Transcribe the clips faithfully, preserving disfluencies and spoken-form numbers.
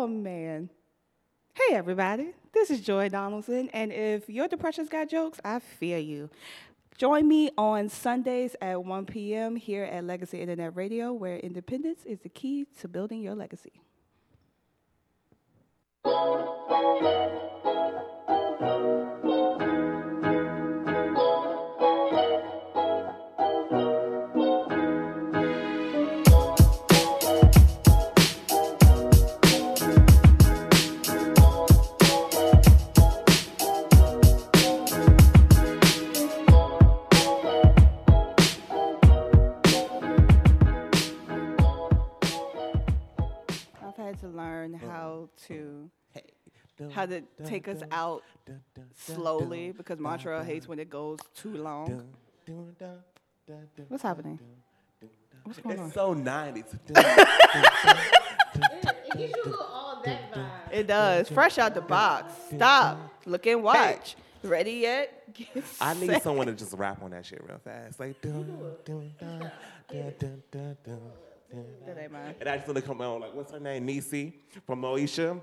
Oh, man. Hey, everybody. This is Joy Donaldson, and if your depression's got jokes, I feel you. Join me on Sundays at one p.m. here at Legacy Internet Radio, where independence is the key to building your legacy. To learn how to how to take us out slowly because Montreal hates when it goes too long. What's happening? What's going on? It's so nineties. It gives you a little all that vibe. It does. Fresh out the box. Stop. Look and watch. Ready yet? Get I need set. someone to just rap on that shit real fast. Like dun dun dun dun dun dun dun. That ain't mine. And I just want to come on like, what's her name? Nisi from Moesha.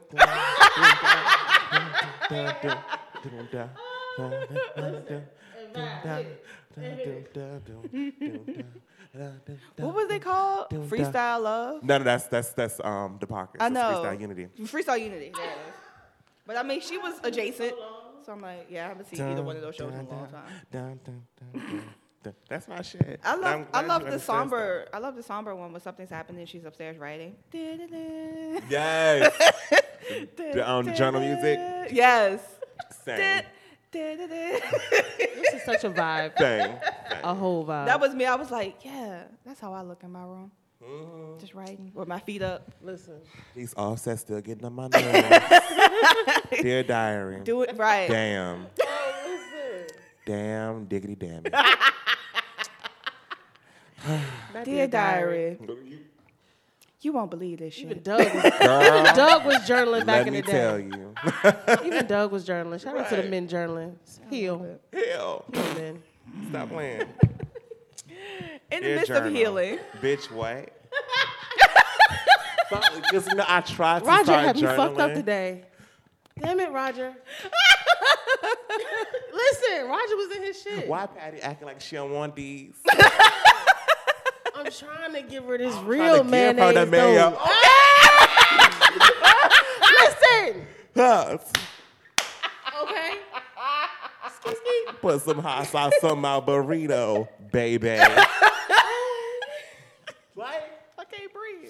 What was they called? Freestyle Love? No, no, that's that's that's um the Parkers. I That's know. Freestyle Unity. Freestyle Unity. There it is. But I mean, she was adjacent. So I'm like, yeah, I haven't seen either one of those shows in a long time. That's my shit. I love, I'm I glad love you the understand somber. I love the somber one when something's happening. She's upstairs writing. stuff. Yes. The um, journal music. Yes. Same. This is such a vibe. Same. A whole vibe. That was me. I was like, yeah, that's how I look in my room. Mm-hmm. Just writing with my feet up. Listen. These offsets still getting on my nerves. Dear diary. Do it right. Damn. Oh, listen. Damn. Diggity damn it. That Dear diary, you won't believe this shit. Even Doug was, even Doug was journaling back Let in me the day. tell you. Even Doug was journaling. Shout out to the Right. men journaling. Heal. Hell. Heal, men. Stop playing. In the Dear midst journal. of healing. Bitch, what? Because, you know, I tried to Roger start had me journaling. fucked up today. Damn it, Roger. Listen, Roger was in his shit. Why Patty acting like she don't want these? I'm trying to give her this Trying real to give her mayonnaise. the mayo. though. Listen. Huh. Okay. Put some hot sauce on my burrito, baby. What? I can't breathe.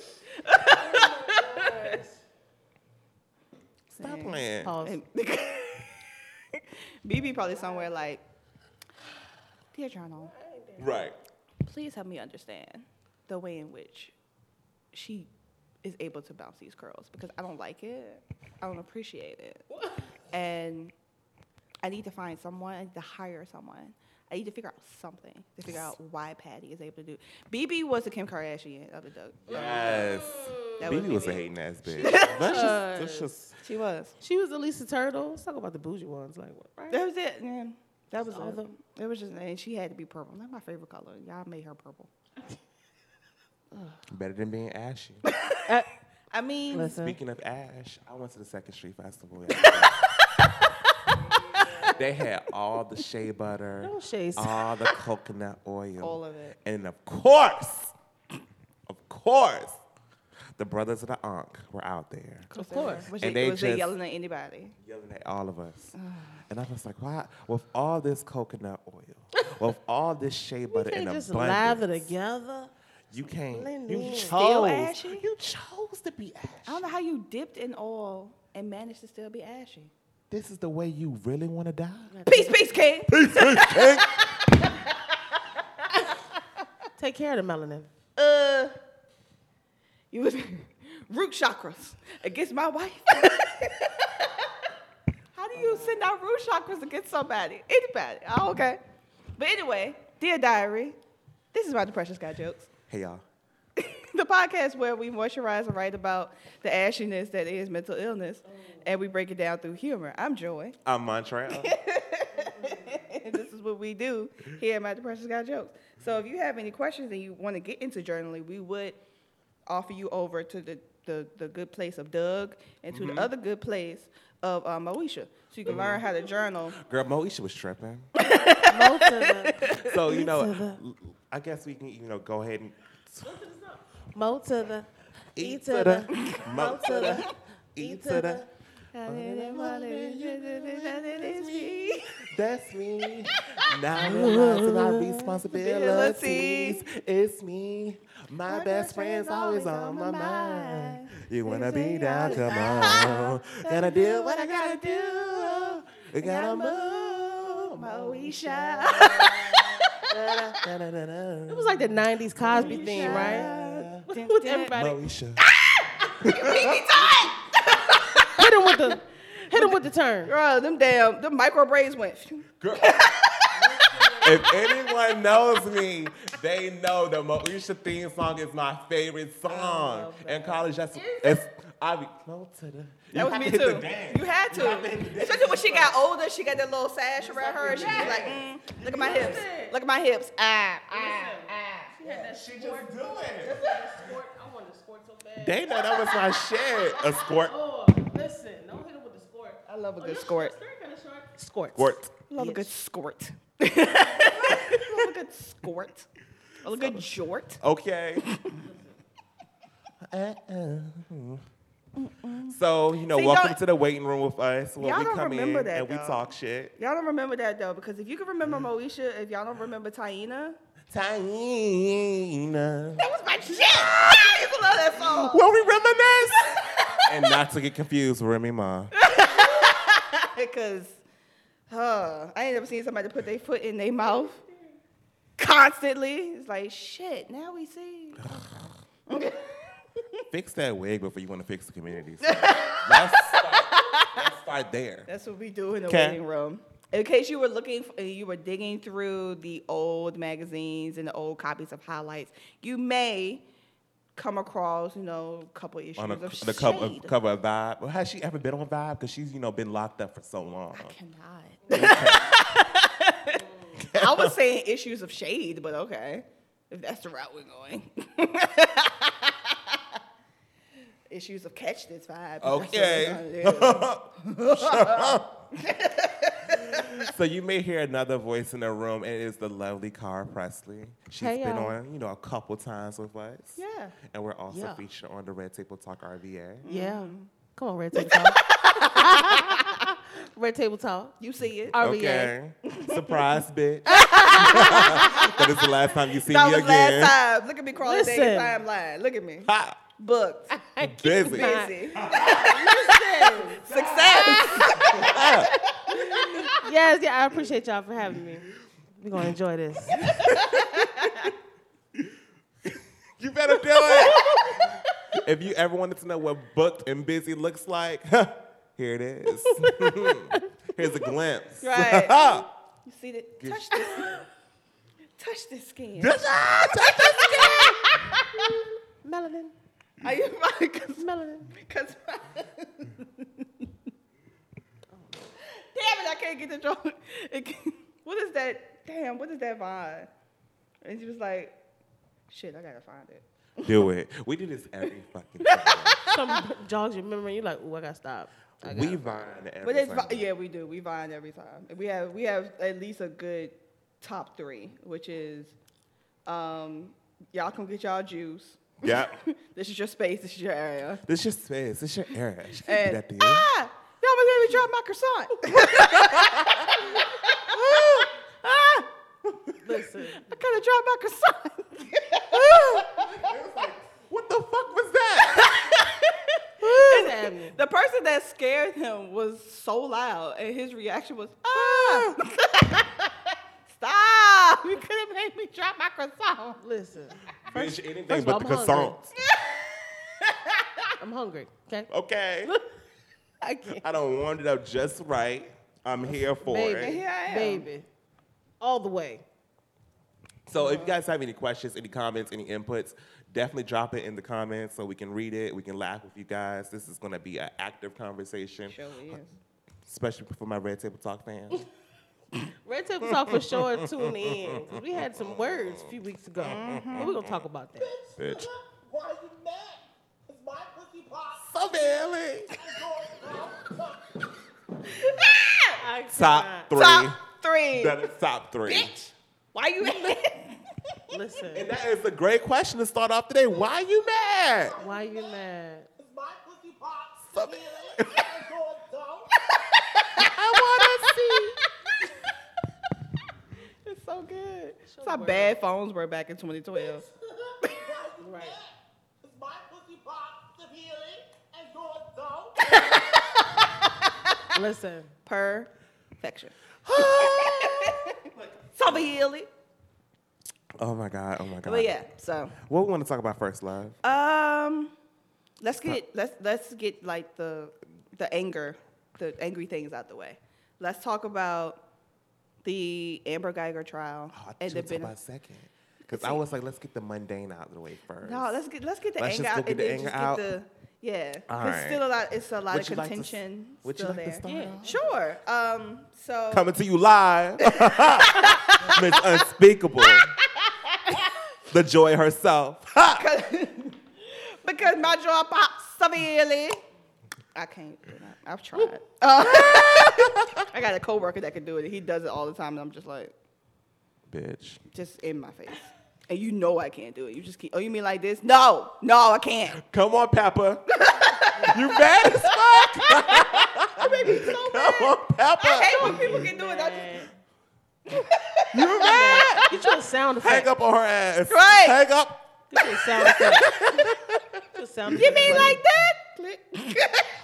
Stop playing. Pause. And B B probably somewhere like, dear journal, Right. please help me understand the way in which she is able to bounce these curls because I don't like it. I don't appreciate it. And I need to find someone. I need to hire someone. I need to figure out something to figure out why Patty is able to do it. B B was the Kim Kardashian of the Doug. Yes. That B B was B a B. hating ass bitch. That's just, that's just. She was. She was the Lisa Turtle. Let's talk about the bougie ones. Like, what, right? That was it. Yeah. That was All it. them. It was just, and she had to be purple. That's my favorite color. Y'all made her purple. Better than being ashy. I mean, Listen. Speaking of ash, I went to the Second Street Festival. They had all the shea butter, Don't shea all the coconut oil, all of it. and of course, of course, the brothers of the Ankh were out there Of course. Was, And they, they was they just- yelling at anybody? yelling at all of us. And I was like, why? With all this coconut oil, with all this shea We butter in can't abundance, just lather together. you can't. Blend You in. chose. Still ashy? You chose to be ashy. I don't know how you dipped in oil and managed to still be ashy. This is the way you really want to die. Peace, peace, king. Take care of the melanin. Uh, you was root chakras against my wife. How do you send out root chakras against somebody? Anybody? Oh, okay. But anyway, dear diary, this is my depression got jokes. Hey, y'all. The podcast where we moisturize and write about the ashiness that is mental illness, and we break it down through humor. I'm Joy. I'm Montreal. And this is what we do here at My Depression's Got Jokes. So if you have any questions and you want to get into journaling, we would offer you over to the the, the good place of Doug into Mm-hmm. the other good place of uh, Moesha. So you can learn how to journal. Girl, Moesha was tripping. Mo to the, So, you know, l- I guess we can, you know, go ahead and Mo to the, E E to to the, the, Mo to the, E to the. That's me. Now realizing my responsibilities. It's me. My best friend's always on my mind. You wanna be down? Come on. Gotta do what I gotta do. We gotta move, Moesha. it was like the nineties Cosby theme, right? With everybody. Moesha. Hit him with the, hit him with the turn. Girl, them damn, them micro braids went. Girl. If anyone knows me, they know the Moesha theme song is my favorite song. In college, that's it's I be no to the. That was me too. You had to. Especially when she got older, she got that little sash around her. And she was like, mm, look at my hips. Look at my hips. Ah, ah, ah. She just do it. I want to sport so bad. They know that was my shit. A squirt. Oh, listen, don't hit him with the sport. I love a Oh, good your squirt. skirt kinda short. Squirt. Squirt. Love a Yes. good squirt. Love a good squirt. Love a good jort. Okay. So, you know, See, welcome don't- to the waiting room with us where Y'all we don't come in remember that, and we though. talk shit. Y'all don't remember that though, because if you can remember Moesha, if y'all don't remember Taina, Taina. that was my shit. I used to love that song. Will we reminisce? And not to get confused with Remy Ma. Because, huh, I ain't never seen somebody put their foot in their mouth constantly. It's like, shit, now we see. Fix that wig before you want to fix the community. So let's, start, let's start there. That's what we do in the 'Kay. waiting room. In case you were looking, f- you were digging through the old magazines and the old copies of highlights, you may come across, you know, a couple issues On a, of the cover, Shade. cover of Vibe. Well, has she ever been on Vibe? Because she's, you know, been locked up for so long. I cannot. I was saying issues of Shade, but okay, if that's the route we're going. Issues of Catch This Vibe. if that's what Okay. we're gonna do. So you may hear another voice in the room, and it is the lovely Cara Presley. She's Hey, been y'all. on, you know, a couple times with us. Yeah. And we're also Yeah. featured on the Red Table Talk R V A. Yeah. Come on, Red Table Talk. Red Table Talk. You see it. R V A. Okay. Surprise, bitch. That is the last time you see That me was again. last time. Look at me crawling down your Listen. timeline. Look at me. Ha! Booked. Busy. Busy. Listen. Success. Yes, yeah, I appreciate y'all for having me. We're going to enjoy this. You better do it. If you ever wanted to know what booked and busy looks like, here it is. Here's a glimpse. Right. You see that? Touch this. Touch this skin. Melanin. Are you right? Cause, Melanin. cause damn it, I can't get the joke. It can- What is that? Damn, what is that vibe? And she was like, shit, I gotta find it. Do it. We do this every fucking time. Some jogs your memory. You're like, ooh, I got to stop. I gotta- We vine every But it's Sunday. vi- yeah, we do. We vine every time. We have we have at least a good top three, which is um, y'all come get y'all juice. Yeah. This is your space. This is your area. This is your space. This is your area. She can do And that to you. ah, y'all made me drop my croissant. ah, Listen. I could have dropped my croissant. What the fuck was that? What's happening? The person that scared him was so loud, and his reaction was, ah, stop! You could have made me drop my croissant. Listen. Bitch, anything first of but all, the I'm hungry. croissants. I'm hungry, okay? Okay. I can't. I don't warm it up just right. I'm here for Baby. it. Here I am. Baby. All the way. So if you guys have any questions, any comments, any inputs, definitely drop it in the comments so we can read it. We can laugh with you guys. This is going to be an active conversation, Surely is. especially for my Red Table Talk fans. Red Table Talk for sure tune in. 'Cause we had some words a few weeks ago. But we're going to talk about that. Bitch. Why are you mad? It's my pussy feeling. I Top cannot. three. Top three. That is top three. Bitch, why you mad? Listen, And that is a great question to start off today. Why you mad? why you mad? Something- I want to see. It's so good. That's how bad phones were back in twenty twelve. Right. Listen, Perfection. Something healing. Oh my God. Oh my God. But yeah, so What we want to talk about first, love? um, let's get let's let's get like the the anger, the angry things out the way. Let's talk about the Amber Geiger trial Oh, I and thought you the were talking ben- about second. Because I was like, let's get the mundane out of the way first. No, let's get let's get the Let's anger just go out get and the then anger just out. get the yeah. All It's right. still a lot. It's a lot Would of you like to s- contention would you still like to there. start Yeah, off? sure. Um, so Coming to you live. Miss Unspeakable. The joy herself. Ha! because my jaw pops severely. I can't do that. I've tried. Uh, I got a coworker that can do it. He does it all the time, and I'm just like, Bitch. just in my face. And you know I can't do it. You just keep. Oh, you mean like this? No, no, I can't. Come on, Pepper. You mad as fuck? It made me so Come mad. on, Pepper. I hate when people can do it. I just, You mad? get you a sound effect. Hang up on her ass. Right. Hang up. Get you a sound effect. Get you a sound you effect mean button. like that? Click.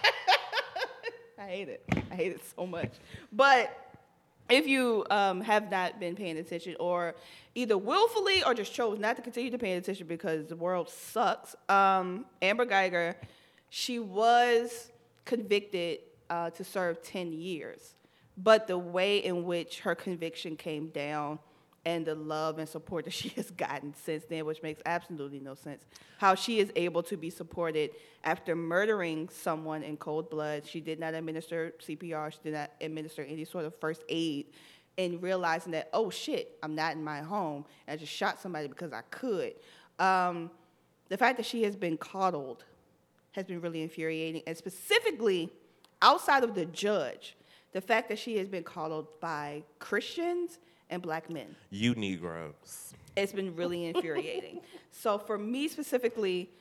I hate it. I hate it so much. But if you um, have not been paying attention, or either willfully or just chose not to continue to pay attention because the world sucks, um, Amber Geiger, she was convicted uh, to serve ten years. But the way in which her conviction came down and the love and support that she has gotten since then, which makes absolutely no sense. How she is able to be supported after murdering someone in cold blood. She did not administer C P R. She did not administer any sort of first aid. And realizing that, oh, shit, I'm not in my home. And I just shot somebody because I could. Um, the fact that she has been coddled has been really infuriating. And specifically, outside of the judge, the fact that she has been coddled by Christians and black men. You Negroes. It's been really infuriating. So for me specifically,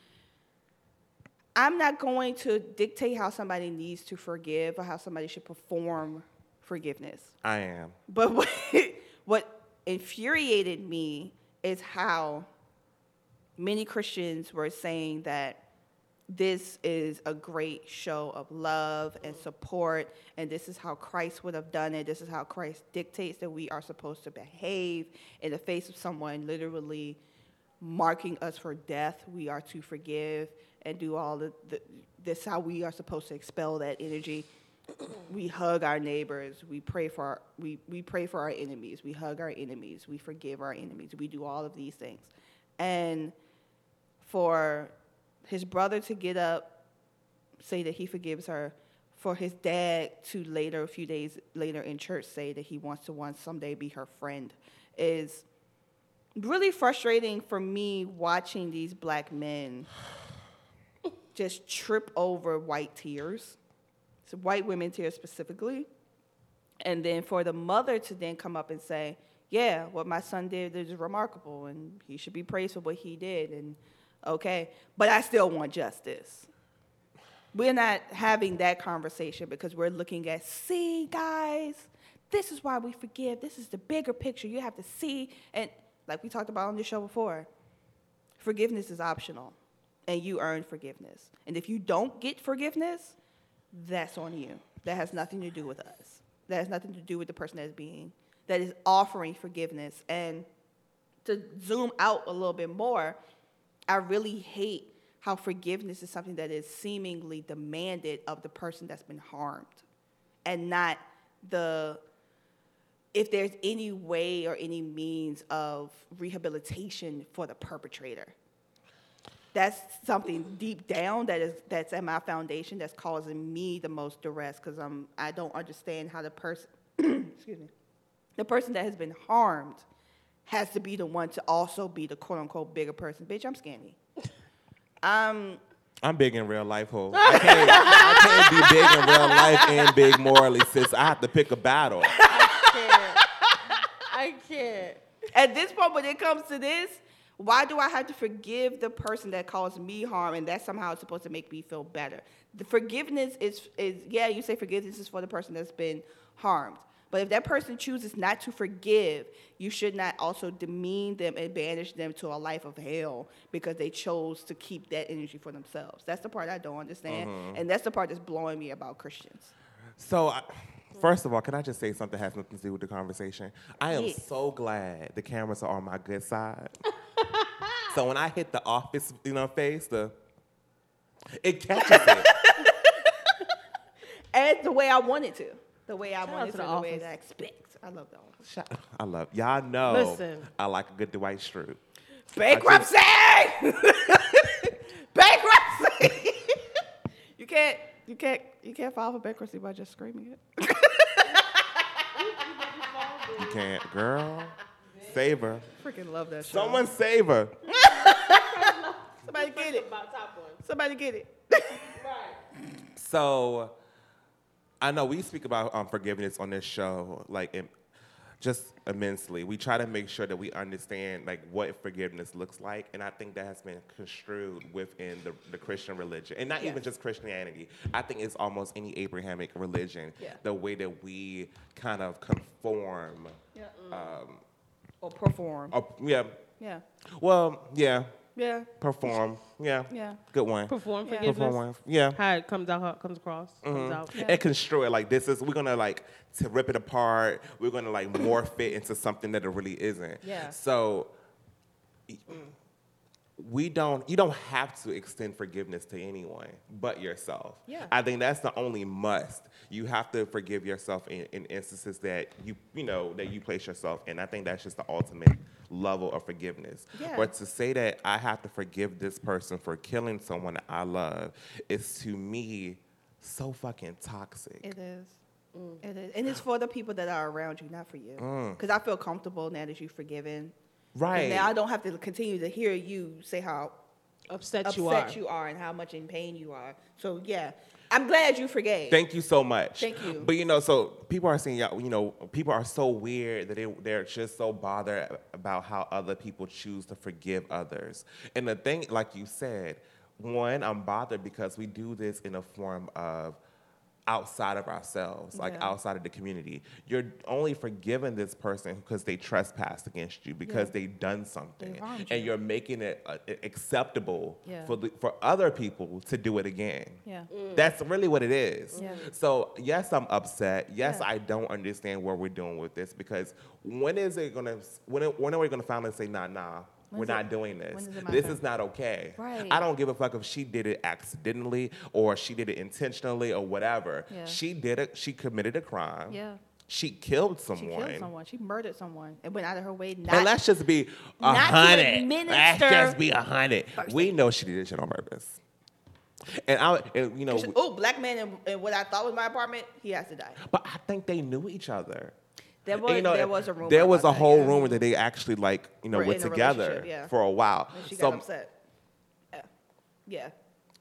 I'm not going to dictate how somebody needs to forgive or how somebody should perform forgiveness. I am. But what, what infuriated me is how many Christians were saying that this is a great show of love and support, and this is how Christ would have done it. This is how Christ dictates that we are supposed to behave in the face of someone literally marking us for death. We are to forgive and do all the, the this is how we are supposed to expel that energy. We hug our neighbors. We pray for our, we, we pray for our enemies. We hug our enemies. We forgive our enemies. We do all of these things. And for his brother to get up, say that he forgives her, for his dad to later, a few days later in church, say that he wants to one someday be her friend, is really frustrating for me watching these black men just trip over white tears, so white women tears specifically, and then for the mother to then come up and say, yeah, what my son did is remarkable, and he should be praised for what he did, and okay, but I still want justice. We're not having that conversation because we're looking at, see, guys, this is why we forgive. This is the bigger picture. You have to see, and like we talked about on the show before, forgiveness is optional, and you earn forgiveness. And if you don't get forgiveness, that's on you. That has nothing to do with us. That has nothing to do with the person that is being, that is offering forgiveness. And to zoom out a little bit more, I really hate how forgiveness is something that is seemingly demanded of the person that's been harmed, and not the, if there's any way or any means of rehabilitation for the perpetrator. That's something deep down that is that's at my foundation that's causing me the most duress, because I'm I don't understand how the person excuse me the person that has been harmed has to be the one to also be the quote unquote bigger person. Bitch, I'm skinny. Um, I'm big in real life, ho. I can't, I can't be big in real life and big morally, sis. I have to pick a battle. I can't. I can't. At this point, when it comes to this, why do I have to forgive the person that caused me harm, and that somehow is supposed to make me feel better? The forgiveness is, is yeah, you say forgiveness is for the person that's been harmed. But if that person chooses not to forgive, you should not also demean them and banish them to a life of hell because they chose to keep that energy for themselves. That's the part I don't understand. Mm-hmm. And that's the part that's blowing me about Christians. So, I, first of all, can I just say something that has nothing to do with the conversation? I am yes. so glad the cameras are on my good side. So when I hit the office, you know, face, the it catches it. And the way I want it to. The way I Shout want it to to, the the office. way that I expect. I love the office. Shout, I love y'all know. Listen. I like a good Dwight Schrute. Bankruptcy! Bankruptcy! you can't, you can't, you can't file for bankruptcy by just screaming it. You can't, girl. Save her. Freaking love that show. Someone save her. Somebody get it. Somebody get it. So, I know we speak about um, forgiveness on this show, like, im- just immensely. We try to make sure that we understand, like, what forgiveness looks like, and I think that has been construed within the, the Christian religion, and not Yeah. even just Christianity. I think it's almost any Abrahamic religion, Yeah. the way that we kind of conform. Yeah. Um, Or perform. oh, yeah. Yeah. Well, yeah. Yeah. Perform. Yeah. Yeah. Good one. Perform Yeah. forgiveness. Perform. Yeah. How it comes out, how it comes across, comes out. Yeah. And construe it like this is we're gonna like to rip it apart. We're gonna like morph it into something that it really isn't. Yeah. So we don't. You don't have to extend forgiveness to anyone but yourself. Yeah. I think that's the only must. You have to forgive yourself in, in instances that you you know that you place yourself in. I think that's just the ultimate level of forgiveness. Yeah. But to say that I have to forgive this person for killing someone that I love is to me so fucking toxic. It is. It is. And it's for the people that are around you, not for you. Because I feel comfortable now that you've forgiven. Right. Now I don't have to continue to hear you say how Upset, upset you are. you are and how much in pain you are. So, yeah. I'm glad you forgave. Thank you so much. Thank you. But you know, so people are saying, y'all, you know, people are so weird that they, they're just so bothered about how other people choose to forgive others. And the thing, like you said, one, I'm bothered because we do this in a form of outside of ourselves, like Yeah. outside of the community. You're only forgiving this person because they trespassed against you, because Yeah. they've done something. They wronged And you. you're making it uh, acceptable Yeah. for, the, for other people to do it again. Yeah. That's really what it is. Yeah. So yes, I'm upset. Yes, Yeah. I don't understand where we're doing with this, because when is it gonna? When, when are we gonna finally say, nah, nah, we're When's not it- doing this. when is it my This turn? is not okay. Right. I don't give a fuck if she did it accidentally or she did it intentionally or whatever. Yeah. She did it. She committed a crime. Yeah. She killed She someone. killed someone. She murdered someone and went out of her way not And let's just be a not to hundred. Let's administer just be a hundred. first We aid. know she did this shit on purpose. And I, and, you know, Oh, black man in, in what I thought was my apartment, he has to die. but I think they knew each other. There And, was, you know, there was a rumor. There was a about that, whole yeah. rumor that they actually like, you know, Were were in a together relationship, yeah. for a while. And she so got upset. Yeah. Yeah.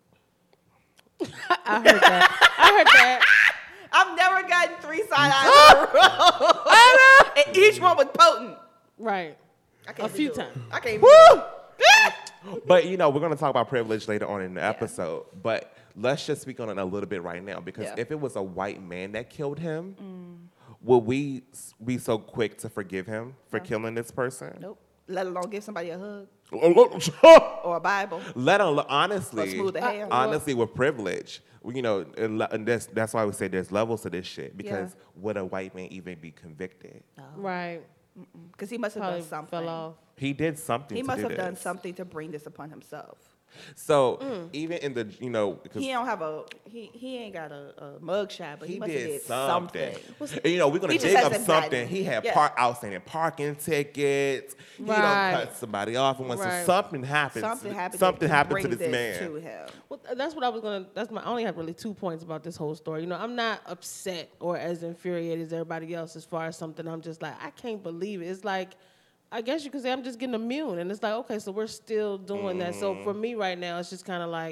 I heard that. I heard that. I've never gotten three side eyes in a row. I know. And each one was potent. Right. I can't A even few do it. times. I can't even Woo! do it. But you know, we're gonna talk about privilege later on in the episode. But let's just speak on it a little bit right now, because Yeah. if it was a white man that killed him, would we s- be so quick to forgive him for No. killing this person? Nope. Let alone give somebody a hug Let or a Bible. alone, honestly, Or smooth the hair. honestly, with privilege, you know, and le- and that's that's why we say there's levels to this shit. Because would a white man even be convicted? Right. Because he must have Probably done something. fell off. He did something. He to must do have done this. something to bring this upon himself. So even in the, you know, because He don't have a he. He ain't got a, a mug shot, but he, he must have did did something. something. And, you know, we're gonna He just dig has up anxiety. something. He had Yeah. park outstanding parking tickets. He Right. don't cut somebody off, and once Right. something happens, Something happened. something that happened bring to this man. To him. Well, th- that's what I was gonna. That's my. I only have really two points about this whole story. You know, I'm not upset or as infuriated as everybody else as far as something. I'm just like, I can't believe it. It's like, I guess you could say I'm just getting immune, and it's like, okay, so we're still doing that. So for me right now, it's just kind of like,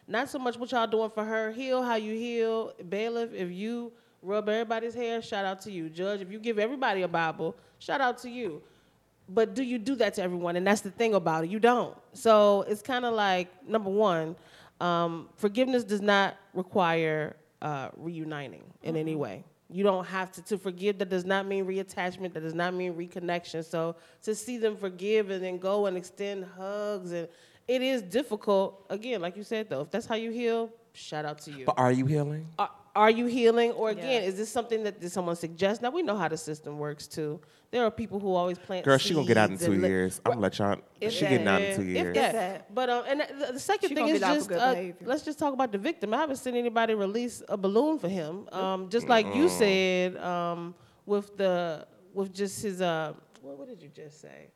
Not so much what y'all doing for her. Heal how you heal. Bailiff, if you rub everybody's hair, shout out to you. Judge, if you give everybody a Bible, shout out to you. But do you do that to everyone? And that's the thing about it. You don't. So it's kind of like, number one, um, forgiveness does not require uh, reuniting in mm-hmm. any way. You don't have to. To forgive, that does not mean reattachment. That does not mean reconnection. So to see them forgive and then go and extend hugs, and it is difficult. Again, like you said, though, if that's how you heal, shout out to you. But are you healing? Are, are you healing? Or again, Yeah. is this something that did someone suggest? Now, we know how the system works, too. There are people who always plant Girl, seeds. she gonna get out in two and li- years. I'm gonna let y'all. If She that- getting out in two If years. that. that. But um, and the, the second She thing gonna is get out for just good uh, behavior. let's just talk about the victim. I haven't seen anybody release a balloon for him. Um, just like you said, um, with the with just his uh, what, what did you just say?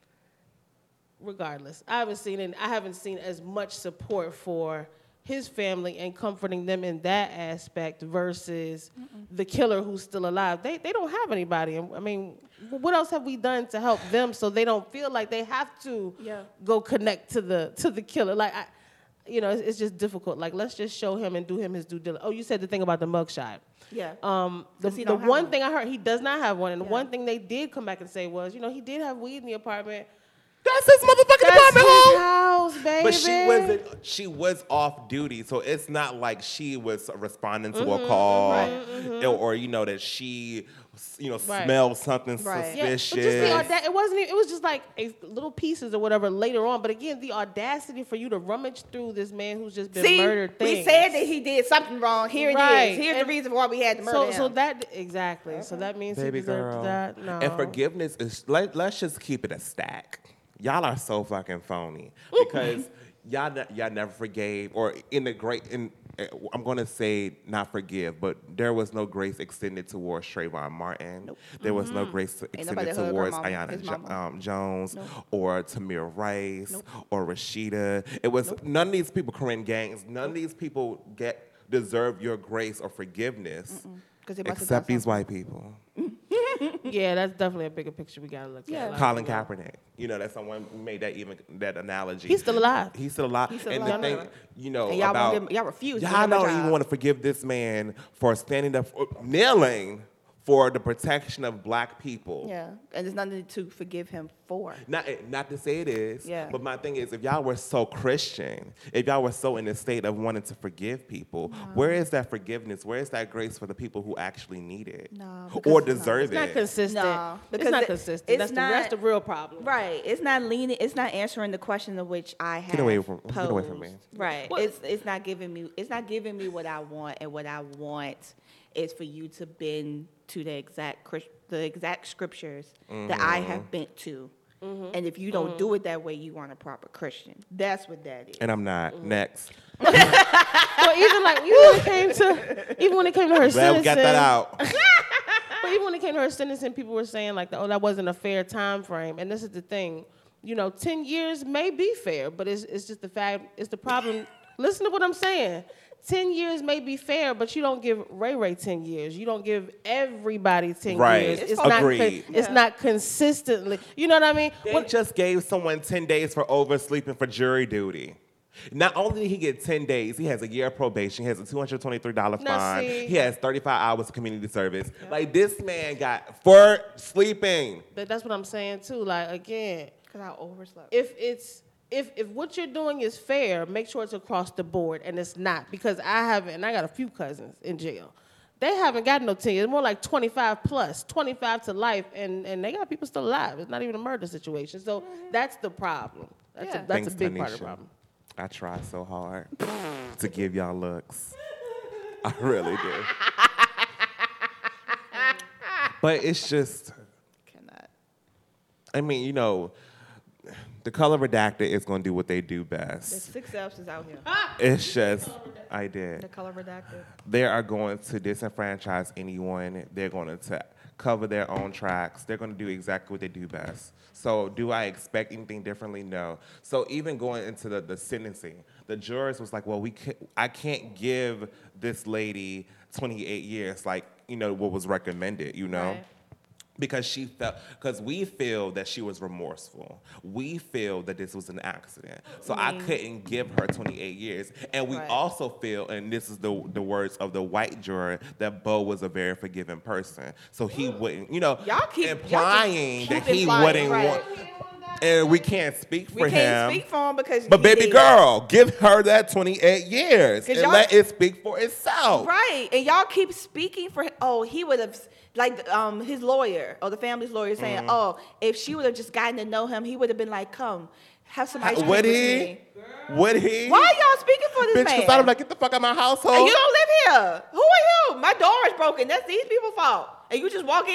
Regardless, I haven't seen it. I haven't seen as much support for his family and comforting them in that aspect versus Mm-mm. the killer who's still alive. They they don't have anybody. I mean, what else have we done to help them so they don't feel like they have to Yeah. go connect to the to the killer? Like, I, you know, it's, it's just difficult. Like, let's just show him and do him his due diligence. Oh, you said the thing about the mugshot. Yeah. Um, the 'Cause he the don't have one one. thing I heard, he does not have one. And the Yeah. one thing they did come back and say was, you know, he did have weed in the apartment. That's his motherfucking That's apartment his home. house, baby. But she wasn't. She was off duty, so it's not like she was responding to Mm-hmm, a call, right. or, or you know that she, you know, Right. smelled something Right. Yeah, but suspicious. just the auda- it wasn't. Even, it was just like a little pieces or whatever later on. But again, the audacity for you to rummage through this man who's just been See, murdered. we things. said that he did something wrong. Here it Right. is. Here's And the reason why we had to murder So, him. so that exactly. So that means Baby he deserved girl. that. No. And forgiveness is, let, let's just keep it a stack. Y'all are so fucking phony because y'all ne- y'all never forgave, or in the great, in uh, I'm gonna say not forgive, but there was no grace extended towards Trayvon Martin. Nope. There was no grace nobody extended heard her towards mama, Ayanna his jo- mama. um, Jones Nope. or Tamir Rice Nope. or Rashida. It was none of these people, Corinne Gaines, none of these people get deserve your grace or forgiveness. 'Cause they must have Except done these white people. Yeah, that's definitely a bigger picture we gotta look Yeah. at. Like, Colin you know. Kaepernick. You know, that someone made that even that analogy. He's still alive. He's still alive. He's still and alive. the thing, you know, And y'all won't about give him- y'all refuse to Y'all give him a don't job. even want to forgive this man for standing up, for, kneeling for the protection of black people. Yeah, and there's nothing to forgive him for. Not, not to say it is, Yeah. but my thing is, if y'all were so Christian, if y'all were so in the state of wanting to forgive people, where is that forgiveness? Where is that grace for the people who actually need it No, or because- no. deserve It's not it? consistent. No, it's because not it- consistent. it's that's, not- the, that's the real problem. Right. It's not leaning. It's not answering the question of which I have away from- posed. get away from me. Right. What- It's it's not giving me. It's not giving me what I want, and what I want is for you to bend to the exact Chris- the exact scriptures that I Mm-hmm. have bent to. Mm-hmm. And if you don't do it that way, you aren't a proper Christian. That's what that is. And I'm not. Next. Well, even like even when it came to even when it came to her Glad sentencing, we got that out. but even when it came to her sentencing, people were saying like, "Oh, that wasn't a fair time frame." And this is the thing, you know, ten years may be fair, but it's it's just the fact. It's the problem. Listen to what I'm saying. Ten years may be fair, but you don't give Ray Ray ten years. You don't give everybody ten Right. years. It's It's not. agreed. Con- it's Yeah. not consistently. You know what I mean? They What- just gave someone ten days for oversleeping for jury duty. Not only did he get ten days, he has a year of probation. He has a two hundred twenty-three dollars Now, fine. see- He has thirty-five hours of community service. Like, this man got for sleeping. But that's what I'm saying too. Like again, Because I overslept. if it's if if what you're doing is fair, make sure it's across the board, and it's not. Because I haven't, and I got a few cousins in jail. They haven't got no ten years. More like twenty-five plus, twenty-five to life, and, and they got people still alive. It's not even a murder situation. So that's the problem. That's Yeah. a that's Thanks, a big part of Tanisha. the problem. I try so hard to give y'all looks. I really do. But it's just, Cannot. I mean, you know, the color redacted is going to do what they do There's best. six F's is out here. It's just, I The did. color redacted. They are going to disenfranchise anyone. They're going to cover their own tracks. They're going to do exactly what they do best. So do I expect anything differently? No. So even going into the, the sentencing, the jurors was like, well, we can't, I can't give this lady twenty-eight years like, you know, what was recommended, you know? Right. Because she felt, because we feel that she was remorseful. We feel that this was an accident. So I, mean, I couldn't give her twenty-eight years. And we right. also feel, and this is the the words of the white juror, that Bo was a very forgiving person. So he wouldn't, you know, y'all keep, implying y'all that he implying, wouldn't right. want. And we can't speak for him. We can't speak for him because. But baby did. girl, give her that twenty-eight years and let it speak for itself. Right, and y'all keep speaking for him. Oh, he would have, like um his lawyer or the family's lawyer saying, mm. oh, if she would have just gotten to know him, he would have been like, come, have some ice cream would with he? me. Would he? Why are y'all speaking for this Bitch, man? because I'm like, get the fuck out of my household. And you don't live here. Who are you? My door is broken. That's these people's fault. And you just walk in?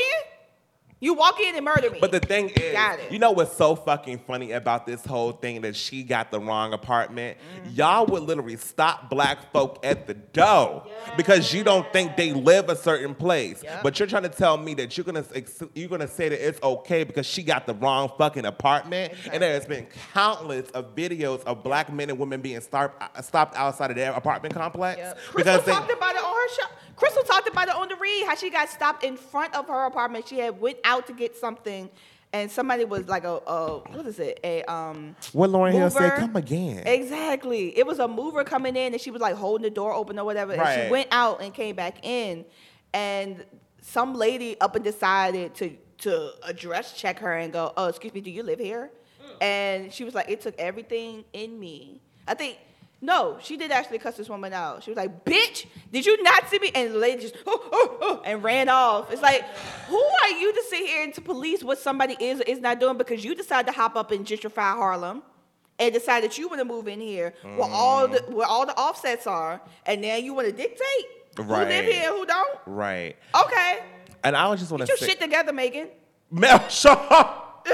You walk in and murder me. But the thing is, you know what's so fucking funny about this whole thing that she got the wrong apartment? Mm-hmm. Y'all would literally stop black folk at the door yeah. because you don't think they live a certain place. Yep. But you're trying to tell me that you're gonna you're gonna say that it's okay because she got the wrong fucking apartment. Exactly. And there has been countless of videos of black men and women being stopped stopped outside of their apartment complex. Yep. Because Crystal talked about it on her show. Crystal talked about it on the read, how she got stopped in front of her apartment. She had went out to get something, and somebody was like a, a what is it? A um. What Lauryn Hill mover. said, come again. Exactly. It was a mover coming in, and she was like holding the door open or whatever. Right. And she went out and came back in, and some lady up and decided to to address check her and go, oh, excuse me, do you live here? Mm. And she was like, it took everything in me. I think. No, she did actually cuss this woman out. She was like, bitch, did you not see me? And the lady just, oh, oh, oh, and ran off. It's like, who are you to sit here and to police what somebody is or is not doing because you decided to hop up and gentrify Harlem and decide that you want to move in here mm. where all the where all the offsets are, and now you want to dictate right. who live here, who don't? Right. Okay. And I was just want to Get say. your shit together, Megan. Mel, shut up.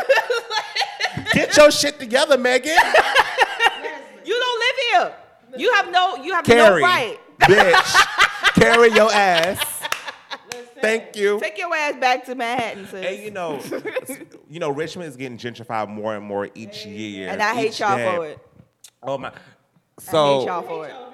Get your shit together, Megan. You don't live here. You have no. You have Carrie, no right. Bitch, carry your ass. Thank you. Take your ass back to Manhattan, sis. And you know, you know, Richmond is getting gentrified more and more each year. And I hate y'all day. for it. Oh my. So. I hate y'all for it.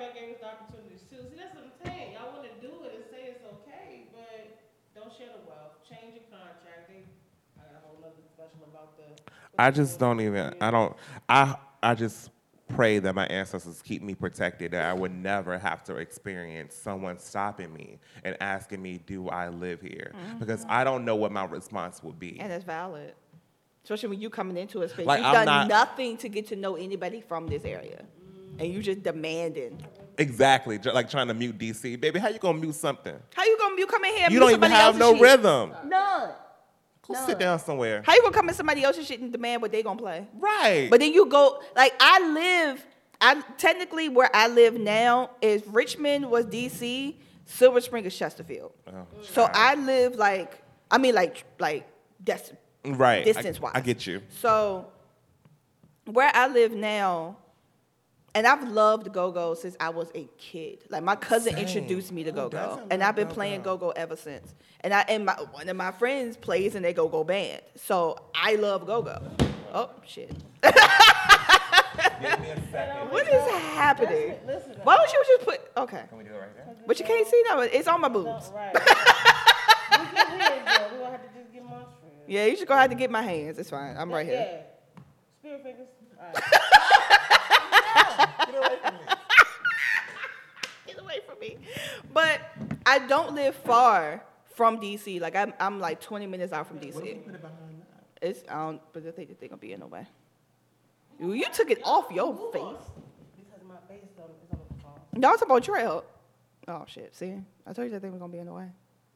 I just don't even. I don't. I. I just. Pray that my ancestors keep me protected, that I would never have to experience someone stopping me and asking me, do I live here? Mm-hmm. Because I don't know what my response would be. And it's valid. Especially when you coming into a space. Like, You've I'm done not, nothing to get to know anybody from this area. And you just demanding. Exactly. Like trying to mute D C. Baby, how you going to mute something? How you going to mute, come in here and You mute don't even have no shit? rhythm. None. Go None. sit down somewhere. How you going to come in somebody else's shit and demand what they going to play? Right. But then you go, like I live... I technically where I live now is Richmond was D C, Silver Spring is Chesterfield. Oh, so wow. I live like I mean like like des- right distance wise. I, I get you. So where I live now, and I've loved go-go since I was a kid. Like my cousin Same. introduced me to go-go, and I've been go-go. playing go-go ever since. And I and my one of my friends plays in their go-go band, so I love go-go. Oh shit. Give me a second. What is happening? Listen, listen, Why don't you just put... Okay. Can we do it right there? But you can't see no. It's on my boobs. No, right. We can hear it, though. We're going to have to just get my friend. Yeah, you just going to have to get my hands. It's fine. I'm right yeah. here. Spirit fingers. All right. Get away from me. Get away from me. But I don't live far from D C. Like, I'm, I'm like twenty minutes out from D C. What do you put it behind that? It's, I don't... But I think they're going to be in no way. You took it off your face. Because my face is on the phone. No, it's about trail. Oh, shit. See? I told you that thing was going to be in the way.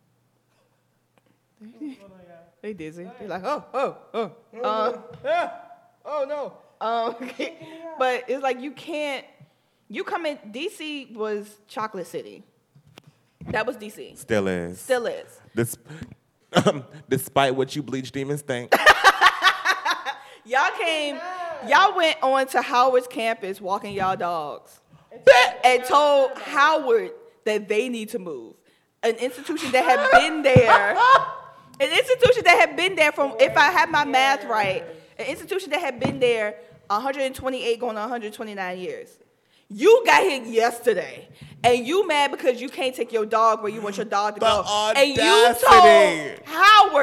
They dizzy. They're like, oh, oh, oh. Uh, ah, oh, no. Um, but it's like you can't, you come in, D C was Chocolate City. That was D C. Still is. Still is. This, um, despite what you bleach demons think. Y'all came, y'all went on to Howard's campus walking y'all dogs and told Howard that they need to move. An institution that had been there, an institution that had been there from, if I have my math right, an institution that had been there one hundred twenty-eight going on one hundred twenty-nine years. You got here yesterday, and you mad because you can't take your dog where you want your dog to the go. Audacity. And you told Howard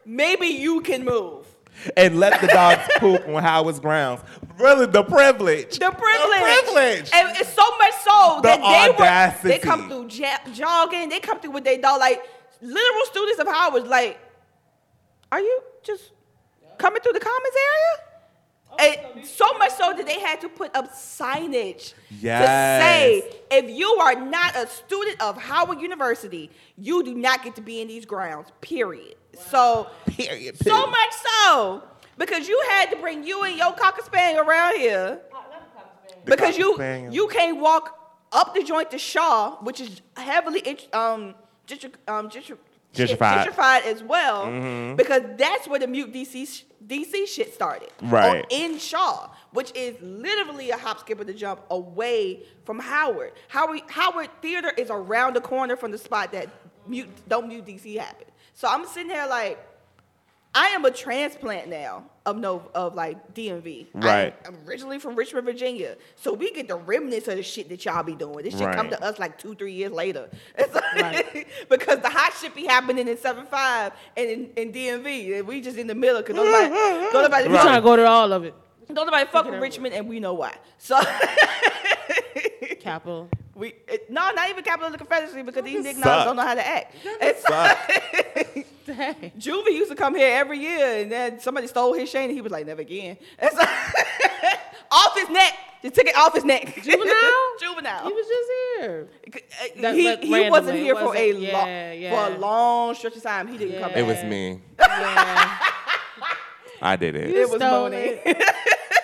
maybe you can move. And let the dogs poop on Howard's grounds. Really, the privilege. The privilege. The privilege. And it's so much so The that they audacity. were, they come through ja- jogging, they come through with their dog, like literal students of Howard's, like, are you just coming through the commons area? And so much so that they had to put up signage Yes. to say, if you are not a student of Howard University, you do not get to be in these grounds, period. So, Period, so period. much so, because you had to bring you and your cocker spaniel around here, because you Cocker-spaniel. you can't walk up the joint to Shaw, which is heavily int- um, gentri- um, gentri- Gentrified. gentrified as well, Mhm. because that's where the Mute D C sh- D C shit started. Right. On- in Shaw, which is literally a hop, skip, or the jump away from Howard. Howard Howard Theater is around the corner from the spot that Mute Don't Mute D C happened. So I'm sitting here like, I am a transplant now of no of like D M V. Right. I, I'm originally from Richmond, Virginia, so we get the remnants of the shit that y'all be doing. This shit come Right. to us like two, three years later. It's like, because the hot shit be happening in seven five and in, in D M V, and we just in the middle because nobody, don't nobody, We trying to go to all of it. don't nobody fuck with Richmond, and we know why. So. Capital. We it, no, not even Capital of the Confederacy, because these niggas Suck. don't know how to act. It's Suck. Dang. Juvie used to come here every year, and then somebody stole his chain, and he was like, never again. It's like, off his neck. Just took it off his neck. Juvenile? Juvenile. He was just here. That- he but he randomly, wasn't it here for a wasn't- long yeah, yeah. for a long stretch of time. He didn't come Yeah. It back. was me. Yeah. I did it. It was Stole Monet. it.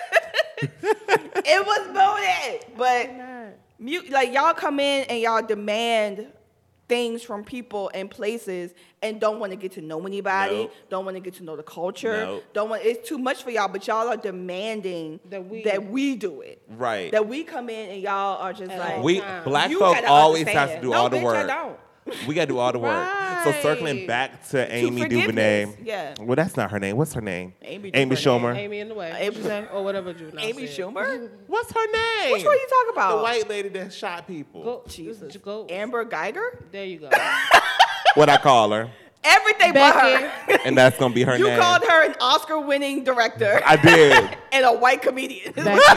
It was Monet. But Not. mute, like y'all come in and y'all demand things from people and places and don't want to get to know anybody, Nope. don't want to get to know the culture, Nope. don't want it's too much for y'all, but y'all are demanding That we- that we do it. Right. That we come in and y'all are just At like all We time. black you folk gotta always understand. have to do No, all the bitch, I work. don't. We gotta do all the work. So circling Right. back to Amy forgiveness, DuVernay. yeah. Well, that's not her name. What's her name? Amy Amy DuVernay. Schumer. Amy in the way. Amy- Amy, say? Or whatever Juvenile Amy said. Schumer? What's her name? Which one you talking about? The white lady that shot people. Go, Jesus. Go. Amber Geiger? There you go. What I call her. Everything but Becky. her. And that's gonna be her You name. called her an Oscar-winning director. I did. And a white comedian.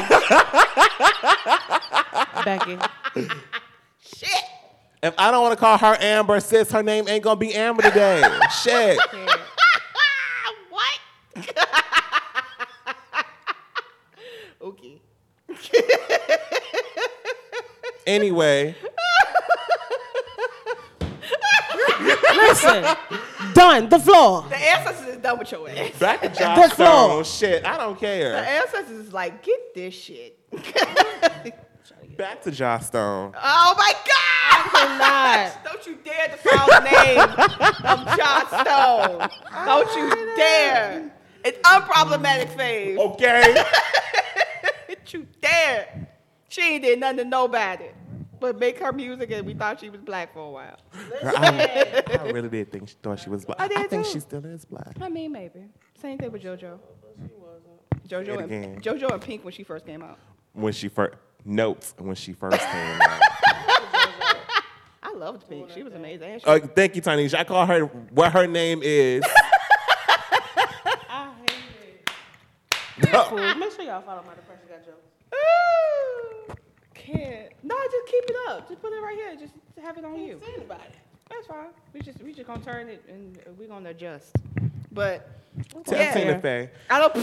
Becky. Becky. Shit. If I don't want to call her Amber, sis, her name ain't gonna be Amber today. Shit. Yeah. What? Okay. Anyway, Listen. Done. The floor. The ancestors is done with your ass. back to The Josh floor. Stone. Shit, I don't The care. ancestors is like, get this shit. Back to Josh Stone. Oh my God! cannot. Don't you dare defile the name of Josh Stone. Don't you dare. It's unproblematic fave. Okay. Don't you dare. She ain't did nothing to nobody. But make her music and we thought she was black for a while. I, I really did think she thought she was black. I I, did think too. she still is black. I mean, maybe. Same thing with JoJo. JoJo Say it and, again. JoJo and Pink when she first came out. When she first notes when she first came out. I loved Pink. She was amazing. And she- Uh, thank you, Tanisha. I call her what her name is. I hate it. Cool. Make sure y'all follow my depression got jokes. Ooh, can't. No, just keep it up. Just put it right here. Just have it on you. Say anybody. That's fine. We just we just gonna turn it and we gonna adjust. But Tell yeah, Tina Fey. I don't.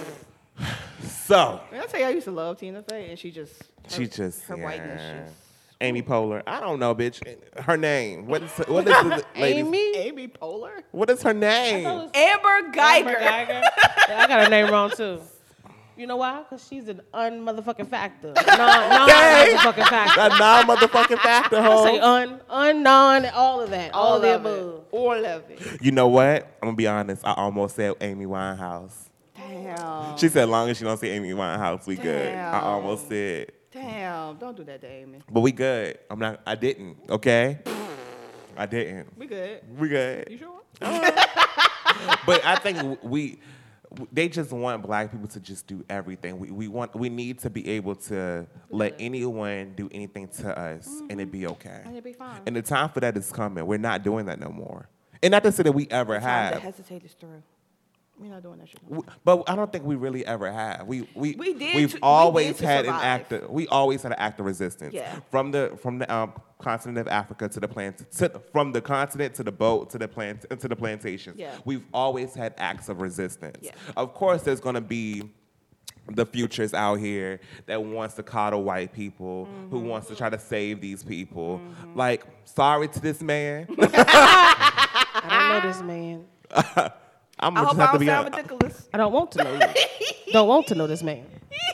So When I tell you I used to love Tina Fey, and she just her, she just her yeah. whiteness just. Amy Poehler. I don't know, bitch. Her name. What is what is the lady? Amy? Amy Poehler. What is her name? thought it Amber Geiger. Amber Geiger. Yeah, I got her name wrong too. You know why? Because she's an un-motherfucking factor. Non, non-motherfucking factor. A non-motherfucking factor, I say ho. un, un, non, all of that. All, of the of above. it. All of it. You know what? I'm gonna be honest. I almost said Amy Winehouse. Damn. She said, "Long as you don't say Amy Winehouse, we good." I Damn. almost said, Damn. Don't do that to Amy. but we good. I'm not. I didn't. Okay. I didn't. We good. We good. You sure? But I think we, they just want black people to just do everything. We, we want, we need to be able to let anyone do anything to us and it be okay. And it'd be fine. And the time for that is coming. We're not doing that no more. And not to say that we ever Time to have. hesitate is through. We're not doing that shit. W- But I don't think we really ever have. We we We did We've to- we always did to had an survive. act. Of, we always had an act of resistance. Yeah. From the from the um, continent of Africa to the plant to, from the continent to the boat to the plant to the plantations. Yeah. We've always had acts of resistance. Yeah. Of course, there's gonna be the futures out here that wants to coddle white people, Mm-hmm. who wants to try to save these people. Like, sorry to this man. I don't know this man. I'm I gonna hope just I have to don't be. sound hon- ridiculous. I don't want to know you. Don't want to know this man.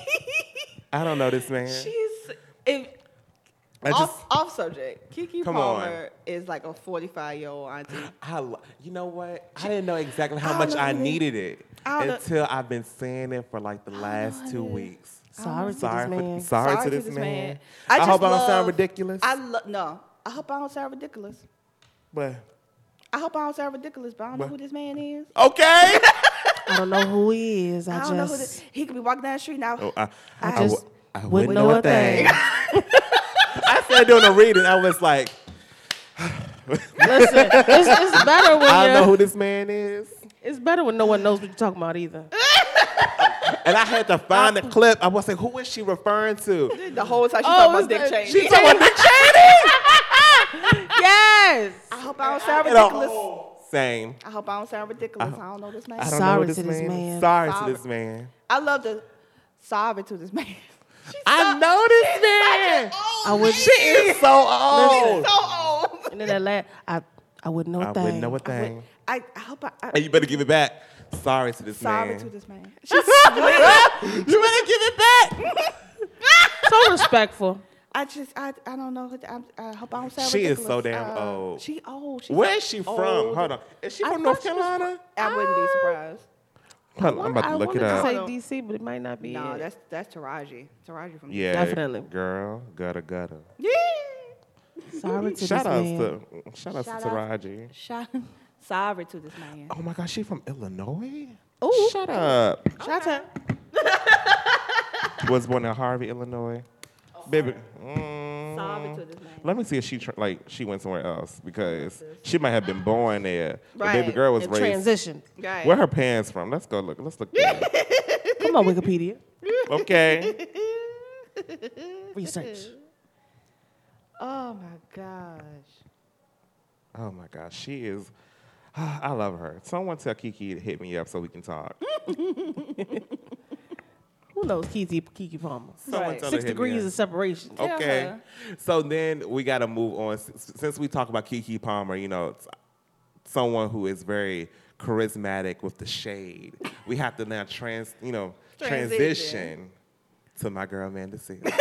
I don't know this man. She's if I just. off, off subject. Kiki Come on. Palmer is like a forty-five year old auntie. I, lo- you know what? I didn't know exactly how I much don't know I who this- needed it I don't know- until I've been saying it for like the last know two who this- weeks. Sorry to Sorry, this for, man. sorry, to this, man. I, just hope I don't love- sound ridiculous. I lo- no. I hope I don't sound ridiculous. but I hope I don't sound ridiculous, but I don't know What? who this man is. okay. I don't know who he is. I, I, just don't know who this. He could be walking down the street now. oh, I, I I, just w- I wouldn't wouldn't know know a a thing. thing. I started doing a reading. I was like, listen. It's, it's better when I don't know you're, who this man is. it's better when no one knows what you're talking about either. And I had to find the clip. I was like, who is she referring to? The whole time she Oh, talking about it's Dick the- Cheney. She talking about Dick Cheney. Yes. I hope I don't sound You know, ridiculous. Same. I hope I don't sound ridiculous. I don't know this man. I don't Sorry know this to this man. man. Sorry Sorry. to this man. I love the sorry to this man. She's I so- know this she's man. such an old I would- She is so old. so old. And then that last, I, I wouldn't know a I thing. wouldn't know a thing. I, I hope I. I And you better give it back. Sorry to this sorry man. to this man. She's you better give it back. So respectful. I just I I don't know. I, I hope I don't sound She is ridiculous. so damn Uh, old. She old. She's Where so is she from? old. Hold on. Is she I from thought North she was Carolina? I wouldn't be surprised. Hold on, I'm about to I look it wanted up. to Hold say on. D C, but it might not be. No, it. that's that's Taraji. Taraji from Yeah, Definitely. girl, gutter, gutter. Yeah. Sorry to Shout this outs man. to shout outs Shout to out. Taraji. Shout, sorry to this man. Oh my gosh, she from Illinois? Ooh. Shut up. Shout out. Was born in Harvey, Illinois. Baby. mm, Sorry to this man. Let me see if she tr- like she went somewhere else because she might have been born there. The Right. baby girl was And raised. transition. Right. Where her parents from? Let's go look. Let's look. there. Come on, Wikipedia. Okay. Research. Oh my gosh. Oh my gosh, she is. I love her. Someone tell Kiki to hit me up so we can talk. Who knows Kiki, Kiki Palmer? Someone Right. tell her Six to hit me degrees up. of separation. Tell Okay. her. So then we got to move on. S- Since we talk about Kiki Palmer, you know, it's someone who is very charismatic with the shade. We have to now trans, you know, transition, Transition. to my girl Amanda Seales.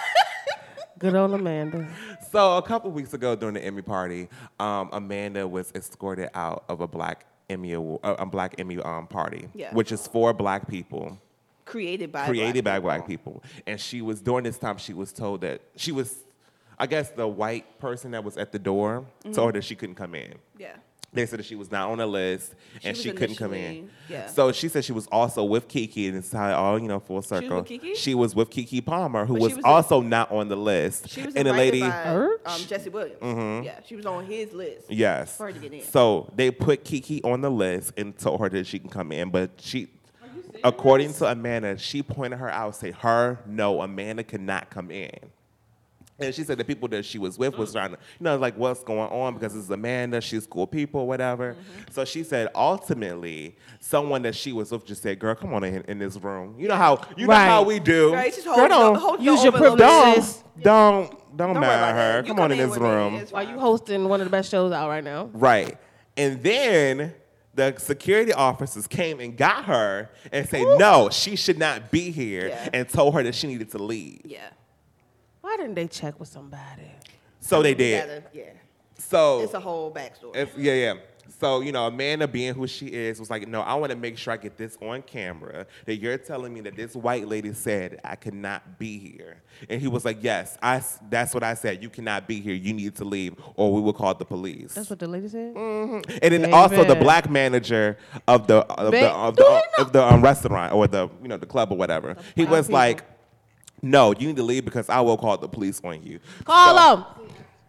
Good old Amanda. So a couple weeks ago during the Emmy party, um, Amanda was escorted out of a black Emmy award, uh, a black Emmy um, party, Yeah. which is for black people. Created by created by black black people. And she was, during this time, she was told that she was, I guess the white person that was at the door Mm-hmm. told her that she couldn't come in. Yeah. They said that she was not on the list and was she couldn't come in. initially- yeah. So she said she was also with Kiki, and it's how all, you know, full circle. with Kiki? She was with Kiki Palmer, who But was, she was a- also not on the list. She was and the invited lady, by Her? um, Jesse Williams. Mm-hmm. Yeah, she was on his list. yes. For her to get in. So they put Kiki on the list and told her that she can come in, but she, according to Amanda, she pointed her out, say her, no, Amanda cannot come in. And she said the people that she was with was trying to, you know, like what's going on because it's Amanda, she's cool people, whatever. Mm-hmm. So she said ultimately, someone that she was with just said, "Girl, come on in, in this room. You know how you Right. know how we do. Right, just Girl, hold, don't, hold, hold use your over a little privilege. bit. sis. don't don't don't Don't worry mind about her. that. You Come on in in this with me, room." it's While fine. you hosting one of the best shows out right now. Right. And then the security officers came and got her and said, no, she should not be here, Yeah. and told her that she needed to leave. Yeah. Why didn't they check with somebody? So they You did. gotta- yeah. So It's a whole backstory. If, yeah, yeah. So, you know, Amanda being who she is was like, no, I want to make sure I get this on camera that you're telling me that this white lady said I could not be here. And he was like, yes, I, s- that's what I said. You cannot be here. You need to leave or we will call the police. That's what the lady said? And then also the Baby. black manager of the of Ba- the of do the, you of the um, restaurant or the you know the club or whatever. He black was people. like, no, you need to leave because I will call the police on you. Call So- them.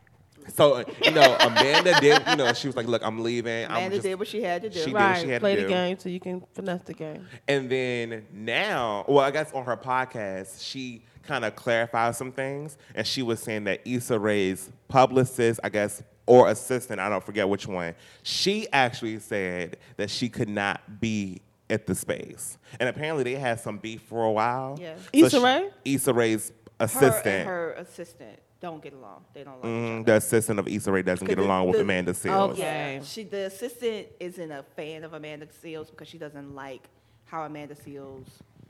So, you know, Amanda did, you know, she was like, look, I'm leaving. I'm Amanda just, did what she had to do. She did Right. what she had Play to the do. game so you can finesse the game. And then now, well, I guess on her podcast, she kind of clarified some things. And she was saying that Issa Rae's publicist, I guess, or assistant, I don't forget which one, she actually said that she could not be at the space. And apparently they had some beef for a while. Yeah. Issa she- Rae? Issa Rae's Her assistant. and her assistant don't get along. They don't like each Mm, other. the assistant of Issa Rae doesn't get Because the- along with the- Amanda Seals. Okay. Yeah, she the assistant isn't a fan of Amanda Seals because she doesn't like how Amanda Seals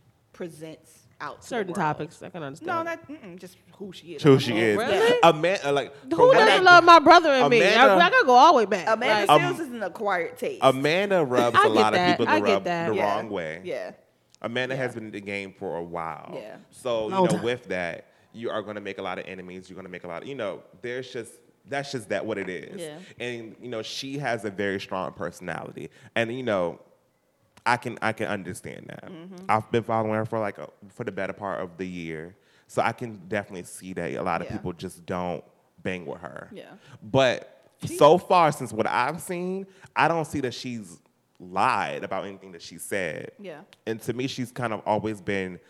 presents out to Certain the world. topics, I can understand. No, not mm-mm, just who she is. Who she Oh, is. really? Amanda, like, Who from what doesn't I- love my brother and me? I, Amanda- I gotta go all the way back. Amanda Like, Um, Seals is an acquired taste. Amanda rubs I a get lot that. of people I the, get rub, that. the Yeah. wrong way. Yeah. Amanda Yeah. has been in the game for a while. Yeah. So, you Long know, time. with that, you are going to make a lot of enemies. You're going to make a lot of, you know, there's just, that's just that what it is. Yeah. And, you know, she has a very strong personality. And, you know, I can I can understand that. Mm-hmm. I've been following her for like a, for the better part of the year. So I can definitely see that a lot of Yeah. people just don't bang with her. Yeah. But so far, since what I've seen, I don't see that she's lied about anything that she said. Yeah. And to me, she's kind of always been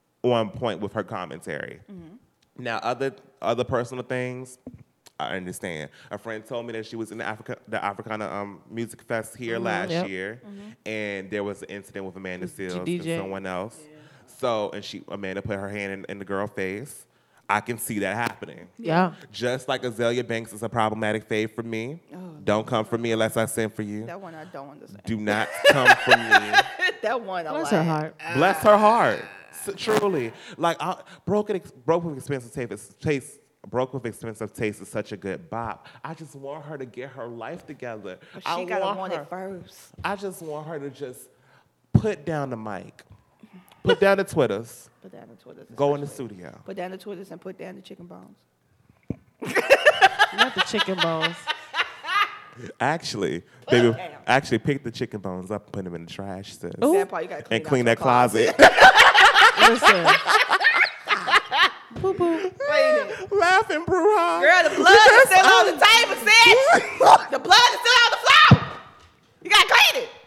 on point with her commentary. Mm-hmm. Now, other other personal things, I understand. A friend told me that she was in the Africa the Africana um, Music Fest here last Yep. year, and there was an incident with Amanda Seals and D J. someone else. So, and she Amanda put her hand in, in the girl's face. I can see that happening. yeah. Just like Azalea Banks is a problematic fave for me. Don't come for me unless I send for you. That one I don't understand. Do not come for me. that one I Bless like. her heart. Bless her heart. S- truly. Like, I, broke, ex- broke with expensive taste, is- taste. Broke with expensive taste is such a good bop. I just want her to get her life together. But I she gotta want want her, it first. I just want her to just put down the mic, put down the Twitters, Put down the Twitters. go in the especially. studio. Put down the Twitters and put down the chicken bones. Not the chicken bones. Actually, baby, Damn. actually pick the chicken bones up and put them in the trash, sis. Ooh. That part you gotta clean And clean out that closet. Listen. Boo boo. Clean it. Laughing, Bruja. Girl, the blood is still on the table, sis. The blood is still on the floor. You gotta clean it.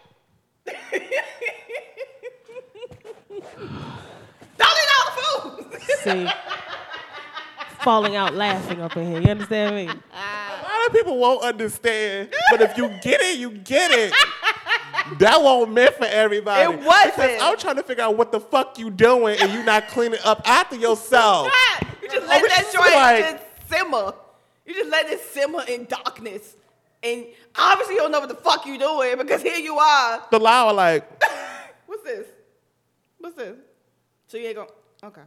Don't eat all the food. See. Falling out laughing up in here. You understand me? A lot of people won't understand, but if you get it, you get it. That won't meant for everybody. It wasn't. Because I'm trying to figure out what the fuck you doing and you not cleaning up after yourself. You just I let was that just joint like- just simmer. You just let it simmer in darkness. And obviously you don't know what the fuck you doing because here you are. The loud like, What's this? What's this? So you ain't gonna, okay.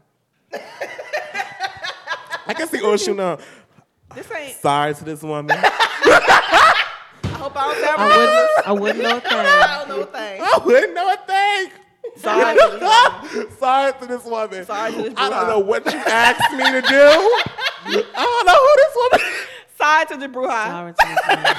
I can see Oshuna. This ain't, Sorry to this woman. I hope I don't sound I wouldn't, I wouldn't know a thing. I don't know a thing. I wouldn't know a thing. Sorry to this woman. Sorry to this woman. Sorry to this I don't Bruja. know what you asked me to do. I don't know who this woman is. Sorry to the Bruja. Sorry to this woman.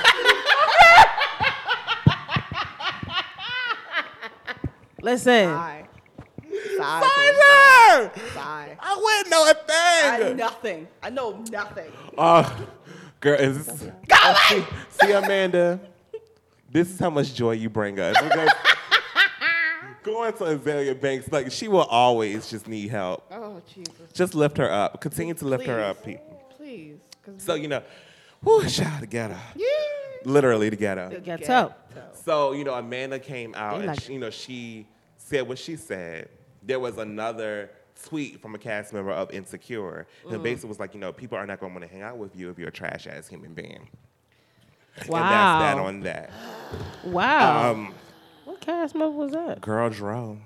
Listen. Sorry. Sorry. to Sorry, the- sir. Sorry. I wouldn't know a I thing. nothing. I know nothing. Uh, girl, is this, see, see, Amanda, this is how much joy you bring us. Because going to Azalea Banks, like, she will always just need help. Oh, Jesus. Just lift her up. Continue to lift her Please. up, people. Please. 'Cause- So, you know, whoo, shout together. Yeah. Literally together. Get Get up. So, you know, Amanda came out They and, like she, you know, she said what she said. There was another tweet from a cast member of Insecure. And basically was like, you know, people are not going to want to hang out with you if you're a trash ass human being. Wow. And that's that on that. Wow. Um, What cast member was that? Girl Dro.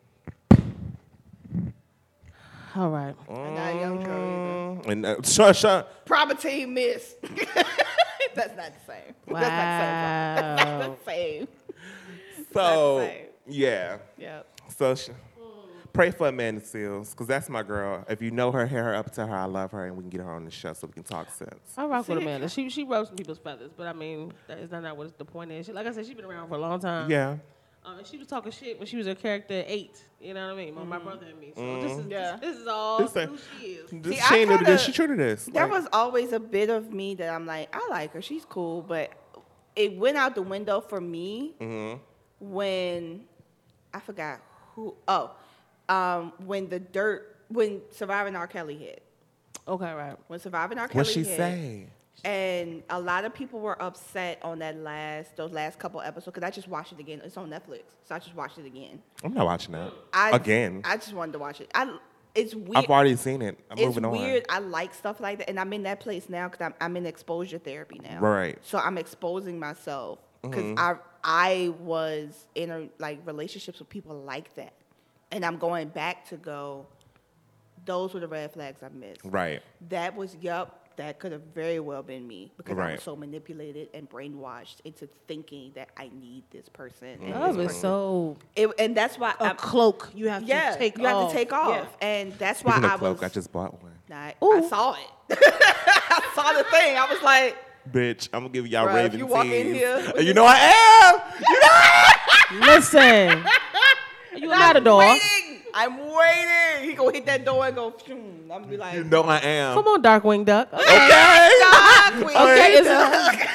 All right. And not young girl either. And uh, shut, shut. Proper team miss. That's not the same. That's not the same. That's not the same. So, same. yeah. Yep. So, sh- pray for Amanda Seals, because that's my girl. If you know her, hair her up to her. I love her, and we can get her on the show so we can talk sense. I rock with Amanda. She she rubs some people's feathers, but I mean, that is not, not what the point is. She, like I said, she's been around for a long time. Yeah. Um, and she was talking shit when she was a character at eight. You know what I mean? My, my brother and me. So Mm-hmm. this is Yeah. this, this is all This who ain't- she is. This See, she I ain't new to kinda- this. She true to this. There Like, was always a bit of me that I'm like, I like her, she's cool, but it went out the window for me Mm-hmm. when I forgot who. Oh, um, when the dirt, when Surviving R. Kelly hit, Okay, right. when Surviving R. Kelly What she hit, say? and a lot of people were upset on that last, those last couple episodes because I just watched it again. It's on Netflix, so I just watched it again. I'm not watching that I, again. I just wanted to watch it. I, it's weird. I've already seen it. I'm It's moving on. weird. I like stuff like that, and I'm in that place now because I'm, I'm in exposure therapy now. Right. So I'm exposing myself because Mhm. I I was in a, like relationships with people like that, and I'm going back to go. Those were the red flags I missed. Right. That was yup. That could have very well been me because I Right. was so manipulated and brainwashed into thinking that I need this person. And, Love this is person. so It, and that's why a I'm, cloak you have yeah, to take you have off. to take off, Yeah. and that's Speaking why of I cloak, was. I just bought one. I, Ooh. I saw it. I saw the thing. I was like, Bitch, I'm gonna give y'all Bruh, if Raven you walk in teas. here And with you know I am. You know I Listen, you a I'm matador. waiting. I'm waiting. He gonna hit that door and go. Phew. I'm gonna be like, am. You know I am. Come on, Darkwing Duck. Okay. Okay. God, queen. Okay, it's-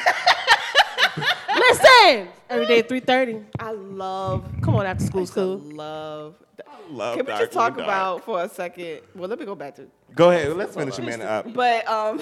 Listen, every day at three thirty. I love. Come on, after I school, used to school. love. Love Can we Darkwing just talk Duck. about for a second? Well, let me go back to. Go ahead. Let's finish your man up. But um,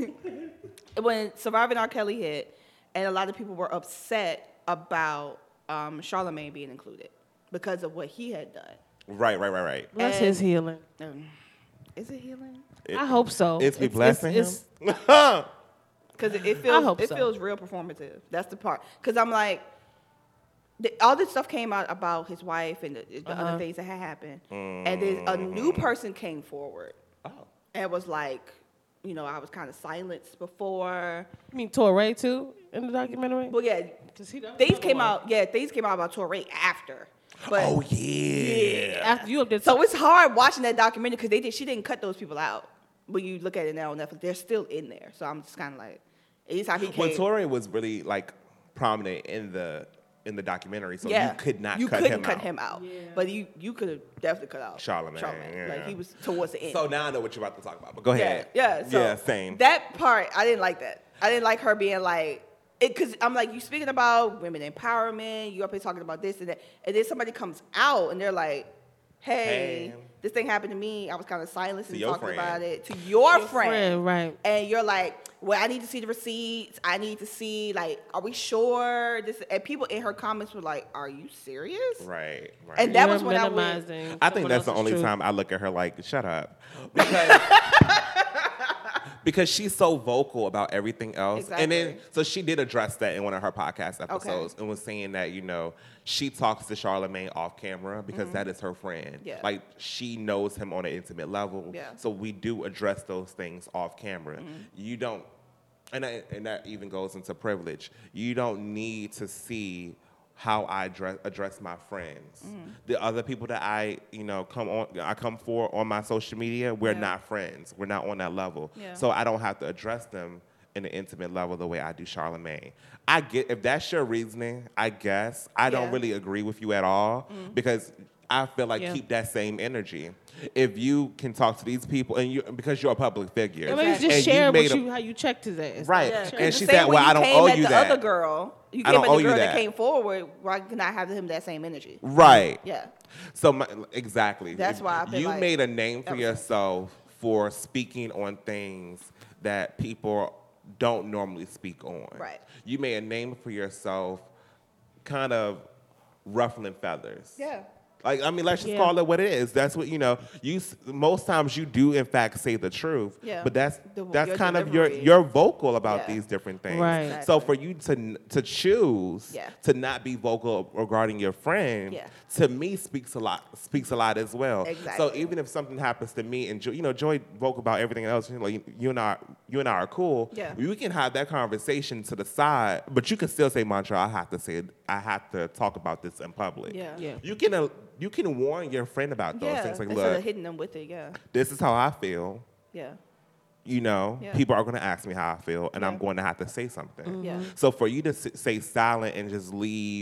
when Surviving R. Kelly hit, and a lot of people were upset about um, Charlamagne being included because of what he had done. Right, right, right, right. Bless And- his healing. Um, is it healing? It- I hope so. It's me blessing it's- him. Because it, it feels hope it so. feels real performative. That's the part. Because I'm like, the, all this stuff came out about his wife and the, the Uh-huh. other things that had happened, and then a new person came forward Oh. and was like, you know, I was kind of silenced before. You mean Torre too in the documentary? Well, yeah, 'Cause he- that was things another came one. out. Yeah, things came out about Torre after. But Oh yeah. After you up there, so it's hard watching that documentary because they did. She didn't cut those people out. When you look at it now on Netflix, they're still in there. So I'm just kind of like, anytime he came. Well, Torre was really like prominent in the in the documentary, so yeah, you could not you cut couldn't him cut out. him out. Yeah. But you you could have definitely cut out Charlamagne, yeah. Like he was towards the end. So now I know what you're about to talk about. But go yeah, ahead. yeah, so yeah, same. That part I didn't like that. I didn't like her being like it because I'm like you speaking about women empowerment. You up here talking about this and that, and then somebody comes out and they're like, "Hey, Hey. this thing happened to me. I was kind of silenced To and your talking friend. about it to your, Your friend. friend, right. And you're like, well, I need to see the receipts. I need to see, like, are we sure? This and people in her comments were like, are you serious? Right, right. And that You're was when I went. minimizing I think someone that's the else's only truth. time I look at her like, shut up. Because, because she's so vocal about everything else. And then, Exactly. so she did address that in one of her podcast episodes and was saying that, you know, she talks to Charlamagne off camera because that is her friend. Mm-hmm. Yeah. Like, she knows him on an intimate level. Yeah. Mm-hmm. So we do address those things off camera. You don't, and that, and that even goes into privilege. You don't need to see how I address, address my friends. Mm-hmm. The other people that I, you know, come on, I come for on my social media, we're Yeah. not friends. We're not on that level. Yeah. So I don't have to address them in an intimate level the way I do Charlamagne. I get, if that's your reasoning, I guess. I don't Yeah. really agree with you at all because I feel like Yeah. keep that same energy. If you can talk to these people, and you because you're a public figure, Yeah, maybe and just share made what a- you how you checked his ass. Right. Yeah, And 'cause she the said, same way well, I don't came owe at you the that. other girl. You I came don't at owe the you girl that. that. came forward. Why can I have him that same energy? Right. Yeah. So my, exactly. That's If why I feel you like made a name for that was- yourself for speaking on things that people don't normally speak on. Right. You made a name for yourself, kind of ruffling feathers. Yeah. Like, I mean, let's just Yeah. call it what it is. That's what, you know, you s- most times you do in fact say the truth. Yeah. But that's The- that's your kind of your delivery. you're vocal about Yeah. these different things. Right. So Exactly. for you to n- to choose Yeah. to not be vocal regarding your friend, Yeah. to me speaks a lot speaks a lot as well. So Exactly. even if something happens to me and Jo- you know, Joy vocal about everything else, you know, like you and I you and I are cool. Yeah. We can have that conversation to the side, but you can still say, Montreal, I have to say it, I have to talk about this in public. Yeah. Yeah. You can uh, you can warn your friend about those Yeah. things. Like, Instead of look, hitting them with it. Yeah. this is how I feel. Yeah. You know, Yeah. people are going to ask me how I feel, and I'm Yeah. going to have to say something. Yeah. So for you to s- say silent and just leave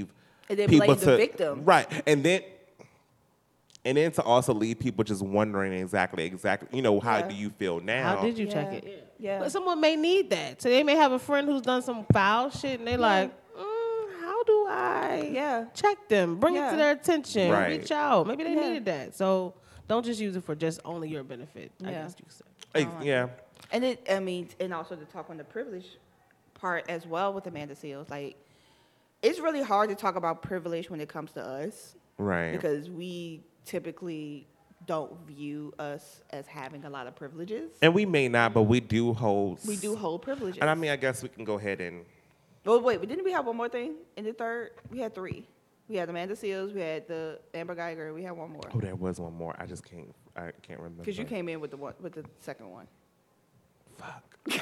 And then people blame to the victim. right, and then and then to also leave people just wondering exactly, exactly, you know, how Yeah. do you feel now? How did you Yeah. check it? Yeah. But someone may need that. So they may have a friend who's done some foul shit, and they like, mm, how do I Yeah. check them, bring it Yeah. to their attention, Right. reach out? Maybe they Yeah. needed that. So don't just use it for just only your benefit. I Yeah. guess you could say. Like, yeah, And it, I mean, and also to talk on the privilege part as well with Amanda Seals. Like, it's really hard to talk about privilege when it comes to us right. because we typically don't view us as having a lot of privileges. And we may not, but we do hold. We do hold privileges. And I mean, I guess we can go ahead and. Oh wait, but didn't we have one more thing in the third? We had three. We had Amanda Seals. We had the Amber Geiger. We had one more. Oh, there was one more. I just can't. I can't remember. Because you came in with the one with the second one. Fuck.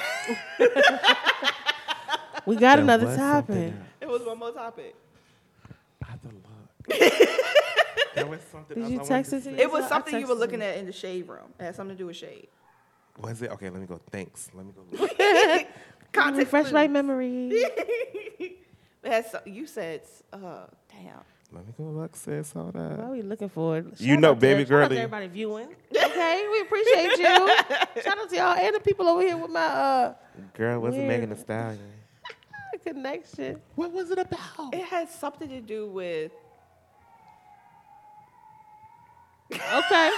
We got There another was something topic. else. It was one more topic. I have to look. There was something Did else you I wanted text to it to say. you? It was I something you were texted looking you. at in the shade room. It had something to do with shade. Was it? Okay, let me go. Thanks. Let me go look. Context Refresh my clues. memory. It has some, you said, uh, damn. Let me go look, sis. Hold What are up. we looking for? You Shout know, out to- baby shout out to girly. everybody viewing. Okay, we appreciate you. Shout out to y'all and the people over here with my uh Girl, wasn't Weird. Megan Thee Stallion. connection. What was it about? It has something to do with. Okay.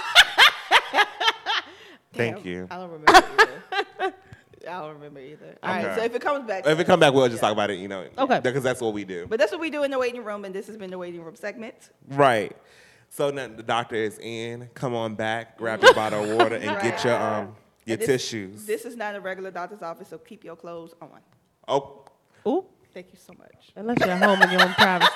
Thank Damn, you. I don't remember either. I don't remember either. All right, Okay. so if it comes back. If it come back, we'll just talk about it, you know. Okay. Because that's what we do. But that's what we do in the waiting room, and this has been the waiting room segment. Right. So now the doctor is in. Come on back, grab your bottle of water, and get your um your And this- tissues. This is not a regular doctor's office, so keep your clothes on. oh, Ooh. Thank you so much. Unless you're at home in your own privacy.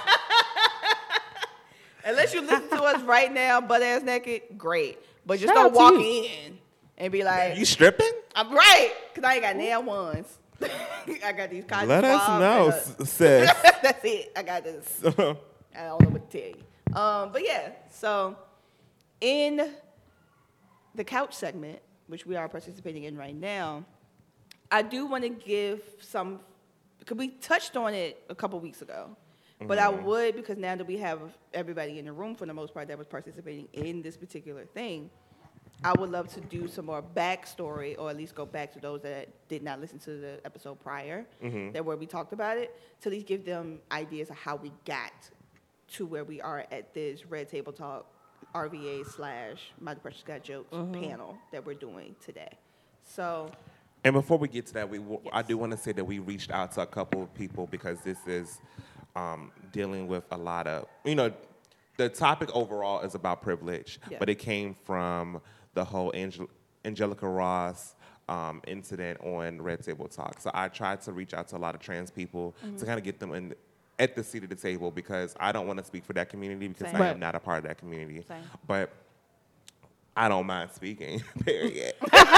Unless you listen to us right now, butt ass naked, great. But just Shout don't out to walk you. in and be like, you stripping? I'm right, because I ain't got nail ones. I got these cotton Let us swabs know, and a- s- sis. That's it. I got this. I don't know what to tell you. Um, but yeah, so in the couch segment, which we are participating in right now, I do want to give some, because we touched on it a couple weeks ago, but I would, because now that we have everybody in the room for the most part that was participating in this particular thing, I would love to do some more backstory, or at least go back to those that did not listen to the episode prior, that where we talked about it, to at least give them ideas of how we got to where we are at this Red Table Talk R V A slash My Depression's Got Jokes panel that we're doing today. So, And before we get to that, we w- I Yes. do want to say that we reached out to a couple of people because this is um, dealing with a lot of, you know, the topic overall is about privilege, Yeah. but it came from the whole Angel- Angelica Ross um, incident on Red Table Talk. So I tried to reach out to a lot of trans people Mm-hmm. to kind of get them in at the seat of the table because I don't want to speak for that community because Same. I Right. am not a part of that community. Same. But I don't mind speaking, period.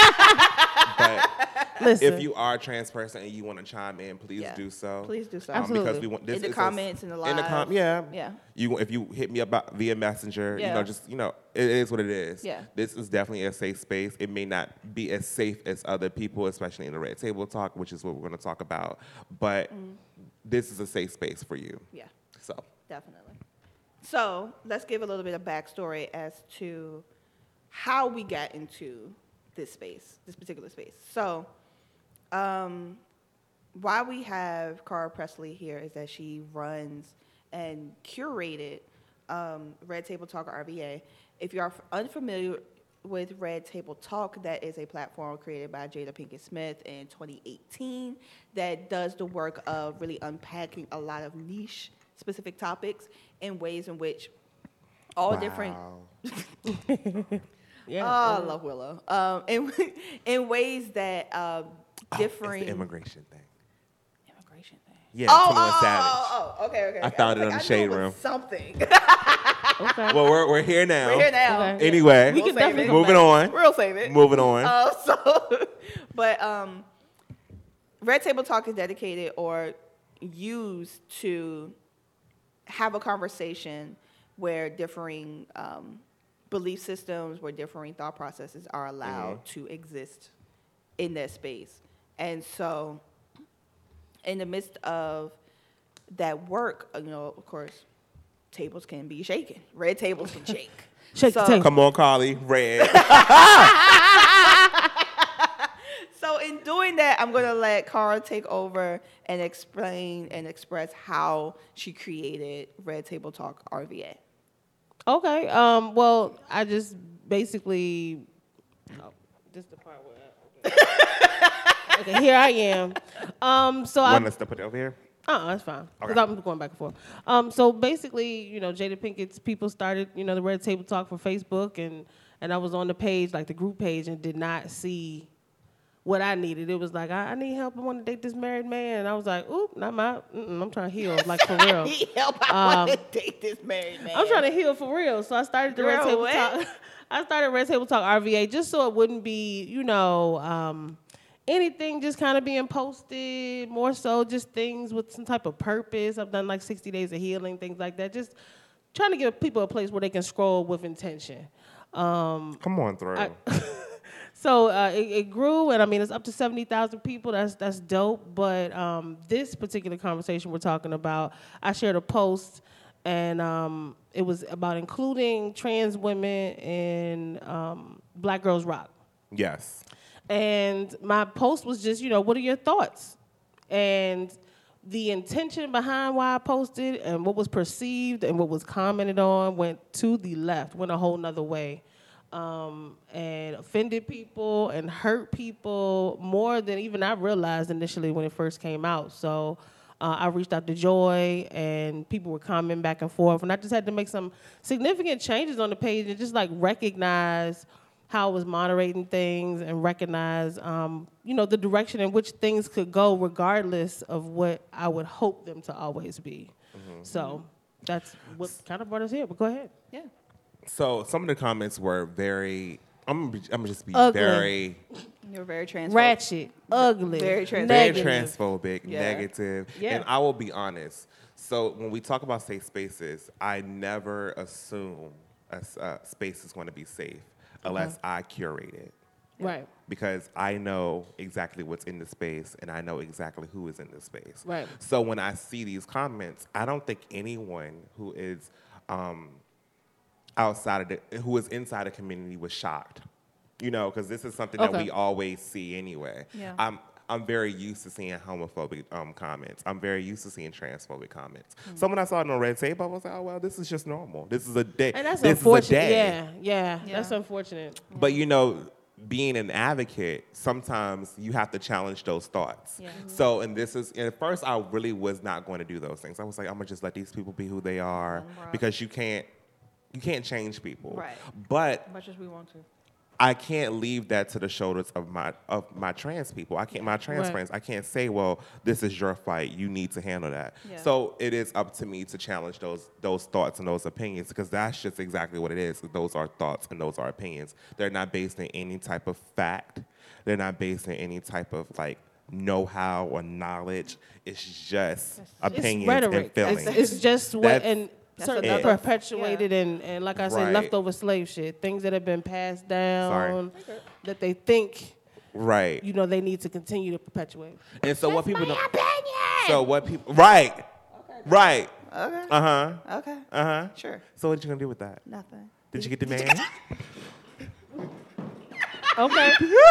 But Listen. if you are a trans person and you want to chime in, please Yeah. do so. Please do so. Um, because Absolutely. we want this In the is a- comments, in the in the com- lives. yeah, Yeah. You if you hit me up via messenger, you Yeah. know, just you know, it is what it is. Yeah. This is definitely a safe space. It may not be as safe as other people, especially in the Red Table Talk, which is what we're going to talk about. But this is a safe space for you. yeah. So Definitely. So let's give a little bit of backstory as to how we got into this space, this particular space. So, um, why we have Cara Presley here is that she runs and curated um, Red Table Talk R V A. If you are unfamiliar with Red Table Talk, that is a platform created by Jada Pinkett Smith in twenty eighteen that does the work of really unpacking a lot of niche specific topics in ways in which all different Wow. Yeah. oh, I love Willow. Um, in in ways that um, Oh, differing it's the immigration thing. immigration thing. Yeah, Oh, twenty-one oh, Savage. oh, oh, okay, okay. I okay. found was it on like, the I knew shade it was room. Something. Okay. Well, we're we're here now. We're here now. Okay. Anyway, We We'll can save definitely it. come moving back. on. We'll save it. Moving on. Uh, so, but um, Red Table Talk is dedicated or used to have a conversation where differing um, belief systems, where differing thought processes are allowed to exist in that space. And so, in the midst of that work, uh, you know, of course, tables can be shaken. Red tables can shake. Shake the So- table. Come on, Carly. Red. So in doing that, I'm gonna let Cara take over and explain and express how she created Red Table Talk R V A. Okay. Um. Well, I just basically. Oh, this the part where. Okay. Okay, here I am. Um. So I. Want us to put it over here? Uh, that's fine. Because Okay. I'm going back and forth. Um, so basically, you know, Jada Pinkett's people started, you know, the Red Table Talk for Facebook, and and I was on the page, like the group page, and did not see what I needed. It was like, I, I need help. I want to date this married man. And I was like, oop, not my. Mm-mm, I'm trying to heal, like for real. Need help. I want to date this married man. I'm trying to heal for real. So I started the Red Girl, Table what? Talk. I started Red Table Talk R V A just so it wouldn't be, you know, um, anything just kind of being posted, more so just things with some type of purpose. I've done like sixty days of healing, things like that. Just trying to give people a place where they can scroll with intention. Um, Come on through. I- So uh, it, it grew, and I mean, it's up to seventy thousand people. That's that's dope. But um, this particular conversation we're talking about, I shared a post, and um, it was about including trans women in um, Black Girls Rock. Yes. And my post was just, you know, what are your thoughts? And the intention behind why I posted and what was perceived and what was commented on went to the left, went a whole nother way. Um, and offended people and hurt people more than even I realized initially when it first came out. So uh, I reached out to Joy, and people were commenting back and forth, and I just had to make some significant changes on the page and just like recognize how I was moderating things and recognize, um, you know, the direction in which things could go regardless of what I would hope them to always be. Mm-hmm. So that's what kind of brought us here, but go ahead. Yeah. So some of the comments were very. I'm gonna, be, I'm gonna just be Ugly. very, You're very transphobic. Ratchet, ugly, Very trans- very negative. transphobic, Yeah. negative, Yeah. and I will be honest. So when we talk about safe spaces, I never assume a s- uh, space is going to be safe unless I curate it, Right, because I know exactly what's in the space and I know exactly who is in the space. Right. So when I see these comments, I don't think anyone who is um, outside of the, who is inside the community was shocked, you know, because this is something that Okay. we always see anyway. Yeah. I'm I'm very used to seeing homophobic um, comments. I'm very used to seeing transphobic comments. So when I saw it on Red Table, I was like, oh well, this is just normal. This is a day. and that's this is a unfortunate. day. Yeah, yeah, Yeah. that's unfortunate. But you know, being an advocate, sometimes you have to challenge those thoughts. Yeah. Mhm. So, and this is, and at first I really was not going to do those things. I was like, I'm gonna just let these people be who they are, Right. because you can't, you can't change people. Right. But As much as we want to. I can't leave that to the shoulders of my of my trans people. I can't, my trans Right. friends. I can't say, well, this is your fight. You need to handle that. Yeah. So it is up to me to challenge those those thoughts and those opinions, because that's just exactly what it is. Those are thoughts and those are opinions. They're not based in any type of fact. They're not based in any type of like know-how or knowledge. It's just opinions It's rhetoric. and feelings. It's, it's just what That's- and That's certain what it- perpetuated and, and like I said, Right. leftover slave shit, things that have been passed down Sorry. that they think right. you know they need to continue to perpetuate. And so what people don't. So what people. Right. Right. Okay. Uh huh. Okay. Uh huh. Sure. So what you gonna do with that? Nothing. Did you get the man? Okay.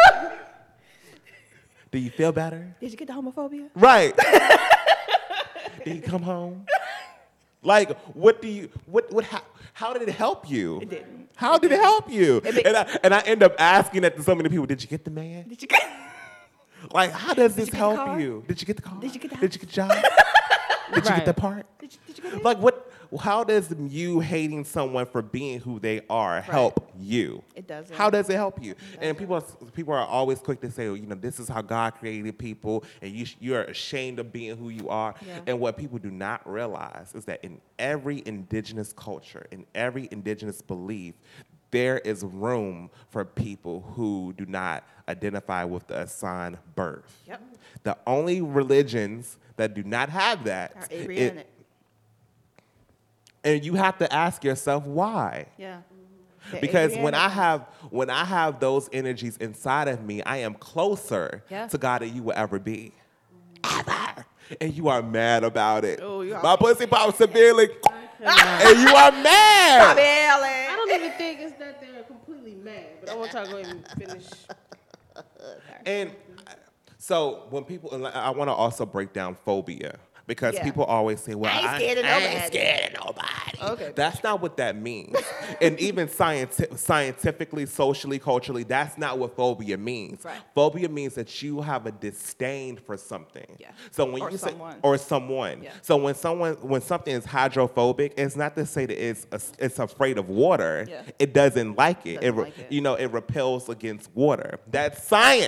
Do you feel better? Did you get the homophobia? Right. Did you come home? Like, what do you? What? What? How? How did it help you? It didn't. How did it help you? It did- And I and I end up asking that to so many people. Did you get the man? Did you get? Like, how does this you get the help car? you? Did you get the car? Did you get the Did you get the job? Did you Right. get the part? Did you, did you get it? Like, what? How does you hating someone for being who they are help you? It doesn't. How does it help you? And people, are- people are always quick to say, you know, this is how God created people, and you sh- you are ashamed of being who you are. Yeah. And what people do not realize is that in every indigenous culture, in every indigenous belief, there is room for people who do not identify with the assigned birth. Yep. The only religions that do not have that, Are it- Abrianic. and you have to ask yourself why. Yeah. The Because when I Abrianic- have when I have those energies inside of me, I am closer Yeah. to God than you will ever be. Ever. And you are mad about it. Oh, you are- My pussy pop severely. And you are mad. Stop yelling. I don't even think it's that they're completely mad, but I want y'all to go ahead and finish. And so when people, and I want to also break down phobia. Because Yeah. people always say, well, I ain't I, scared of I ain't nobody. scared of nobody. Okay. That's not what that means. And even scienti- scientifically, socially, culturally, that's not what phobia means. Right. Phobia means that you have a disdain for something. Yeah. So when Or you someone. say, or someone. Yeah. So when someone, when something is hydrophobic, it's not to say that it's, a, it's afraid of water. Yeah. It doesn't like it. Doesn't it, re- like it. You know, it repels against water. That's science.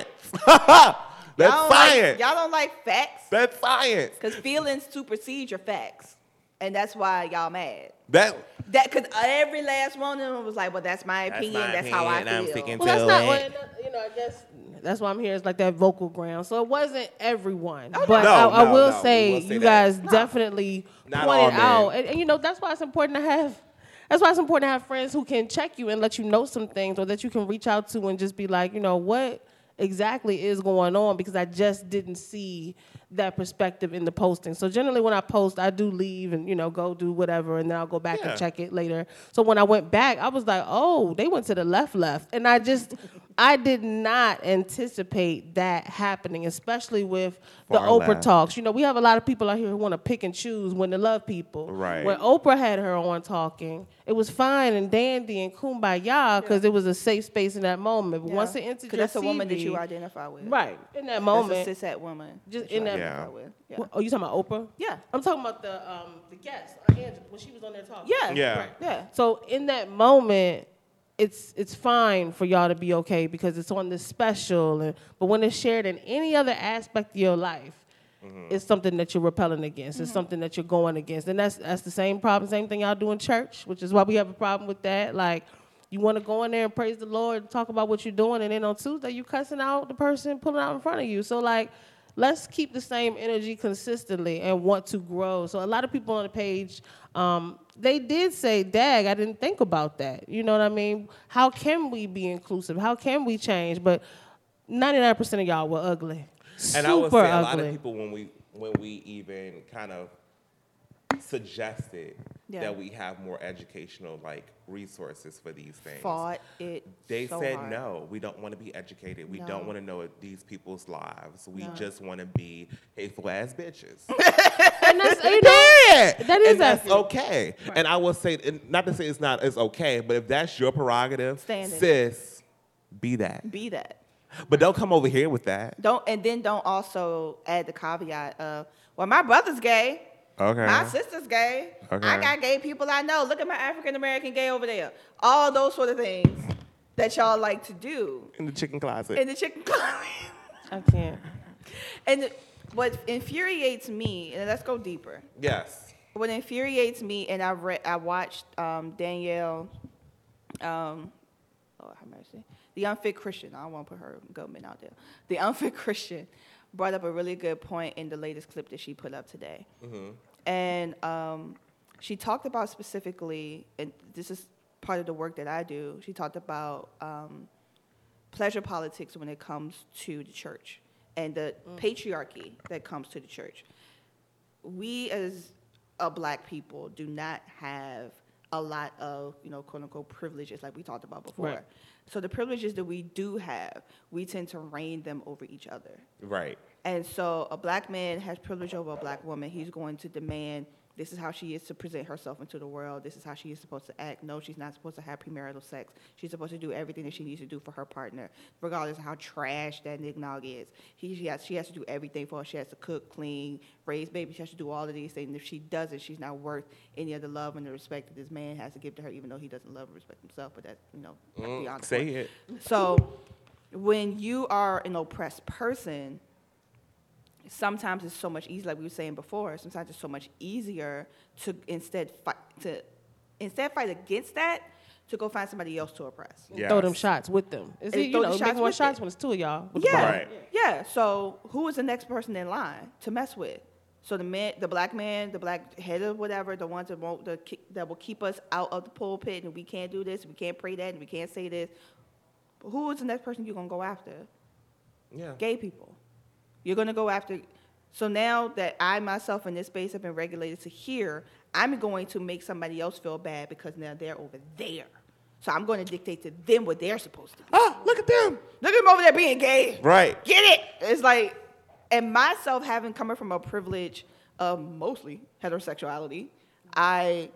Y'all That's don't like- science. y'all don't like facts? That's science. Because feelings supersede your facts. And that's why y'all mad. That That because every last one of them was like, well, that's my That's opinion. my That's how I opinion, I'm feel. sticking Well, that's to not, it. well, and, you know, I guess that's why I'm here. It's like that vocal ground. So it wasn't everyone. Oh, but no. I, I No, will no, we say, will say you that. guys No. definitely Not pointed all men. out. And, and, you know, that's why it's important to have, that's why it's important to have friends who can check you and let you know some things, or that you can reach out to and just be like, you know, what exactly is going on, because I just didn't see that perspective in the posting. So generally when I post, I do leave and, you know, go do whatever, and then I'll go back Yeah. and check it later. So when I went back, I was like, oh, they went to the left left. And I just, I did not anticipate that happening, especially with the Far Oprah left. talks. You know, we have a lot of people out here who want to pick and choose when to love people. Right. When Oprah had her on talking, it was fine and dandy and kumbaya because it was a safe space in that moment. But Yeah. once it entered 'Cause your that's a woman that C V, you identify with. right, in that That's moment. a cishet woman. Just that you in that- identify Yeah. with. Yeah. Well, oh, you talking about Oprah? Yeah. I'm talking about the um the guest, uh, Angela, when she was on there talking. Yeah. Yeah. Right. Yeah. So in that moment, it's it's fine for y'all to be okay because it's on this special, and, but when it's shared in any other aspect of your life, it's something that you're repelling against. It's something that you're going against, and that's that's the same problem, same thing y'all do in church, which is why we have a problem with that. Like, you want to go in there and praise the Lord, and talk about what you're doing, and then on Tuesday you cussing out the person pulling out in front of you. So like, let's keep the same energy consistently and want to grow. So a lot of people on the page, um, they did say, dag, I didn't think about that. You know what I mean? How can we be inclusive? How can we change? But ninety-nine percent of y'all were ugly. And I would Super say a ugly. lot of people, when we when we even kind of suggested Yeah. that we have more educational like resources for these things, Fought it. they so said hard. no. We don't want to be educated. We No. don't want to know these people's lives. We No. just want to be hateful ass bitches. And that's, you know, Yeah, that is and that's accurate. okay. And I will say, and not to say it's not, it's okay, but if that's your prerogative, Stand in it. sis, be that. Be that. But don't come over here with that. Don't and then don't also add the caveat of, well, my brother's gay. Okay. My sister's gay. Okay. I got gay people I know. Look at my African American gay over there. All those sort of things that y'all like to do In the chicken closet. in the chicken closet. I can't. And what infuriates me, and let's go deeper. Yes. What infuriates me, and I read, I watched um, Danielle, um, oh, have mercy, the Unfit Christian. I don't want to put her government out there. The Unfit Christian brought up a really good point in the latest clip that she put up today. And um, she talked about specifically, and this is part of the work that I do, she talked about um, pleasure politics when it comes to the church and the patriarchy that comes to the church. We as a black people do not have a lot of, you know, quote unquote privileges like we talked about before. Right. So the privileges that we do have, we tend to reign them over each other. Right. And so a black man has privilege over a black woman. He's going to demand, this is how she is to present herself into the world. This is how she is supposed to act. No, she's not supposed to have premarital sex. She's supposed to do everything that she needs to do for her partner, regardless of how trash that nignog is. He, she, has, she has to do everything for her. She has to cook, clean, raise babies. She has to do all of these things. And if she doesn't, she's not worth any of the love and the respect that this man has to give to her, even though he doesn't love and respect himself. But that's, you know, Mm, beyond the say point. it. So when you are an oppressed person, sometimes it's so much easier, like we were saying before, sometimes it's so much easier to instead fight to instead fight against that, to go find somebody else to oppress. Yes. Throw them shots with them. Is And it, you throw the know, shots make more with shots it. when it's two of y'all. with the Yeah. ball. Right. Yeah. So who is the next person in line to mess with? So the man, the black man, the black head of whatever, the ones that won't, the, that will keep us out of the pulpit, and we can't do this, we can't pray that, and we can't say this. But who is the next person you're gonna go after? Yeah. Gay people. You're gonna go after So now that I myself in this space have been regulated to here, I'm going to make somebody else feel bad because now they're over there. So I'm going to dictate to them what they're supposed to do. Oh, look at them. Look at them over there being gay. Right. Get it? It's like, and myself having coming from a privilege of mostly heterosexuality, I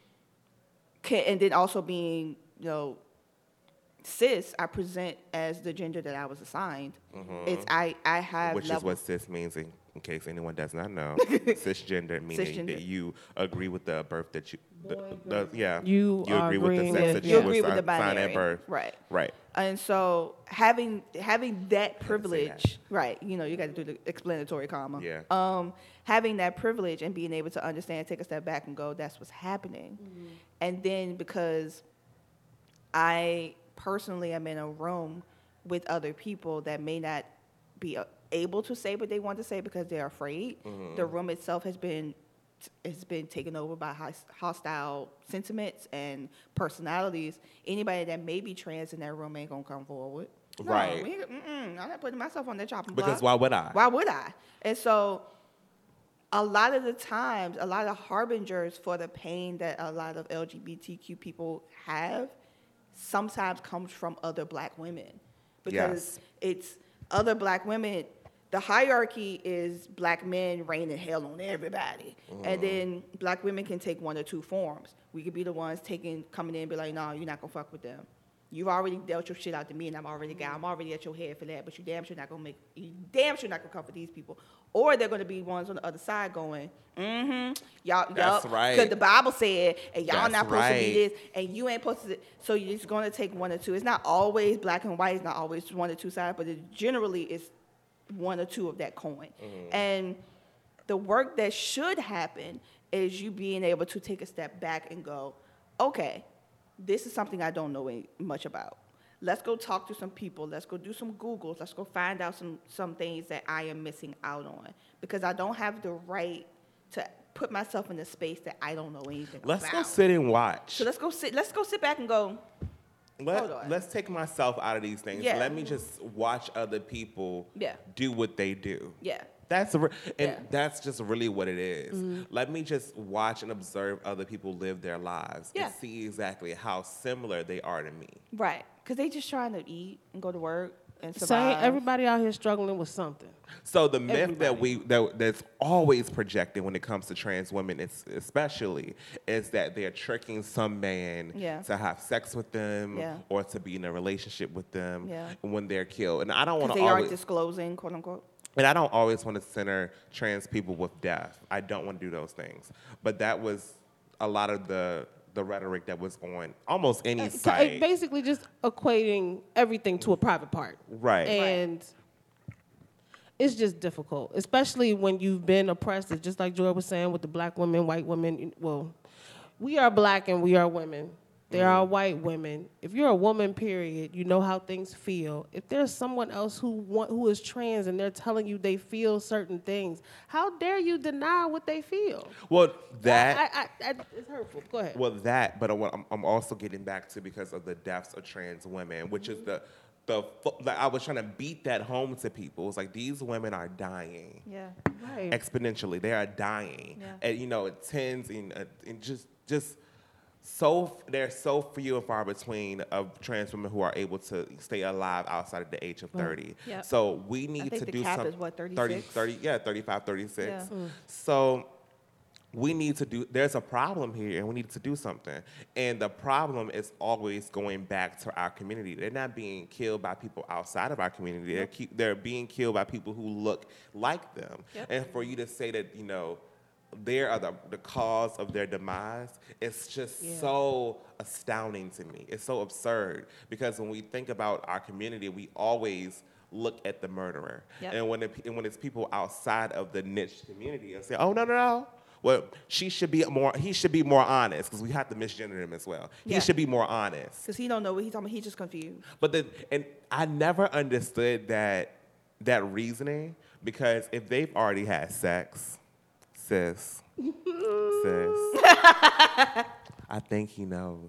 can, and then also being, you know, cis, I present as the gender that I was assigned. Mm-hmm. It's I, I have Which levels. is what cis means, in, in case anyone does not know. Cisgender meaning Cisgender. that you agree with the birth that you, the, the, yeah, You you are agree with the agreeing sex with- that yeah. you You were agree with sign- the signed binary. at birth. Right. Right. And so having having that say privilege, right? You know, you got to do the explanatory comma. Yeah. Um, having that privilege and being able to understand, take a step back and go, that's what's happening. Mm-hmm. And then because I personally am in a room with other people that may not be uh, able to say what they want to say because they're afraid. Mm-hmm. The room itself has been has been taken over by hostile sentiments and personalities. Anybody that may be trans in that room ain't gonna come forward. No, Right. we, I'm not putting myself on that chopping block. Because why would I? Why would I? And so a lot of the times, a lot of harbingers for the pain that a lot of L G B T Q people have sometimes comes from other black women. Because Yes. it's other black women. The hierarchy is black men raining hell on everybody. Mm. And then black women can take one or two forms. We could be the ones taking, coming in and be like, no, you're not going to fuck with them. You've already dealt your shit out to me, and I'm already guy. I'm already at your head for that, but you damn sure not gonna make. You damn sure not gonna come for these people. Or they're gonna be ones on the other side going, mm-hmm, y'all, That's yup, right. because the Bible said, and y'all That's not supposed right. to be this, and you ain't supposed to. So you're just gonna take one or two. It's not always black and white. It's not always one or two sides, but it generally is one or two of that coin. Mm-hmm. And the work that should happen is you being able to take a step back and go, okay, this is something I don't know any, much about. Let's go talk to some people. Let's go do some Googles. Let's go find out some, some things that I am missing out on because I don't have the right to put myself in a space that I don't know anything Let's about. go sit and watch. So let's go sit. Let's go sit back and go. Let, Hold on. let's take myself out of these things. Yeah. Let me just watch other people Yeah. do what they do. Yeah. That's a, re- and Yeah. that's just really what it is. Mm-hmm. Let me just watch and observe other people live their lives Yeah. and see exactly how similar they are to me. Right. Because they just trying to eat and go to work and Same, survive. everybody out here struggling with something. So the myth Everybody. that we that, that's always projected when it comes to trans women, it's, especially, is that they're tricking some man Yeah. to have sex with them Yeah. or to be in a relationship with them Yeah. when they're killed. And I don't want Because to they always. aren't disclosing, quote unquote. And I don't always want to center trans people with death. I don't want to do those things. But that was a lot of the the rhetoric that was on almost any So site. it basically just equating everything to a private part. Right. And it's just difficult, especially when you've been oppressed. It's just like Joy was saying with the black women, white women. Well, we are black and we are women. There are white women. If you're a woman, period, you know how things feel. If there's someone else who want, who is trans and they're telling you they feel certain things, how dare you deny what they feel? Well, that. I, I, I, it's hurtful. Go ahead. Well, that, but I'm, I'm also getting back to because of the deaths of trans women, which is the, the, like I was trying to beat that home to people. It's like these women are dying Yeah. Right. exponentially. They are dying, Yeah. and you know, it tens and, uh, and just just so they're so few and far between of trans women who are able to stay alive outside of the age of thirty. Yep. So we need think to the do cap something. is what, thirty, thirty-six? thirty, yeah, thirty-five, thirty-six. Yeah. Mm. So we need to do, there's a problem here and we need to do something. And the problem is always going back to our community. They're not being killed by people outside of our community. They're, keep, they're being killed by people who look like them. Yep. And for you to say that, you know, they are the, the cause of their demise, it's just Yeah. so astounding to me. It's so absurd because when we think about our community, we always look at the murderer. Yep. And when, it, and when it's people outside of the niche community and say, oh, no, no, no. Well, she should be more, he should be more honest because we have to misgender him as well. He Yeah. should be more honest. Because he don't know what he's talking about. He's just confused. But the, and I never understood that, that reasoning because if they've already had sex, sis, sis, I think he knows.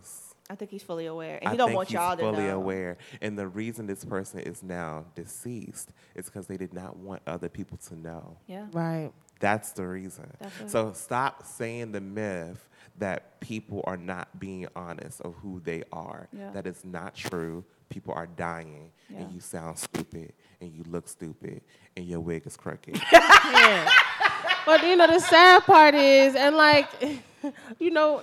I think he's fully aware, and I he don't think want he's y'all to fully know. aware. And the reason this person is now deceased is because they did not want other people to know. Yeah. Right. That's the reason. That's it. So stop saying the myth that people are not being honest of who they are. Yeah. That is not true. People are dying, Yeah. and you sound stupid, and you look stupid, and your wig is crooked. Yeah. But you know the sad part is, and like, you know,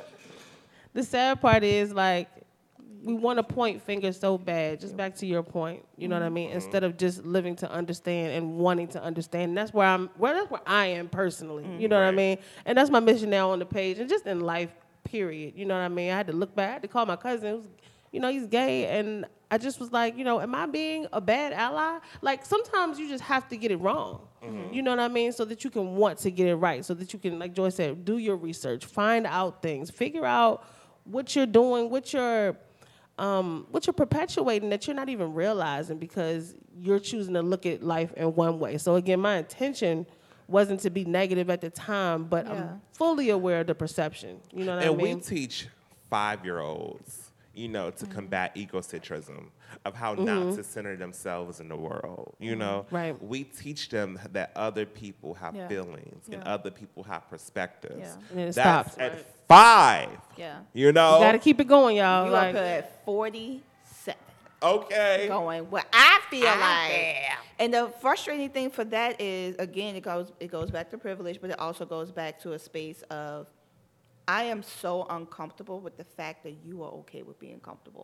the sad part is like, we want to point fingers so bad. Just back to your point, you know what I mean? Mm-hmm. Instead of just living to understand and wanting to understand. And that's where I'm. Well, that's where I am personally. You know what I Right. mean? And that's my mission now on the page, and just in life, period. You know what I mean? I had to look back. I had to call my cousin. Who's, you know, he's gay, and I just was like, you know, am I being a bad ally? Like sometimes you just have to get it wrong. You know what I mean? So that you can want to get it right. So that you can, like Joy said, do your research, find out things, figure out what you're doing, what you're, um, what you're perpetuating that you're not even realizing because you're choosing to look at life in one way. So again, my intention wasn't to be negative at the time, but Yeah. I'm fully aware of the perception. You know what And I mean? we teach five-year-olds, you know, to combat egocentrism of how not to center themselves in the world. You know, Right. we teach them that other people have Yeah. feelings and Yeah. other people have perspectives. Yeah. And then it That's stops, at right? five. Yeah. You know, You got to keep it going, y'all. You Like, up at forty-seven. okay. Going what I feel I like. feel. And the frustrating thing for that is, again, it goes it goes back to privilege, but it also goes back to a space of I am so uncomfortable with the fact that you are okay with being comfortable.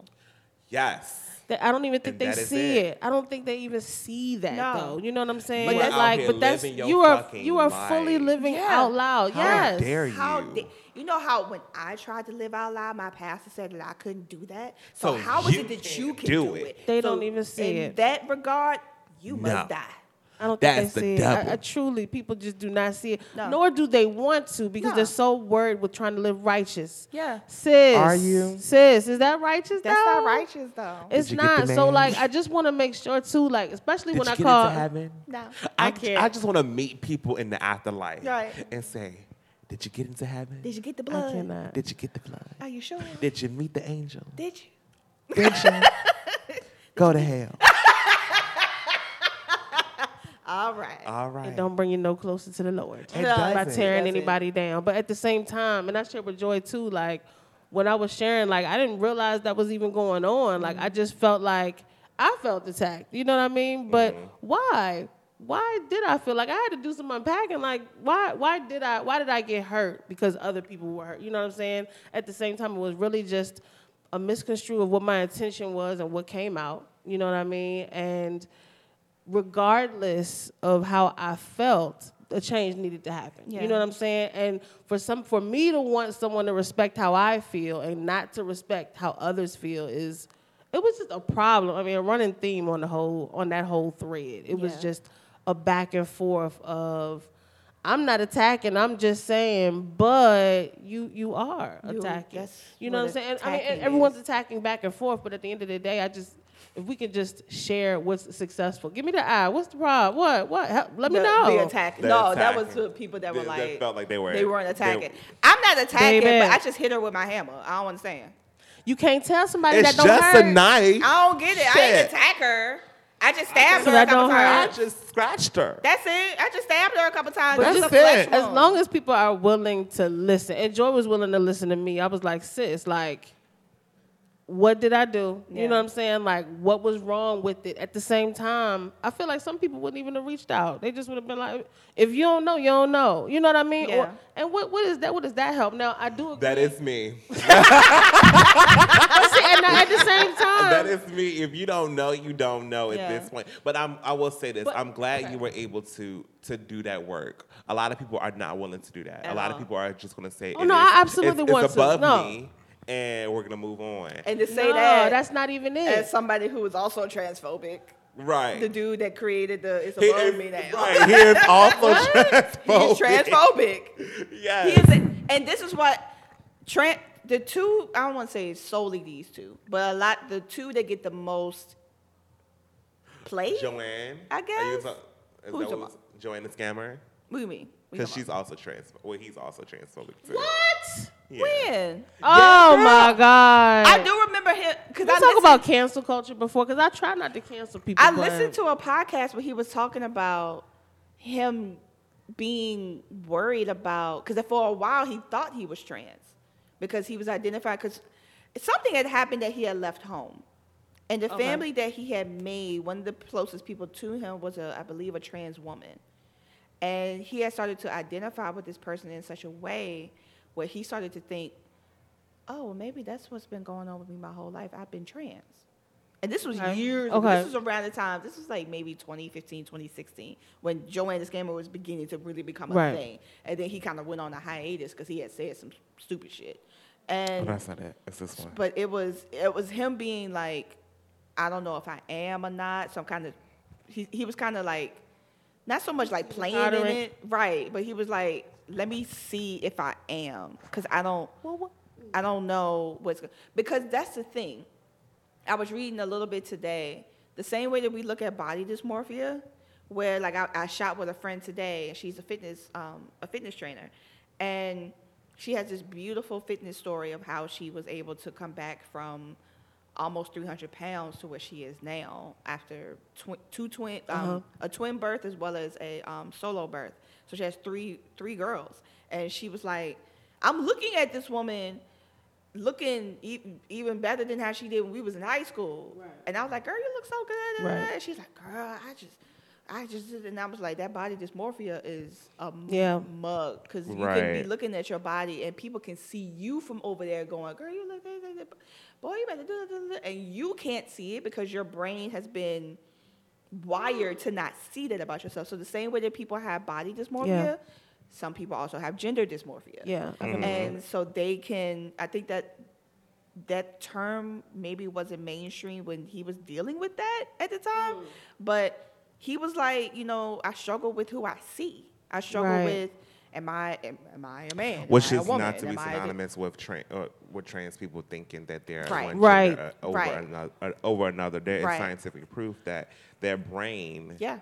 Yes. that I don't even think And they that is see it. it. I don't think they even see that No. though. You know what I'm saying? But You that's are like, out but here that's living your you are fucking you are fully life. living Yeah. out loud. How yes. dare How you? da- you know how when I tried to live out loud, my pastor said that I couldn't do that. So So, how is you it that can't you can do do, it. it? They So don't even see in it. that regard, you No. must die. I don't That's think the they see it. devil. I, I truly, people just do not see it. No. Nor do they want to because No. they're so worried with trying to live righteous. Yeah. Sis. Are you? Sis, is that righteous That's though? not righteous though. It's Did you get not. the So man? like, I just want to make sure too, like, especially Did when you I get call. into heaven? No. I, I can't. I just want to meet people in the afterlife Right. and say, did you get into heaven? Did you get the I blood? cannot. Did you get the blood? Are you sure? Did you meet the angel? Did you? Did you? Go to hell. All right. All right. It don't bring you no closer to the Lord. It by doesn't. tearing That's it. anybody down. But at the same time, and I share with Joy too, like when I was sharing, like I didn't realize that was even going on. Like I just felt like I felt attacked. You know what I mean? But why? Why did I feel like I had to do some unpacking? Like why? Why did I? Why did I get hurt? Because other people were hurt. You know what I'm saying? At the same time, it was really just a misconstrue of what my intention was and what came out. You know what I mean? And regardless of how I felt, a change needed to happen. Yeah. You know what I'm saying? And for some, for me to want someone to respect how I feel and not to respect how others feel is, it was just a problem. I mean, a running theme on the whole, on that whole thread. It was Yeah. just a back and forth of, I'm not attacking. I'm just saying, but you you are You- attacking. that's You know what I'm what saying? I mean, attacking everyone's is. attacking back and forth, but at the end of the day, I just, if we can just share what's successful. Give me the eye. What's the problem? What? What? Help, let me The- know. The attack. The No, that was attacking. the people that were They- like they felt like they were- They weren't they- attacking. I'm not attacking, Baby. but I just hit her with my hammer. I don't understand. You can't tell somebody It's that don't just hurt. a knife. I don't get it. I Shit. didn't attack her. I just stabbed So her a that couple don't hurt? I times. just scratched her. That's it. I just stabbed her a couple times. But It's that's a flesh it. As wound. long as people are willing to listen, and Joy was willing to listen to me, I was like, sis, like, what did I do? Yeah. You know what I'm saying? Like, what was wrong with it? At the same time, I feel like some people wouldn't even have reached out. They just would have been like, if you don't know, you don't know. You know what I mean? Yeah. Or, and what, what is that? What does that help? Now, I do agree. That is me. But see, and at the same time, That is me. If you don't know, you don't know at Yeah. this point. But I'm, I will say this. But- I'm glad okay. you were able to to do that work. A lot of people are not willing to do that. At a lot all. of people are just going to say, Oh, it no, is- I absolutely it's, want it's to. above No. me, and we're going to move on. And to say no, that that's not even it. as somebody who is also transphobic, Right. the dude that created the it's He above is, me now. right. He is also transphobic. He's transphobic. Yes. He is, a, and this is what tran the two. I don't want to say solely these two, but a lot the two that get the most play. Joanne. I Are you guess. ta- is Who you that talking what, Joanne the scammer? What do you mean? What you Because talking she's also trans. Well, he's also transphobic too. what? Yeah. When? Oh Yeah, my God. I do remember him because We I talk listened, about cancel culture before because I try not to cancel people. I but- listened to a podcast where he was talking about him being worried about because for a while he thought he was trans because he was identified because something had happened that he had left home. And the Okay. family that he had made, one of the closest people to him was, a, I believe, a trans woman. And he had started to identify with this person in such a way where he started to think, oh, well, maybe that's what's been going on with me my whole life. I've been trans. And this was Okay. years ago. Okay. This was around the time, this was like maybe twenty fifteen, twenty sixteen, when Joanna Scammer was beginning to really become a Right. thing. And then he kind of went on a hiatus because he had said some stupid shit. Oh, And that's not it. It's this one. but it was it was him being like, I don't know if I am or not. Some kind of he he was kind of like not so much like playing in Tolerant. it, right? But he was like, let me see if I am, because I don't I don't know what's go- because that's the thing. I was reading a little bit today. The same way that we look at body dysmorphia, where like I, I shot with a friend today, and she's a fitness um, a fitness trainer, and she has this beautiful fitness story of how she was able to come back from almost three hundred pounds to where she is now after tw- two twin um, Uh-huh. a twin birth as well as a um, solo birth. So she has three three girls, and she was like, I'm looking at this woman looking e- even better than how she did when we was in high school. Right. And I was like, girl, you look so good. Right. And she's like, girl, I just, I just, did-" and I was like, that body dysmorphia is a m- Yeah. mug. Because you can Right. be looking at your body and people can see you from over there going, girl, you look, boy, you better do it. And you can't see it because your brain has been wired to not see that about yourself. So the same way that people have body dysmorphia, Yeah. some people also have gender dysmorphia. Yeah. I can- And so they can, I think that that term maybe wasn't mainstream when he was dealing with that at the time, Mm. but he was like, you know, I struggle with who I see. I struggle Right. with, am I am, am I a man? Am Which I a is woman? not to be Am I a- synonymous with trans, uh, with trans people thinking that they're Right. one Right. gender, uh, over Right. another. Uh, over another, there is Right. scientific proof that their brain Yeah.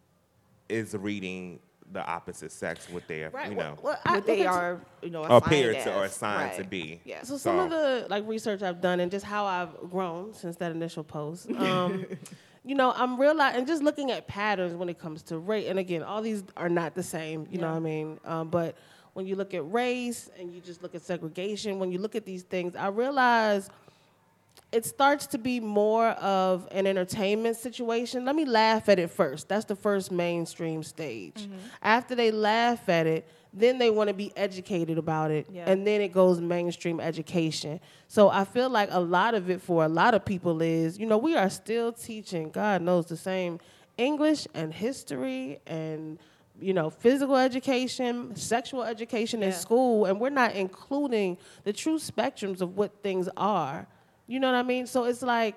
is reading the opposite sex what they are, Right. you Well, know, well, I What they look at- are, you know, appear assigned to or as. assigned to Right. be. Yeah. So some of So- the like research I've done and just how I've grown since that initial post, um, you know, I'm realizing and just looking at patterns when it comes to race. And again, all these are not the same. You know Yeah. what I mean? Um, but when you look at race and you just look at segregation, when you look at these things, I realize it starts to be more of an entertainment situation. Let me laugh at it first. That's the first mainstream stage. Mm-hmm. After they laugh at it, then they want to be educated about it. Yeah. And then it goes mainstream education. So I feel like a lot of it for a lot of people is, you know, we are still teaching, God knows, the same English and history and, you know, physical education, sexual education in Yeah. school, and we're not including the true spectrums of what things are. You know what I mean? So it's like,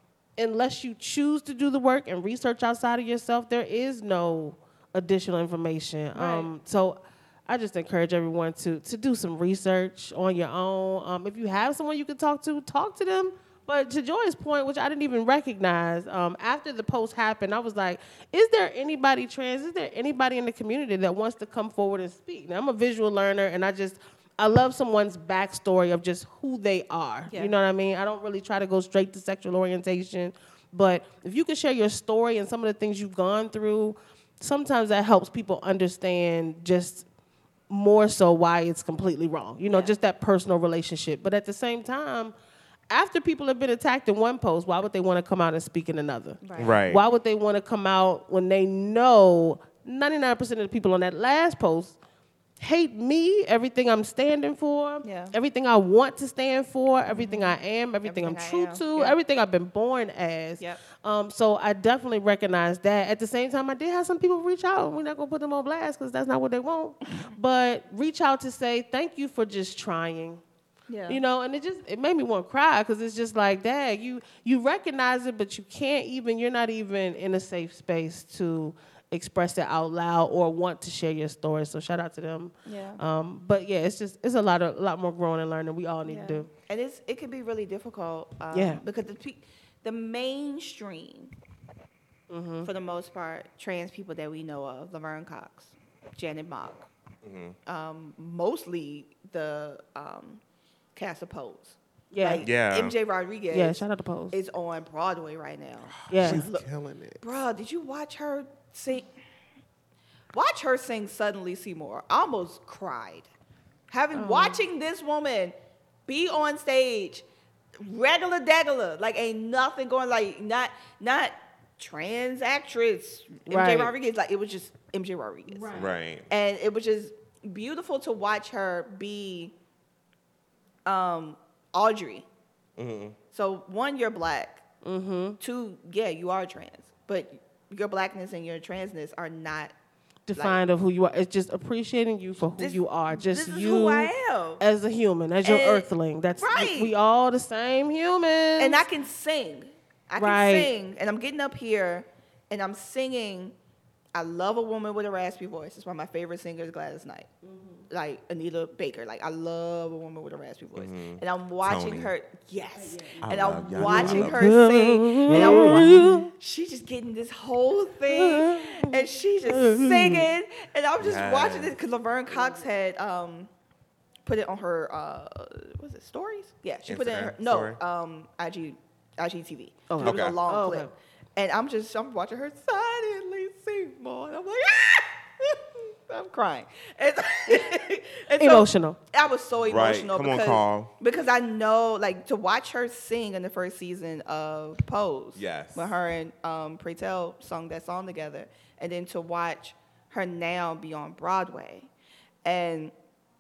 unless you choose to do the work and research outside of yourself, there is no additional information. Um, so I just encourage everyone to to do some research on your own. Um, if you have someone you can talk to, talk to them. But to Joy's point, which I didn't even recognize, um, after the post happened, I was like, is there anybody trans? Is there anybody in the community that wants to come forward and speak? Now, I'm a visual learner, and I just, I love someone's backstory of just who they are. Yeah. You know what I mean? I don't really try to go straight to sexual orientation. But if you can share your story and some of the things you've gone through, sometimes that helps people understand just more so why it's completely wrong. You know, Yeah. just that personal relationship. But at the same time, after people have been attacked in one post, why would they want to come out and speak in another? Right. Right. Why would they want to come out when they know ninety-nine percent of the people on that last post hate me, everything I'm standing for, Yeah. everything I want to stand for, everything I am, everything, I'm Everything I true am. to, Yeah. everything I've been born as. Yep. Um, so I definitely recognize that. At the same time, I did have some people reach out. We're not going to put them on blast because that's not what they want. But reach out to say, thank you for just trying. Yeah. You know, and it just it made me want to cry because it's just like, dang, you you recognize it, but you can't even, you're not even in a safe space to express it out loud or want to share your story. So shout out to them. Yeah. Um, but yeah, it's just it's a lot of a lot more growing and learning we all need Yeah. to do. And it's it can be really difficult. Um, Yeah. Because the pe- the mainstream, Mm-hmm. for the most part, trans people that we know of, Laverne Cox, Janet Mock, um, mostly the um, cast of Pose. Yeah. Like, Yeah. M J Rodriguez. Yeah, shout out to Pose. Is on Broadway right now. Yeah. She's Look, killing it. Bruh, did you watch her sing? Watch her sing Suddenly Seymour. I almost cried. Having watching this woman be on stage, regular degular, like ain't nothing going, like not not trans actress M J Right. Rodriguez, like it was just M J Rodriguez. Right. And it was just beautiful to watch her be um, Audrey. Mm-hmm. So one, you're black. Mm-hmm. Two, yeah, you are trans, but your blackness and your transness are not Defined of who you are. It's just appreciating you for who This- you are. Just this is you who I am. as a human, as your And- earthling. That's right. we all the same humans. And I can sing. I can Right. sing. And I'm getting up here and I'm singing. I love a woman with a raspy voice. It's one of my favorite singers, Gladys Knight. Like Anita Baker. Like I love a woman with a raspy voice. And I'm watching Tony. her. Yes. I And love I'm y'all. watching Love her sing. And I'm wa- she's just getting this whole thing. And she's just singing. And I'm just Yes. watching this because Laverne Cox had um, put it on her, uh, was it stories? Yeah, she put it in her, Instagram no, story? um, I G, I G T V. Okay. It was a Okay. long Oh, okay. clip. And I'm just, I'm watching her silently sing more. And I'm like, ah! I'm crying. And, and so Emotional. I was so Right. emotional Come on, because, Carl. because I know, like, to watch her sing in the first season of Pose. Yes. When her and um, Praytel sung that song together. And then to watch her now be on Broadway. And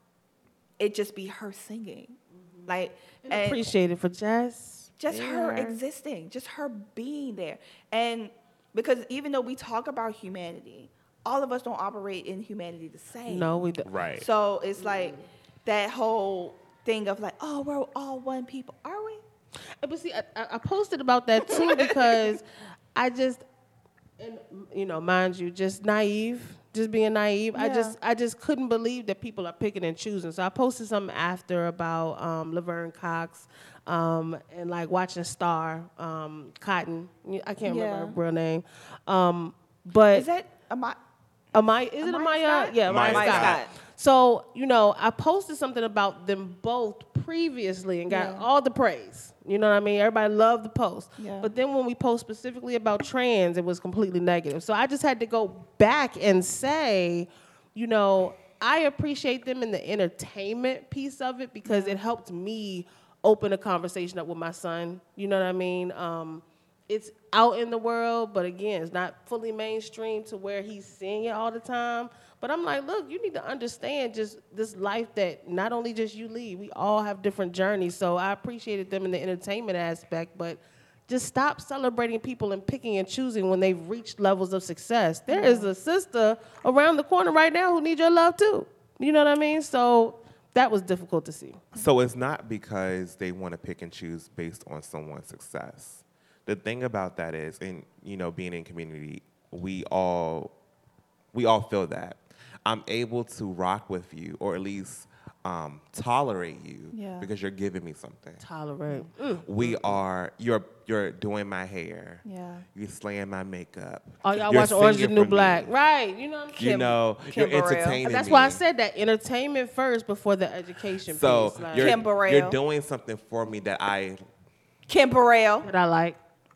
it just be her singing. Like, And and appreciate it for just just her there. existing, just her being there. And because even though we talk about humanity, all of us don't operate in humanity the same. No, we don't. Right. So it's like that whole thing of like, oh, we're all one people. Are we? But see, I, I I posted about that too because I just, and you know, mind you, just naive, just being naive. I Yeah. just, I just couldn't believe that people are picking and choosing. So I posted something after about um, Laverne Cox, um, and like watching Star, um, Cotton. I can't Yeah. remember her real name, um, but Is that am I? Amaya, is it Amaya Amaya? Scott? Yeah, Amaya, Amaya Scott. Scott. So, you know, I posted something about them both previously and got Yeah. all the praise. You know what I mean? Everybody loved the post. Yeah. But then when we post specifically about trans, it was completely negative. So I just had to go back and say, you know, I appreciate them in the entertainment piece of it because it helped me open a conversation up with my son. You know what I mean? Um, it's out in the world, but again, it's not fully mainstream to where he's seeing it all the time. But I'm like, look, you need to understand just this life that not only just you lead, we all have different journeys. So I appreciated them in the entertainment aspect, but just stop celebrating people and picking and choosing when they've reached levels of success. There is a sister around the corner right now who needs your love too. You know what I mean? So that was difficult to see. So it's not because they want to pick and choose based on someone's success. The thing about that is, and you know, being in community, we all we all feel that. I'm able to rock with you, or at least um, tolerate you, Yeah. because you're giving me something. Tolerate. We are. You're you're doing my hair. Yeah. You're slaying my makeup. Oh, y'all You're watch Orange is the singing New for Black. me. Right. You know what I'm saying? You Kim- know, Kim you're Burrell. entertaining That's me. why I said that entertainment first before the education So piece. Like, you're, Kim Burrell. you're doing something for me that I. Kim Burrell. that I like.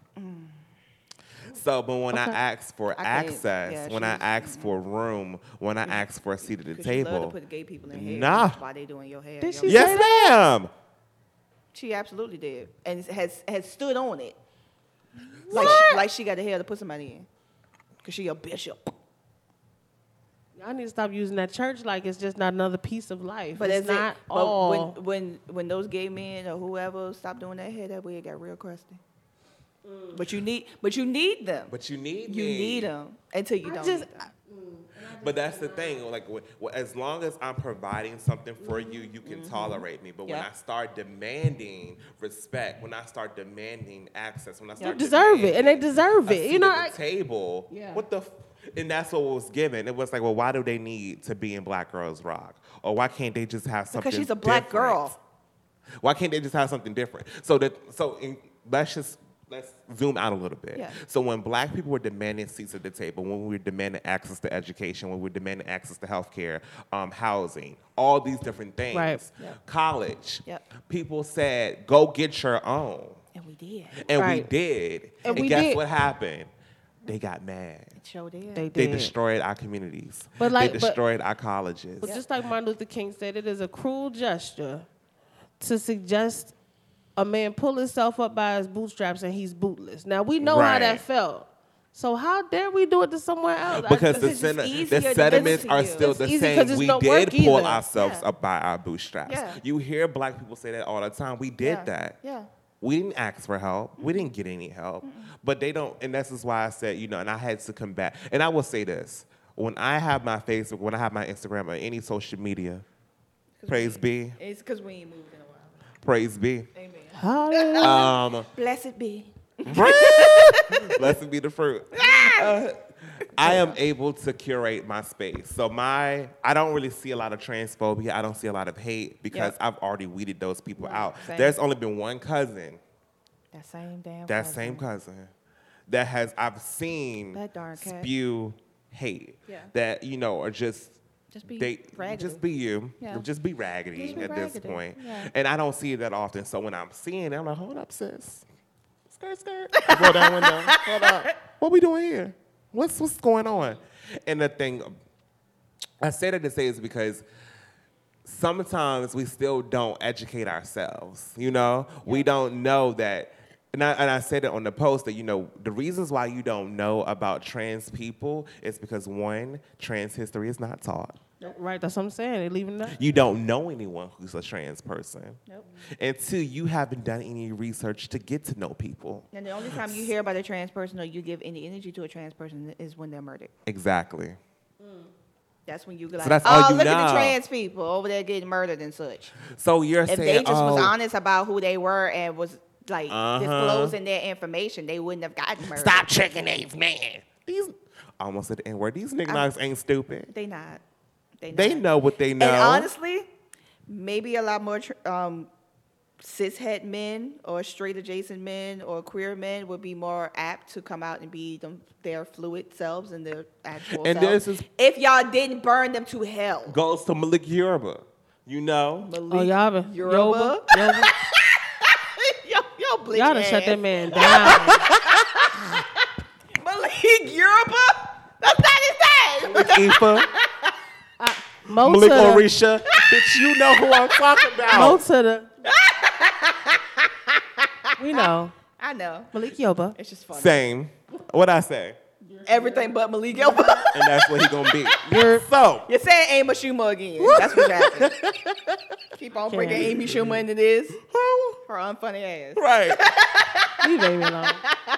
So, but when Okay. I ask for I can't- access, yeah, when I she's- ask for room, when I ask for a seat at the Because she love table, to put gay people in hair Nah. while they doing your hair. Did Yo, she yes, ma'am. She absolutely did, and has has stood on it. Like she, like she got the hair to put somebody in, cause she a bishop. Y'all need to stop using that church like it's just not another piece of life. But it's is not it? But all. when when when those gay men or whoever stop doing that hair, that way it got real crusty. But you need, but you need them. But you need you me. need them until you I don't. just, need them. But that's the thing. Like, wh- wh- as long as I'm providing something for you, you can tolerate me. But when Yeah. I start demanding respect, when I start demanding access, when I start deserve it, and they demanding deserve a it. You seat know, at I- the table. Yeah. What the? F- and that's what was given. It was like, well, why do they need to be in Black Girls Rock, or why can't they just have something? Because she's a black different? girl. Why can't they just have something different? So that, so in, let's just let's zoom out a little bit. Yeah. So when black people were demanding seats at the table, when we were demanding access to education, when we were demanding access to healthcare, um, housing, all these different things, Right. Yep. college, Yep. people said, go get your own. And we did. And we Right. did. And And, we guess did. what happened? They got mad. It sure did. They They did. destroyed our communities. But like- they but- destroyed our colleges. But just like Martin Luther King said, it is a cruel gesture to suggest a man pull himself up by his bootstraps and he's bootless. Now we know how that Right. felt. So how dare we do it to somewhere else? I Because just- the, it's just sen- easier the to sentiments listen to are you. still It's the easy 'cause same. it's We no did work pull either. ourselves Yeah. up by our bootstraps. Yeah. You hear black people say that all the time. We did Yeah. that. Yeah. We didn't ask for help. We didn't get any help. But they don't, and this is why I said, you know, and I had to combat. And I will say this. When I have my Facebook, when I have my Instagram or any social media, praise be, It's because we ain't moved in a while. praise be. Amen. Hallelujah. Um, Blessed be. Blessed be the fruit. Uh, I am able to curate my space. So my, I don't really see a lot of transphobia. I don't see a lot of hate because Yep. I've already weeded those people out. Same. There's only been one cousin, That same damn. that cousin. same cousin, that has I've seen That darn cat. spew hate. Yeah. That you know are just. Just be They raggedy. just be you. Yeah. Just be raggedy Just be at this raggedy. point. Yeah. And I don't see it that often. So when I'm seeing it, I'm like, hold up, sis. Skirt, skirt. Roll down window. Hold up. What we doing here? What's what's going on? And the thing, I say that to say is because sometimes we still don't educate ourselves. You know, we don't know that. And I, and I said it on the post that, you know, the reasons why you don't know about trans people is because, one, trans history is not taught. Right, that's what I'm saying. They leaving that. You don't know anyone who's a trans person. Nope. And two, you haven't done any research to get to know people. And the only time you hear about a trans person or you give any energy to a trans person is when they're murdered. Exactly. That's when you go like, So that's oh, all you look at the know. trans people over there getting murdered and such. So you're If saying, they just oh, was honest about who they were and was like Uh-huh. disclosing their information, they wouldn't have gotten murdered. stop tricking these men. These, I almost said the N-word. These niggas ain't stupid. They not. They, They not. know what they know. And honestly, maybe a lot more tr- um, cishet men or straight adjacent men or queer men would be more apt to come out and be them, their fluid selves and their actual And selves. this is- if y'all didn't burn them to hell. Goes to Malik Yoruba. You know? Malik Oh, y'all been Yoruba. Yoruba? Yoruba? yo, yo, bleach Y'all done ass. shut that man down. Malik Yoruba? That's not his name. Malik Ifa, Mo Malik to the, Orisha. Bitch, you know who I'm talking Mo about. to the. We know. I know. Malik Yoba. It's just funny. Same. What I say? Everything but Malik Yoruba. And that's what he gonna be. You're So, You're saying Amy Schumer again. That's what happened. Keep on bringing Can't. Amy Schumer into this. Her unfunny ass. right. leave Amy alone.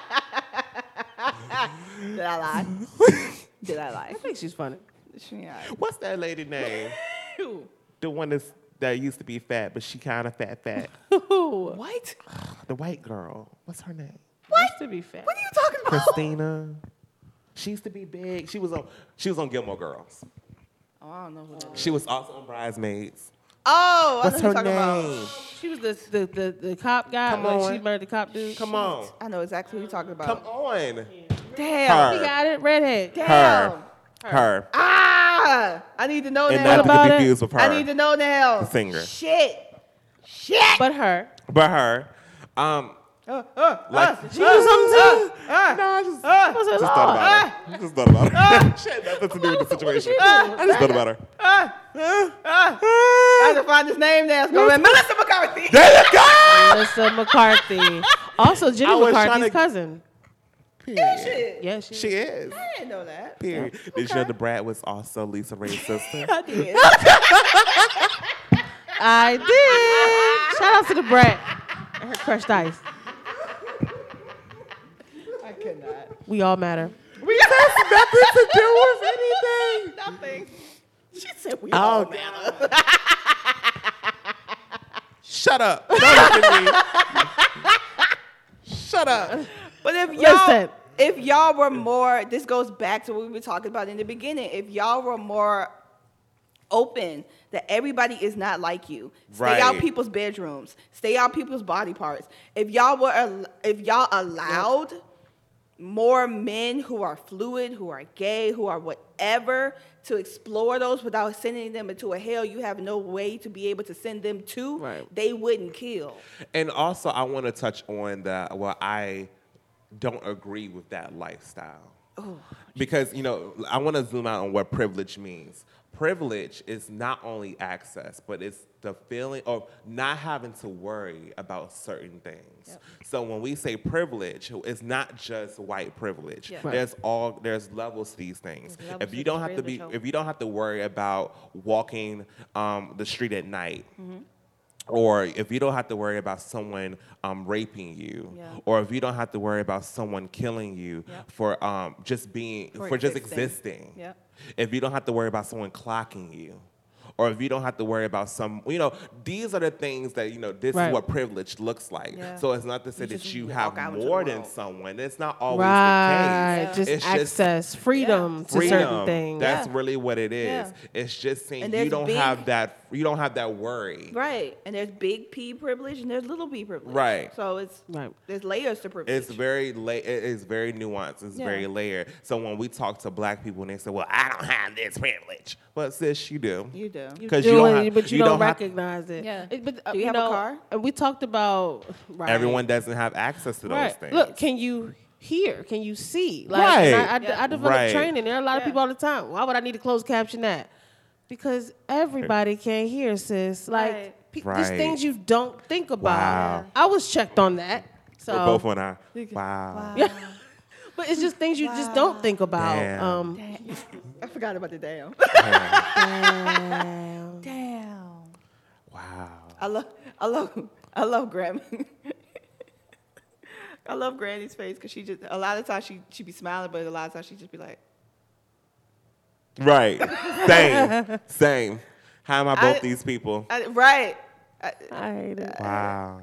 Did I lie? Did I lie? I think she's funny. She all What's that lady name? right. The one that's, that used to be fat, but she kind of fat, fat. What? The white girl. What's her name? Used to be fat. What are you talking about? Christina. She used to be big. She was on. She was on Gilmore Girls. Oh, I don't know who that is. She was also on Bridesmaids. Oh, I What's know her who you're talking name? about. She was the the, the, the cop guy Come when on. she married the cop dude. Come on. I know exactly who you're talking Come about. on. Damn. We Her. got it. Redhead. Damn. Her. Her. Ah! I need to know And now. not to about be it? confused with her. I need to know now. The singer. Shit. Shit. But her. But her. Um. Uh, uh, Like. uh, She was something too. uh, No, I just. uh, What's her Just law? thought about her. I just thought about her. She had nothing to do with the situation. I just thought about her. uh, uh. I have to find his name now. It's gonna be Melissa McCarthy. There you go. Melissa McCarthy. Also, Jenny I was trying McCarthy's to- cousin. Period. Shit. Yeah, she. She is. I didn't know that. Period. Did you know the Brad was also Lisa Ray's sister? I did. I did. Shout out to the brat and her crushed ice. I cannot. We all matter. We That's nothing to do with anything. nothing. She said we Oh, all matter. Shut up. Don't look at me. Shut up. But if y'all, Listen. if y'all were more, this goes back to what we were talking about in the beginning. If y'all were more open that everybody is not like you. Stay Right. out people's bedrooms. Stay out people's body parts. If y'all were, al- if y'all allowed more men who are fluid, who are gay, who are whatever, to explore those without sending them into a hell you have no way to be able to send them to, Right. they wouldn't kill. And also, I want to touch on that. Well, I don't agree with that lifestyle. Oh. Because, you know, I want to zoom out on what privilege means. Privilege is not only access, but it's the feeling of not having to worry about certain things. Yep. So when we say privilege, it's not just white privilege. Yeah. Right. There's all there's levels to these things. There's levels If to you this don't have to be, privilege, if you don't have to worry about walking um, the street at night. Mm-hmm. Or if you don't have to worry about someone um, raping you, Yeah. or if you don't have to worry about someone killing you Yep. for um, just being, for, For just existing. existing, Yep. if you don't have to worry about someone clocking you, or if you don't have to worry about some, you know, these are the things that, you know, this Right. is what privilege looks like. Yeah. So it's not to say You that just you walk have out into the more than world. someone. It's not always Right. the case. Just It's access, freedom to freedom. certain things. That's Yeah. really what it is. Yeah. It's just saying And you there's don't big- have that, you don't have that worry. Right. And there's big P privilege and there's little P privilege. Right. So it's Right. there's layers to privilege. It's very la- it is very nuanced. It's Yeah. very layered. So when we talk to black people and they say, "Well, I don't have this privilege," well, sis, you do. you do. Because Do you don't it, have, but you, you don't, don't have- recognize it. Yeah. It- but, uh, Do you have a know, car? And we talked about right. everyone doesn't have access to those Right. things. Look, can you hear? Can you see? Like, Right. and I, I, Yeah. I develop Right. training. There are a lot of Yeah. people all the time. Why would I need to close caption that? Because everybody can't hear, sis. Like, Right. pe- Right. there's things you don't think about. Wow. I was checked on that. So, We're both on our wow. yeah. But it's just things you just don't think about. Damn. Um, Damn. I forgot about the damn. damn. Damn. Wow. I love I love I love Grammy. I love Granny's face because she just a lot of times she she be smiling, but a lot of times she just be like, Right. Same. Same. How am I both I- these people? I, right. I, I hate it. Wow.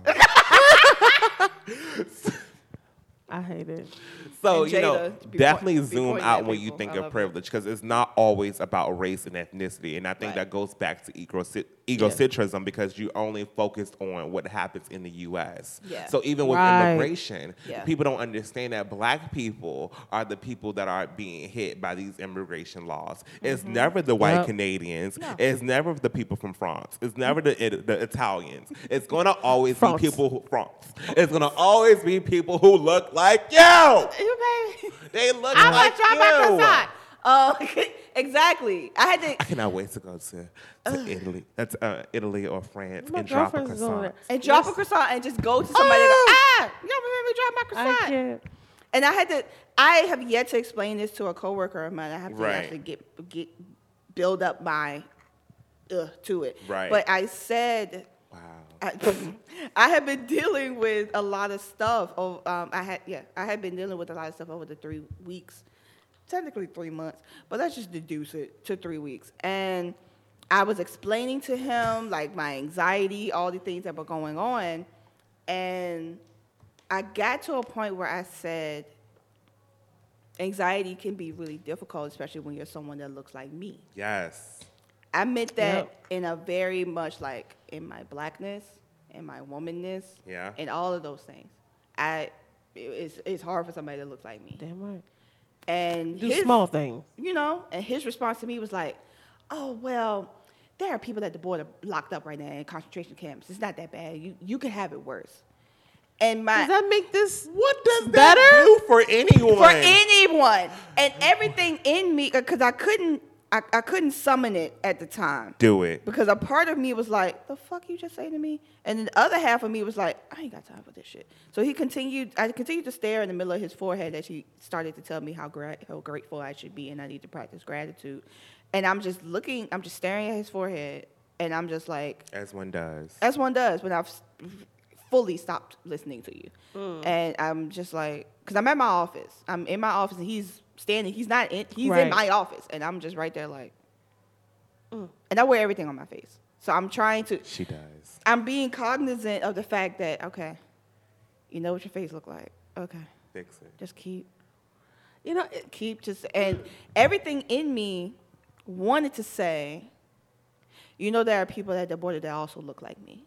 I hate it. So, And you know, Jada be definitely point- be zoom pointing out at when you people. think I of love it. privilege because it's not always about race and ethnicity. And I think Right. that goes back to egocent- egocentrism because you only focused on what happens in the U S. Yeah. So even with Right. immigration, Yeah. people don't understand that black people are the people that are being hit by these immigration laws. It's Mm-hmm. never the white Yep. Canadians. No. It's never the people from France. It's never the, it, the Italians. It's going to always France. be people who, France. It's going to always be people who look like you. you baby. They look I'm like gonna try my you. croissant. Uh, exactly. I had I to cannot wait to go to, to Italy. That's uh, Italy or France My and drop a girlfriend's going croissant. there. and drop a croissant and just go to somebody and go, ah, you don't remember me drop my I croissant. can't. And I had to. I have yet to explain this to a coworker of mine. I have to Right. actually get get build up my uh, to it. Right. But I said Wow. I, I have been dealing with a lot of stuff. Oh, um, I had yeah, I had been dealing with a lot of stuff over the three weeks, technically three months, but let's just deduce it to three weeks. And I was explaining to him like my anxiety, all the things that were going on, and I got to a point where I said, anxiety can be really difficult, especially when you're someone that looks like me. Yes. I meant that Yep. in a very much like in my blackness, in my womanness, Yeah. and all of those things. I it- it's it's hard for somebody that looks like me. Damn right. And Do his, small things. you know, and his response to me was like, "Oh well, there are people at the border locked up right now in concentration camps. It's not that bad. You you could have it worse." And my Does that make this What does better? that do for anyone? for anyone and everything in me because I couldn't I, I couldn't summon it at the time. Do it. Because a part of me was like, the fuck you just say to me? And then the other half of me was like, I ain't got time for this shit. So he continued, I continued to stare in the middle of his forehead as he started to tell me how, gra- how grateful I should be and I need to practice gratitude. And I'm just looking, I'm just staring at his forehead and I'm just like, As one does. as one does when I've s- fully stopped listening to you. And I'm just like, because I'm at my office. I'm in my office and he's standing, he's not in, he's in Right. my office. And I'm just right there like, mm. And I wear everything on my face. So I'm trying to, She does. I'm being cognizant of the fact that, okay, you know what your face look like. Okay, Fix it. just keep, You know, it, keep just, and everything in me wanted to say, you know there are people at the border that also look like me.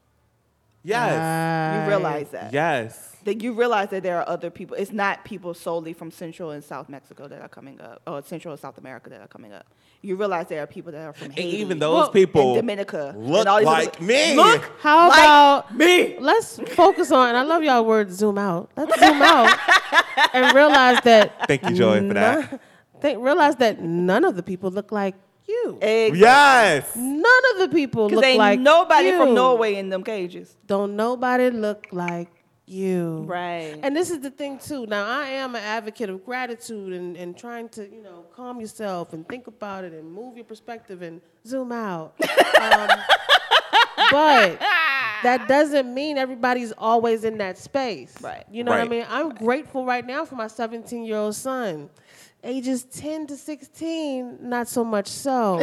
Yes. You realize that. Yes. That you realize that there are other people. It's not people solely from Central and South Mexico that are coming up, or Central and South America that are coming up. You realize there are people that are from And Haiti, even those Well, people and Dominica, look and all these like other- me. Look How like about me. let's focus on, and I love y'all word zoom out. Let's zoom out and realize that. Thank you, Joy, for that. none- Think, realize that none of the people look like you. Exactly. Yes. None of the people Because look ain't like nobody you. from Norway in them cages. Don't nobody look like you. Right. And this is the thing too. Now I am an advocate of gratitude and, and trying to, you know, calm yourself and think about it and move your perspective and zoom out. um, but that doesn't mean everybody's always in that space. Right. You know what I Right. mean? I'm grateful right now for my seventeen-year-old son. Ages ten to sixteen, not so much so.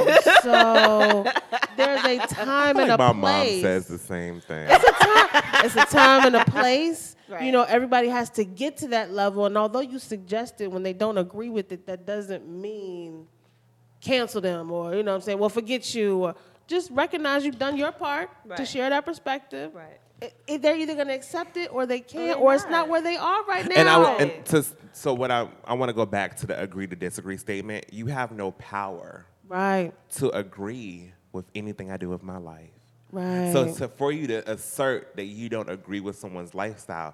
So there's a time I and feel a like my place. mom says the same thing. It's a time and a place. Right. You know, everybody has to get to that level. And although you suggest it when they don't agree with it, that doesn't mean cancel them or, you know what I'm saying, well, forget you. Or just recognize you've done your part to Right. share that perspective. Right. I- I- they're either going to accept it or they can't, they're or it's not. not where they are right now. And I w- and to, so what I I want to go back to the agree to disagree statement. You have no power right, to agree with anything I do with my life. right. So to, for you to assert that you don't agree with someone's lifestyle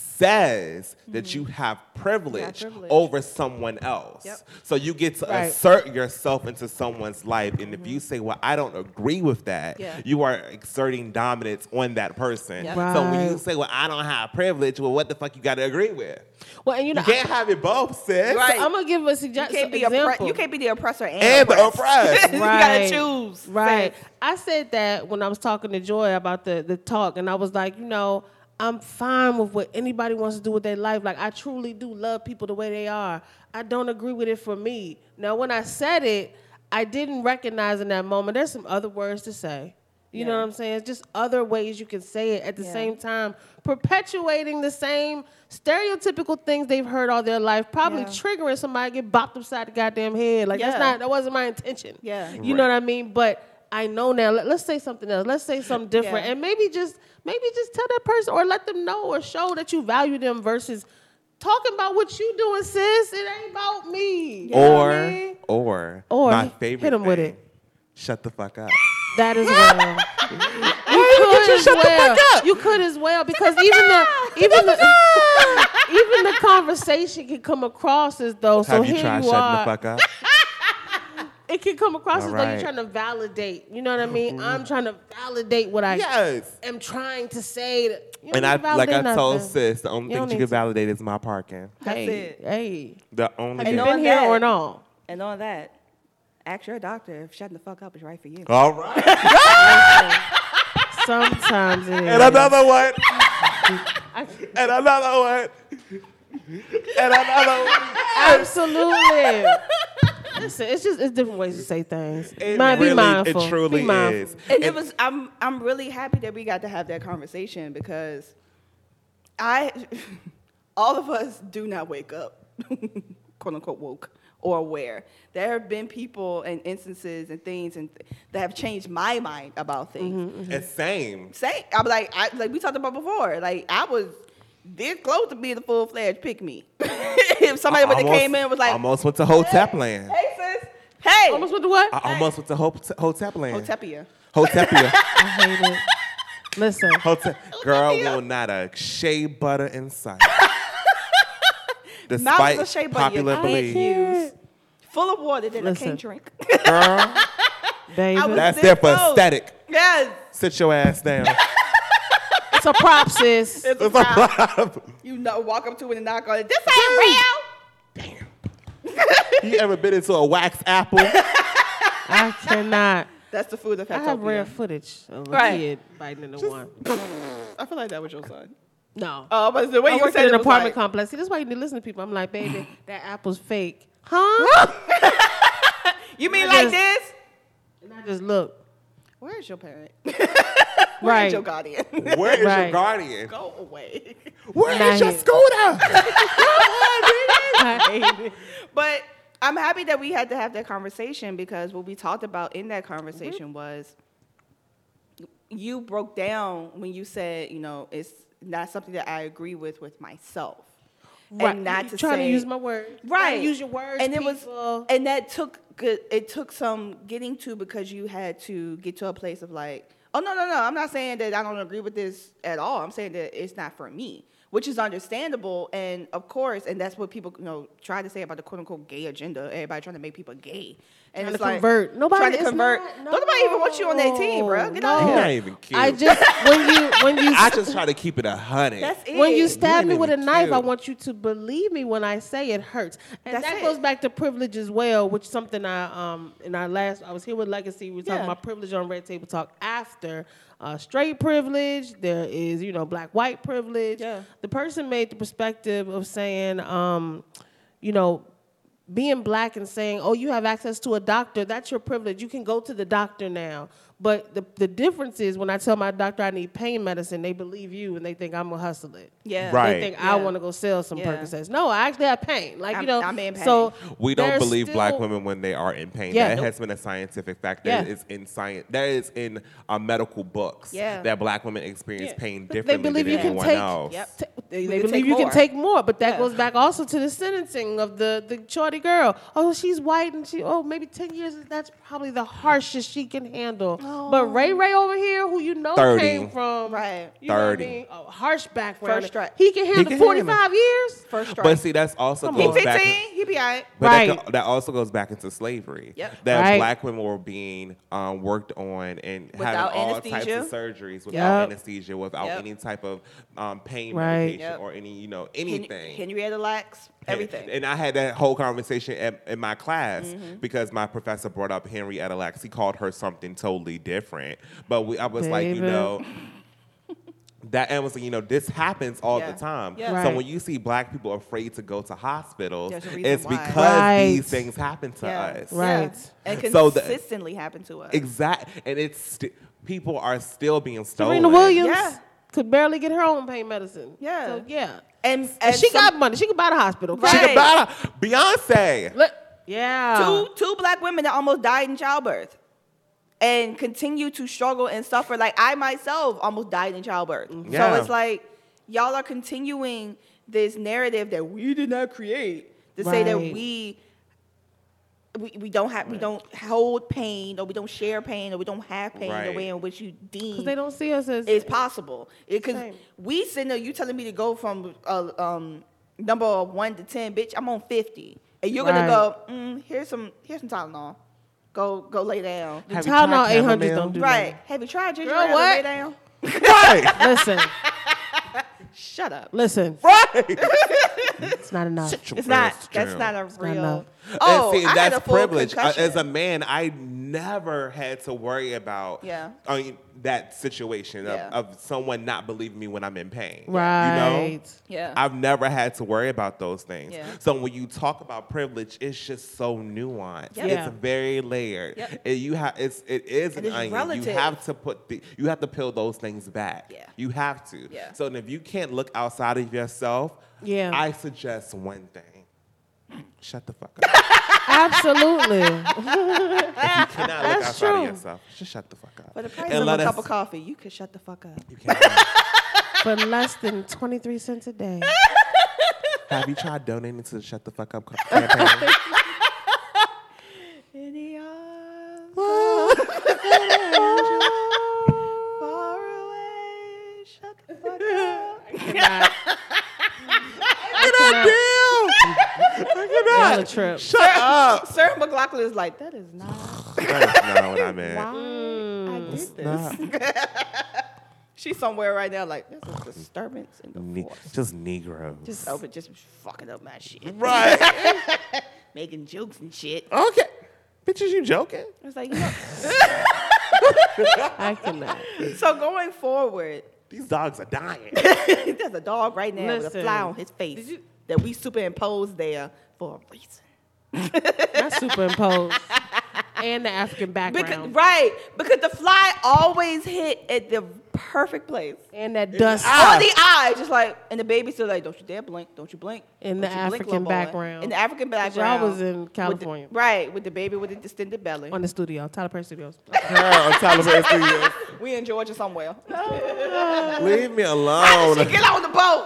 says that you have privilege, privilege. over someone else. Yep. So you get to Right. assert yourself into someone's life. And if you say, well, I don't agree with that, Yeah. you are exerting dominance on that person. Yep. So when you Right. say, well, I don't have privilege, well, what the fuck you got to agree with? well, and you know, You can't have it both, sis. Right. I'm going to give a You suggestion. can't be example. oppre- You can't be the oppressor and, And the oppressed. oppressed. you Right. gotta choose. Right. sis. I said that when I was talking to Joy about the, the talk, and I was like, you know, I'm fine with what anybody wants to do with their life. Like, I truly do love people the way they are. I don't agree with it for me. Now, when I said it, I didn't recognize in that moment, there's some other words to say. You know Yeah. what I'm saying? It's just other ways you can say it at the Yeah. same time, perpetuating the same stereotypical things they've heard all their life, probably Yeah. triggering somebody to get bopped upside the goddamn head. Like, that's Yeah. not, that wasn't my intention. Yeah. You know what I mean? But I know now. Let, us say something else. Let's say something different, Yeah. and maybe just maybe just tell that person or let them know or show that you value them versus talking about what you doing, sis. It ain't about me. You know Or, what I mean? or, Or my hit favorite 'em with thing, it. shut the fuck up. That as well. You could as well. You could as well because even the even the even the conversation can come across as though. So Have you here tried you shutting are. the fuck up? It can come across All as though you're right. trying to validate. You know what I mean? I'm trying to validate what I Yes. am trying to say. That, you And don't I, need to like I validate told nothing. sis, the only You thing don't you need can to. validate is my parking. That's hey, it. Hey, The only have thing. you And been on here that- or no? And on that, ask your doctor if shutting the fuck up is right for you. All right. Sometimes it is. And another one. I- And another one. And another one. Absolutely. Listen, it's just it's different ways to say things. It Mind- be really, mindful. it truly be mindful. is. And it was I'm I'm really happy that we got to have that conversation because I all of us do not wake up quote unquote woke or aware. There have been people and instances and things and th- that have changed my mind about things. It's same. Say I'm like I like we talked about before. Like I was this close to being a full fledged pick me. If somebody would have Almost- came in and was like almost went to Hotep land. Hey sis, hey, Almost with the what? I almost went to Hotep, Hotep land. Hotepia. Hotepia. I hate it. Listen, Hotep. Girl, will not a shea butter in sight. Not Despite a shea butter popular you belief. can't. use. Full of water that Listen. I can't drink. Girl, baby, I was- that's this there for close. aesthetic. Yes. Sit your ass down. it's a prop, sis. It's a It's a problem. problem. You know, walk up to it and knock on it. This ain't real. You ever been into a wax apple? I cannot. That's the food of I have rare Hectopia. footage of a Right. kid biting into one. I feel like that was your son. No. Oh, but the way I you worked said in it an was apartment like, complex. See, that's why you need to listen to people. I'm like, baby, that apple's fake. Huh? you mean I like just- this? And I just look. Where is your parent? Right. Where is your guardian? Where is Right. your guardian? Go away. Where Not is your here. scooter? I hate it. But I'm happy that we had to have that conversation because what we talked about in that conversation was you broke down when you said, you know, it's not something that I agree with with myself. Right. And not you to trying say, to use my words. right? Use your words, and it people. was, and that took good. It took some getting to because you had to get to a place of like, oh no, no, no. I'm not saying that I don't agree with this at all. I'm saying that it's not for me, which is understandable, and of course, and that's what people, you know, try to say about the quote unquote gay agenda. Everybody trying to make people gay. And Trying it's to like, convert. Nobody trying to it's convert. Not, no, Nobody even want you on their team, bro. Get no. out of You're here. not even cute. I just when you when you I just try to keep it a hundred. That's it. when you stab You me ain't with a even knife, cute. I want you to believe me when I say it hurts. And That's that it. goes back to privilege as well, which something I um in our last I was here with Legacy. We were talking Yeah. about privilege on Red Table Talk after uh, straight privilege. There is you know black white privilege. Yeah. The person made the perspective of saying um, you know. Being black and saying, oh, you have access to a doctor, that's your privilege. You can go to the doctor now. But the, the difference is when I tell my doctor I need pain medicine, they believe you and they think I'm going to hustle it. Yeah. Right. They think I Yeah. want to go sell some Yeah. Percocets. No, I actually have pain. Like, I'm- you know. I'm in pain. So We don't there's believe still- black women when they are in pain. Yeah, that nope. has been a scientific fact. Yeah. That is in science. That is in uh, medical books. Yeah. That black women experience Yeah. pain But they differently believe than you can anyone take. else. Yep. t- they We they can believe take you can more. take more, but that Yeah. goes back also to the sentencing of the the shorty girl. Oh, she's white and she oh maybe ten years. That's probably the harshest she can handle. But Ray Ray over here, who you know thirty. came from Right. you know what I thirty. mean? A harsh background. First strike. He can handle can forty-five years. First strike. But see, that's also Come goes on. He back. fifteen, he be all right. But Right. that, go- that also goes back into slavery. Yep. That Right. black women were being um, worked on and Without having all anesthesia. types of surgeries without Yep. anesthesia, without Yep. any type of um, pain Right. medication Yep. or any, you know, Hen- anything. Henrietta Lacks, everything. And, and I had that whole conversation at, in my class Mm-hmm. because my professor brought up Henrietta Lacks. He called her something totally different. But we, I was like, you Baby. know, that and was like, you know, this happens all Yeah. the time. Yeah. So Right. when you see black people afraid to go to hospitals, There's a reason it's why. because Right. these things happen to Yeah. us. Right. Yeah. And So the- consistently happen to us. Exact, and it's st- people are still being stolen. Serena Williams Yeah. could barely get her own pain medicine. Yeah. So yeah. And, And and she some- got money. She could buy the hospital. Right. She could buy a- Beyonce. Look. Yeah. two two black women that almost died in childbirth and continue to struggle and suffer. Like I myself almost died in childbirth. Yeah. So it's like y'all are continuing this narrative that we did not create to say that Right. we we, we don't have we don't hold pain or we don't share pain or we don't have pain the Right. way in which you deem Because they don't see us as is possible. Because Same. we sitting there, you telling me to go from uh, um, number of one to ten, bitch. I'm on fifty, and you're gonna Right. go. Mm, here's some. Here's some Tylenol. Go go lay down. The Have you Tylenol tried eight hundred chamomile? don't do Right? Have you tried ginger Girl, ale to what? lay down? Right. that. Listen, Shut up. listen. Right. It's not enough. It's not. That's not a not real. enough. Oh, and see, I had that's a full privilege. Uh, concussion. as a man, I never had to worry about Yeah. I mean, that situation of, Yeah. of someone not believing me when I'm in pain. Right. You know? Yeah. I've never had to worry about those things. Yeah. So when you talk about privilege, it's just so nuanced. Yep. Yeah. It's very layered. Yep. It, you have it's it is And an it's onion. relative. You have to put the you have to peel those things back. Yeah. You have to. Yeah. So if you can't look outside of yourself, Yeah. I suggest one thing. Shut the fuck up. Absolutely. If you cannot look That's outside true. of yourself, just shut the fuck up. For the price And of let a us- cup of coffee, you could shut the fuck up. You can't. For less than twenty-three cents a day. Have you tried donating to the Shut the Fuck Up co- campaign? Any arms far away, shut the fuck up. Y'all a trip. Shut up. Sarah McLaughlin is like, that is not. That is not what I meant. I It's did not. this. She's somewhere right now like, there's a disturbance in the Ne- force. just Negroes. Just open, just fucking up my shit. right. Making jokes and shit. Okay. Bitches, you joking? It's like, you know. I cannot. So going forward, These dogs are dying. there's a dog right now with a Listen, fly on his face did you- that we superimposed there for a reason. Not superimposed. And the African Because, background. right, because the fly always hit at the perfect place. And that dust On the eye, just like, and the baby's still like, don't you dare blink, don't you blink. in the Don't you blink, African little boy." background. In the African Y'all background. was in with the- California. right, with the baby with the distended belly. on the studio, Tyler Perry Studios. Girl, on Tyler Perry Studios. We in Georgia somewhere. Leave me How alone. did she get on the boat?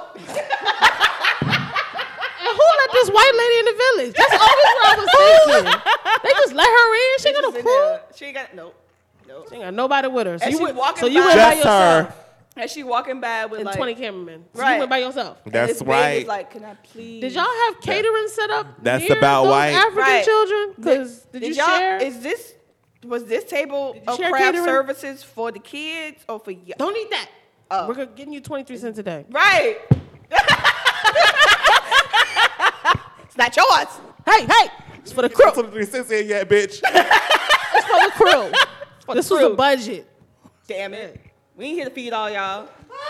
And who let this white lady in the village? That's always what I was thinking. They just let her in. She ain't got She's no in crew. there. She ain't got, nope. Nope. She ain't got nobody with her. So And you she went, walking so you by- went by Just yourself. her. And she walking by with And like, twenty cameramen. So Right. you went by yourself. and That's this baby's right. like, can I please? Did y'all have catering set up That's near about those white. African Right. children? Because did, Did you y'all, share? is this, was this table you of share craft catering? services for the kids or for y'all? Don't eat that. Oh. We're getting you twenty-three cents a day. Right. It's not yours. Hey, hey! It's for the crew. twenty-three cents in yet, bitch. It's for the crew. For this the was a crew. budget. Damn it. We ain't here to feed all y'all.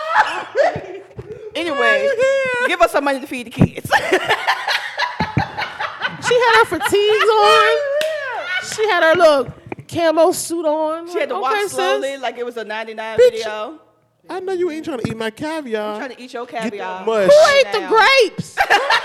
Anyway, give us some money to feed the kids. She had her fatigues on. She had her little camo suit on. She had to Okay, walk sis. slowly like it was a ninety-nine Bitch. video. I know you ain't trying to eat my caviar. Trying to eat your Get caviar. that mush. Who ate the Now. grapes?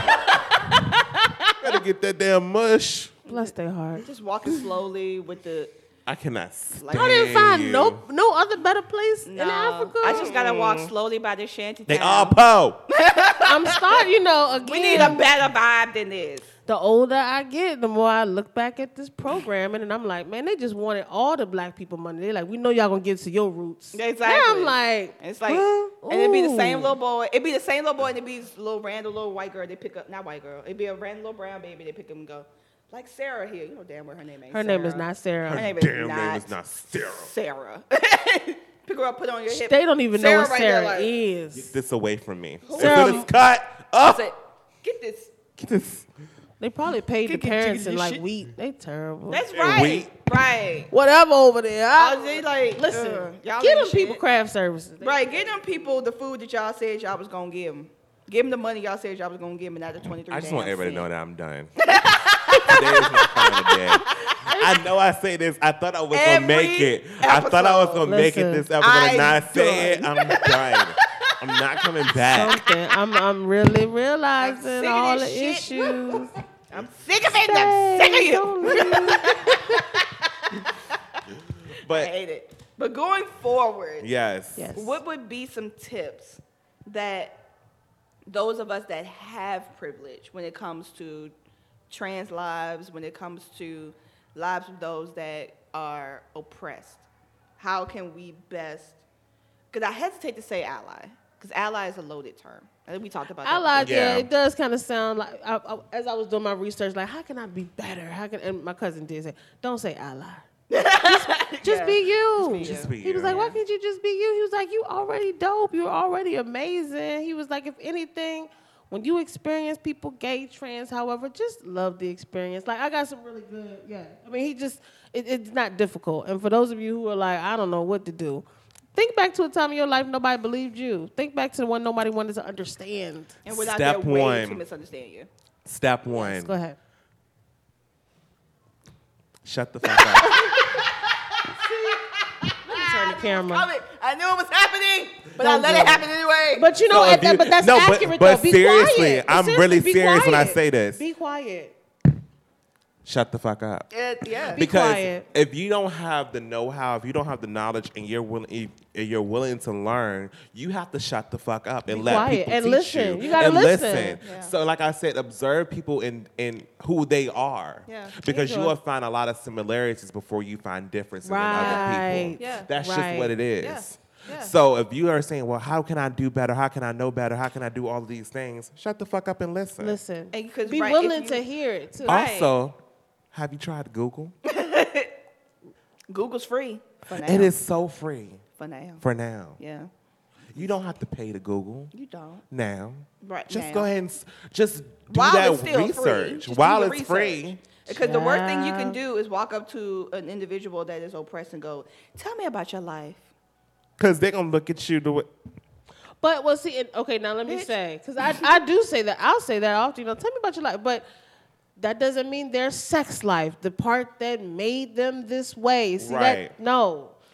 Gotta get that damn mush. Bless their heart. Just walking slowly with the. I cannot stand Y'all didn't find you. no no other better place in Nah, Africa. I just gotta walk slowly by the shanty They town. all po. I'm starting, you know, again. We need a better vibe than this. The older I get, the more I look back at this program, and I'm like, man, they just wanted all the black people money. They're like, we know y'all gonna give to your roots. Exactly. Now I'm like, It's like, huh? and it'd be the same Ooh. little boy. It'd be the same little boy, and it'd be this little random little white girl. They pick up, not white girl. It'd be a random little brown baby. They pick up and go, like Sarah here. You know damn well her name ain't. Her Sarah. name is not Sarah. Her name is Damn not name is not Sarah. Sarah. Pick her up, put her on your hip. They don't even know Sarah what right Sarah there, like, is. Get this away from me. Sarah- If it is cut I up. said, get this. Get this. They probably paid the Get- get- parents get in this like shit. wheat. They terrible. That's And right. wheat. Right. Whatever over there. I I, was just like, listen, uh, y'all give ain't them people shit. craft services. They- Right, give them people the food that y'all said y'all was gonna give them. Give them the money y'all said y'all was gonna give them, not the twenty-three. I just damn want everybody to know cent. that I'm done. Today is my final day. I know I say this. I thought I was Every gonna make it. I thought I was episode. gonna make it Listen, this episode and I'm not say it. done. I'm done. I'm not coming back. Something. I'm I'm really realizing sick of all the this shit. issues. I'm sick of it. I'm sick of you. Don't leave. I But hate it. But going forward, yes. Yes. what would be some tips that those of us that have privilege when it comes to trans lives, when it comes to lives of those that are oppressed, how can we best, because I hesitate to say ally, because ally is a loaded term. I think we talked about I that. like Yeah. yeah. It does kind of sound like I, I, as I was doing my research, like how can I be better? How can and my cousin did say, don't say ally. Just Yeah. be you. Just be Just you. be He was you. like, why can't you just be you? He was like, you already dope. You're already amazing. He was like, if anything, when you experience people, gay, trans, however, just love the experience. Like, I got some really good, yeah. I mean, he just, it, it's not difficult. And for those of you who are like, I don't know what to do, think back to a time in your life nobody believed you. Think back to the one nobody wanted to understand. And without Step their way one. to misunderstand you. Step one. Yes, go ahead. Shut the fuck up. Turn the camera. Coming. I knew it was happening, but Don't I let do it it. happen anyway. But you know, So at if that, you- but that's no, but- accurate but though. Be seriously, quiet. I'm Seriously, really be serious when I quiet. say this. Be quiet. Shut the fuck up. It- yeah. Be Because quiet. if you don't have the know-how, if you don't have the knowledge, and you're willing, and you're willing to learn, you have to shut the fuck up and Be let quiet people and teach listen. you. You gotta and listen. Yeah. So, like I said, observe people in in who they are. Yeah. Because you Enjoy. will find a lot of similarities before you find differences in other Right. people. Yeah. That's Right. just what it is. Yeah. Yeah. So if you are saying, well, how can I do better? How can I know better? How can I do all of these things? Shut the fuck up and listen. Listen. And 'cause, Be right, if willing you- to hear it too. Right. Also, have you tried Google? Google's free for now. It is so free for now. for now. Yeah. You don't have to pay to Google You don't. now. Right Just now. go ahead and s- just do While that it's still free, research. just do While the it's research. free. Because the worst thing you can Child. do is walk up to an individual that is oppressed and go, "Tell me about your life." Because they're going to look at you the way. But well, see, and- okay, now let me Bitch. say, because I, I do say that. I'll say that often. You know, tell me about your life, but that doesn't mean their sex life, the part that made them this way. See Right. that? No.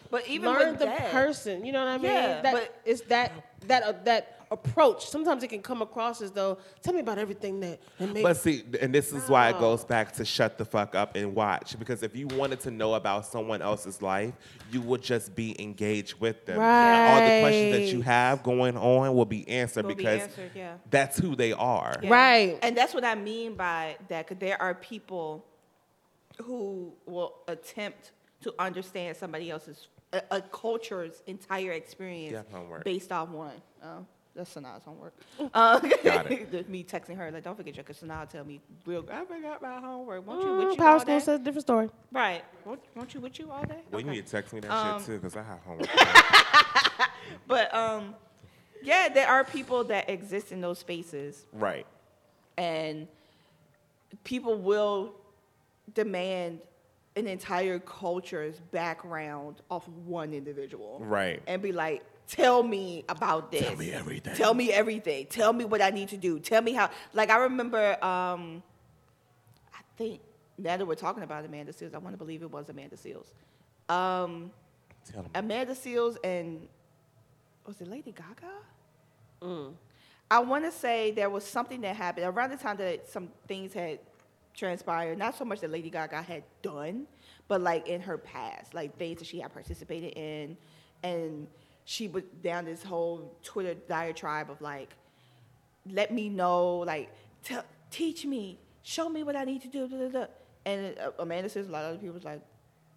But even learn with the that, person. You know what I mean? Yeah, that but- it's that that uh, that approach. Sometimes it can come across as though, tell me about everything that, that makes. But see, and this is why it No. goes back to shut the fuck up and watch. Because if you wanted to know about someone else's life, you would just be engaged with them. And all the questions that you Right. have going on will be answered Will be because answered, yeah. that's who they are. Yeah. Right. And that's what I mean by that, because there are people who will attempt to understand somebody else's, a, a culture's entire experience Yeah, homework. based off one. Oh, that's Sanaa's homework. Uh, Got it. the- me texting her, like, don't forget your, because Sanaa tell me, real, I forgot my homework. Won't you Mm, with you Power all School day? says a different story. Right. Won't, won't you with you all day? Well, you Okay. need to text me that Um, shit too, because I have homework. But, um, yeah, there are people that exist in those spaces, Right. and people will demand an entire culture's background off one individual. Right. And be like, tell me about this. Tell me everything. Tell me everything. Tell me what I need to do. Tell me how. Like, I remember, um, I think, now that we're talking about Amanda Seals, I want to believe it was Amanda Seals. Um, Tell them. Amanda Seals and, was it Lady Gaga? Mm. I want to say there was something that happened around the time that some things had transpired. Not so much that Lady Gaga had done, but like in her past, like things that she had participated in, and she was down this whole Twitter diatribe of like, let me know, like, tell, teach me, show me what I need to do. Da, da, da. And uh, Amanda says a lot of other people was like,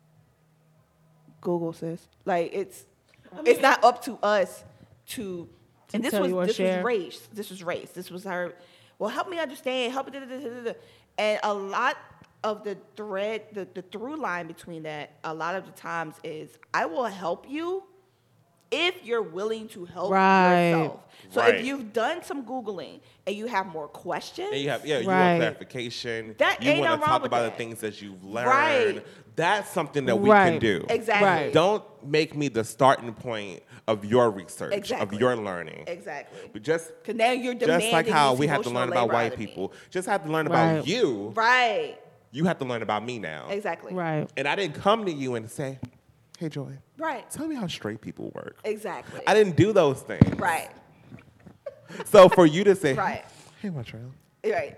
Google says, like it's it's not up to us to. And To this tell was you or this share. was race. This was race. This was her. Well, help me understand. Help me. Da, da, da, da, da. And a lot of the thread, the, the through line between that, a lot of the times is I will help you if you're willing to help Right. yourself. So Right. if you've done some Googling and you have more questions, And you have, yeah, you Right. want clarification. That you ain't want nothing to wrong talk with about that. the things that you've learned. Right. That's something that we Right. can do. exactly, Right. Don't make me the starting point of your research, Exactly. of your learning. exactly. But just, Because now you're demanding just like how this we have to emotional learn about labor white out of me. people, just have to learn Right. about you. Right. You have to learn about me now. Exactly. Right. And I didn't come to you and say, hey, Joy, Right. tell me how straight people work. Exactly. I didn't do those things. Right. So for you to say, Right. hey, Montreal, Right.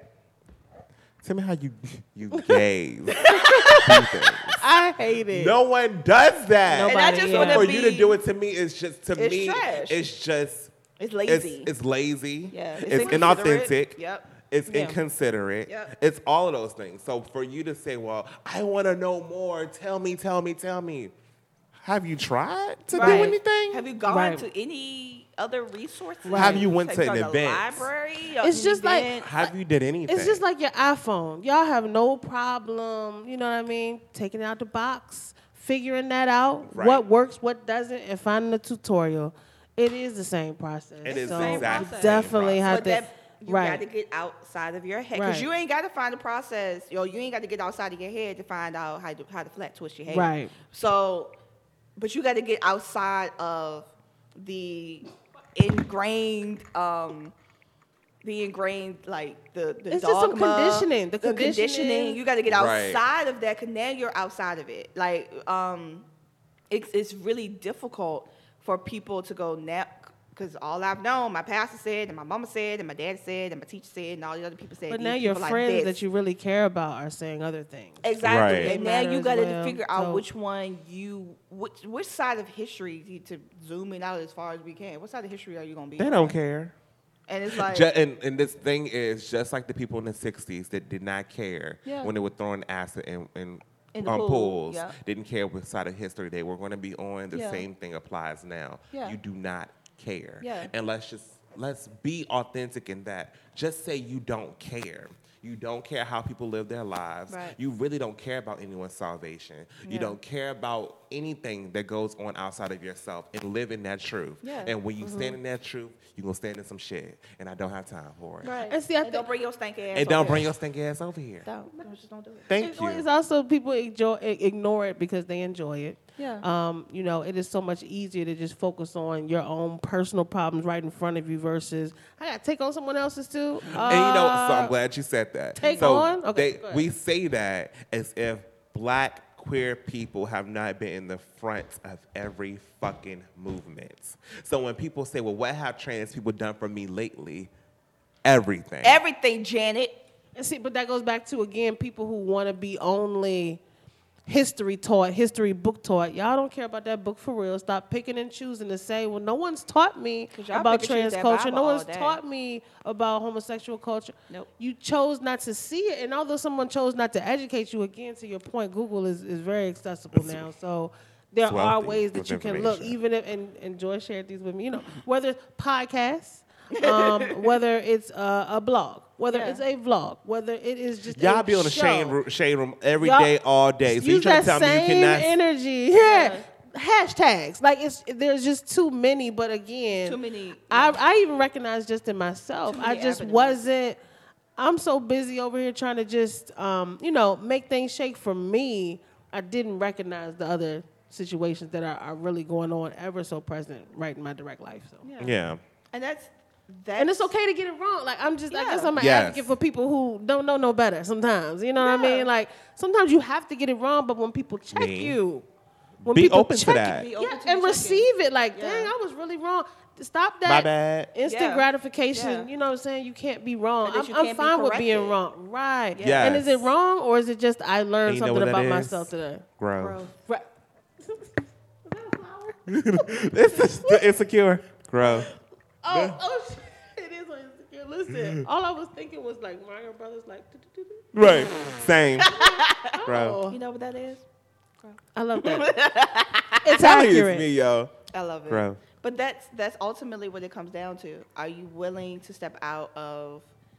tell me how you you gays do things. I hate it. No one does that. Nobody, And I just yeah. want For to you be. to do it to me is just to It's me. trash. It's just It's it's, lazy. it's lazy. Yeah, it's It's, inconsiderate. inauthentic. Yep. It's Yeah. inconsiderate. Yep. It's all of those things. So for you to say, "Well, I want to know more. Tell me, tell me, tell me." Have you tried to Right. do anything? Have you gone Right. to any other resources? Right. Have you went Like, to start an a event? Library. or It's an just like- event? Have you did anything? It's just like your iPhone. Y'all have no problem, you know what I mean, taking it out the box, figuring that out, Right. what works, what doesn't, and finding a tutorial. It is the same process. It is so the exactly you same definitely process. have But to. that you right. got to get outside of your head because Right. you ain't got to find the process. Yo, you ain't got to get outside of your head to find out how to how to flat twist your head. Right. So, but you got to get outside of the ingrained, um, the ingrained like the the It's just some dogma, conditioning. The conditioning. You got to get Right. outside of that because now you're outside of it. Like, um, it's it's really difficult for people to go now. Because all I've known, my pastor said, and my mama said, and my dad said, and my teacher said, and all the other people said. But these now your people like friends this. that you really care about are saying other things. Exactly. Right. And They now matter you as got to well, figure out so- which one you, which which side of history you- to zoom in out as far as we can. What side of history are you gonna be? they on? don't care. And it's like, Ju- and, and this thing is just like the people in the sixties that did not care Yeah. when they were throwing acid in, in, In the um, pool, pools. yeah. Didn't care what side of history they were going to be on. The Yeah. same thing applies now. Yeah. You do not care. Yeah. And let's just let's be authentic in that. Just say you don't care. You don't care how people live their lives. Right. You really don't care about anyone's salvation. You Yeah. don't care about anything that goes on outside of yourself and live in that truth. Yeah. And when you stand in that truth, you're going to stand in some shit. And I don't have time for it. right. And see, I And think- don't bring your stank ass. And don't over bring here. your stink ass over here. Don't. Just don't do it. Thank It's you. It's also people enjoy, ignore it because they enjoy it. Yeah. Um, you know, it is so much easier to just focus on your own personal problems right in front of you versus I got to take on someone else's too. Uh, And you know, so I'm glad you said that. take so on? Okay, they, go ahead. we say that as if black queer people have not been in the front of every fucking movement. So when people say, well, what have trans people done for me lately? Everything. Everything, Janet. And see, but that goes back to, again, people who want to be only history taught, history book taught. Y'all don't care about that book for real. Stop picking and choosing to say, well, no one's taught me y'all about pick and choose trans that culture. Bible No all one's day. taught me about homosexual culture. Nope. You chose not to see it. And although someone chose not to educate you, again, to your point, Google is, is very accessible now. So there It's are wealthy ways that with you can look, information. even if, and, and Joy shared these with me, you know, whether it's podcasts, um, whether it's a, a blog, whether Yeah. it's a vlog, whether it is just Y'all a be on the show. shade room, shade room every Y'all day, all day. So you use try to that tell me you same cannot... energy. Yeah. Hashtags. Like, it's there's just too many, but again, Too many, I, yeah. I even recognize just in myself, Too I many just avenues. wasn't, I'm so busy over here trying to just, um, you know, make things shake for me. I didn't recognize the other situations that are, are really going on ever so present right in my direct life. So. Yeah. Yeah. And that's that's And it's okay to get it wrong. Like, I'm just, I Yeah. guess I'm an Yes. advocate for people who don't know no better sometimes. You know what I Yeah. mean? Like, sometimes you have to get it wrong, but when people check Me. you, when Be people open to check that. you, Be open yeah, to and the receive it. Like, Yeah. dang, I was really wrong. Stop that. My bad. Instant Yeah. gratification. Yeah. You know what I'm saying? You can't be wrong. And that I'm, you I'm can't be fine with being corrected. wrong. Right. Yeah. And is it Yes. wrong, or is it just I learned And you know something what about that is? myself today? Grow. growth. Right. Is that a flower? It's just the insecure. Grow. Oh, oh, shit. It is on Insecure. Listen, all I was thinking was like Mario Brothers, like, do-do-do-do. Right. Same. Grow. You know what that is? I love that. It's Tell you accurate. it's me, yo. I love it. Grow. But that's that's ultimately what it comes down to. Are you willing to step out of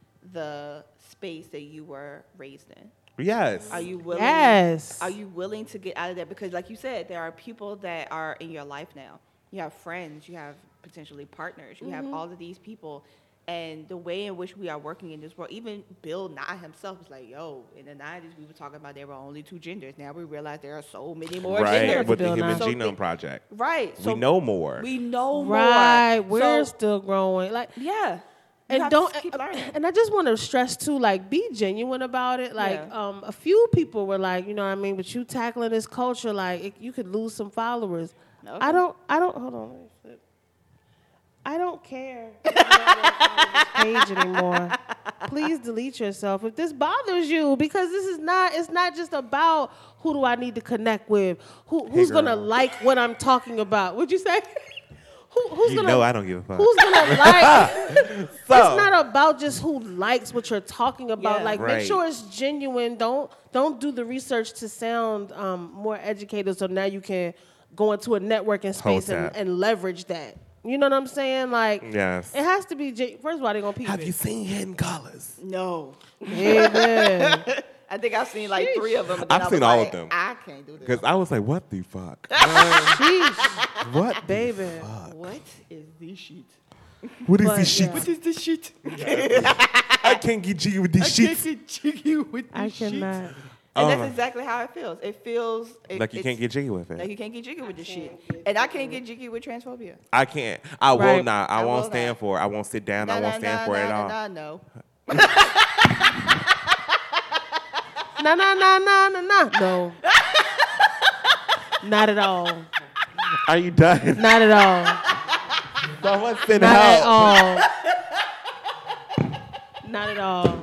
the space that you were raised in? Yes. Are you willing? Yes. Are you willing to get out of that? Because, like you said, there are people that are in your life now. You have friends. You have potentially partners. You have all of these people, and the way in which we are working in this world. Even Bill Nye himself was like, "Yo, in the nineties, we were talking about there were only two genders. Now we realize there are so many more Right. genders." With the Bill Human Nye. Genome So they- Project. Right. So we know more. We know Right. more. We're So, still growing. Like, yeah. You and have don't to keep learning. and I just want to stress too, like, be genuine about it. Like, Yeah. um, a few people were like, you know what I mean, but you tackling this culture, like, it, you could lose some followers. Okay. I don't, I don't. Hold on. Let me flip. I don't care if you don't want to follow this page anymore. Please delete yourself if this bothers you, because this is not. It's not just about who do I need to connect with. Who who's girl. gonna like what I'm talking about? What'd you say? Who, who's You gonna? know I don't give a fuck. Who's gonna like? So- It's not about just who likes what you're talking about. Yeah. Like, Right. make sure it's genuine. Don't don't do the research to sound um, more educated, so now you can go into a networking space and, Hotep. and leverage that. You know what I'm saying? Like, Yes. it has to be. Gen- First of all, they're gonna peep Have it. you seen Hidden Colors? No. Amen. I think I've seen like three of them. But I've then I seen was all like, of them. I can't do this. Because I was like, what the fuck? Sheesh, what? baby. What is this shit? What is But, this shit? yeah. What is this shit? I can't get jiggy with these I can't shits. get jiggy with I this shit. cannot. And Oh that's my- exactly how it feels. It feels it, Like you it's- can't get jiggy with Like it. you can't get jiggy with this shit. And I can't get jiggy with transphobia. I can't. I will Right. not. I, I won't will stand not. for it. I won't sit down. I Nah, won't nah, stand nah, for it at nah, all. nah, no. No, no, no, no, no, no. No. Not at all. Are you done? Not at all. Someone send Not at help. all. Not at all.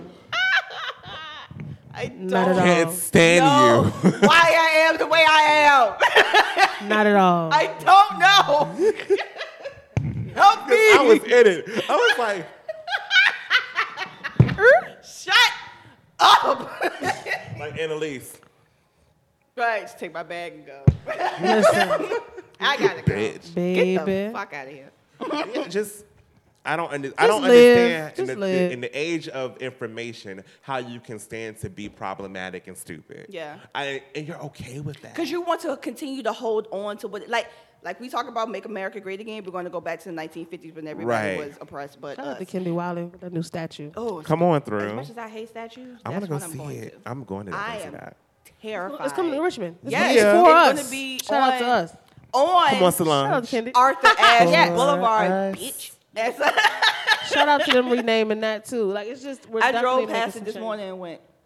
I don't Not at all. Can't stand know you. why I am the way I am. Not at all. I don't know. Help me. I was in it. I was like, Shut up. like Annalise. Right, just take my bag and go. Listen, I gotta go. Bitch. baby. Get the fuck out of here. Yeah, just I don't under, I don't live. understand in Just the, live. in the age of information how you can stand to be problematic and stupid. Yeah. I, and you're okay with that. Because you want to continue to hold on to what, like, like we talk about Make America Great Again. We're going to go back to the nineteen fifties when everybody Right. was oppressed, but Shout out to us. Kendi Wiley with that new statue. Oh, Come on as through. much as I hate statues, I want that's to go what I'm see going it. to. I'm going to I go see am that. terrified. It's coming to Richmond. It's, Yes, it's for it's us. gonna be Shout out to on- us. On Come on, Shout out Solange. to Kendi. Arthur Ashe Yes. Boulevard, Us. bitch. That's Shout out to them renaming that too. Like, it's just we're I definitely drove past making it this some morning and went,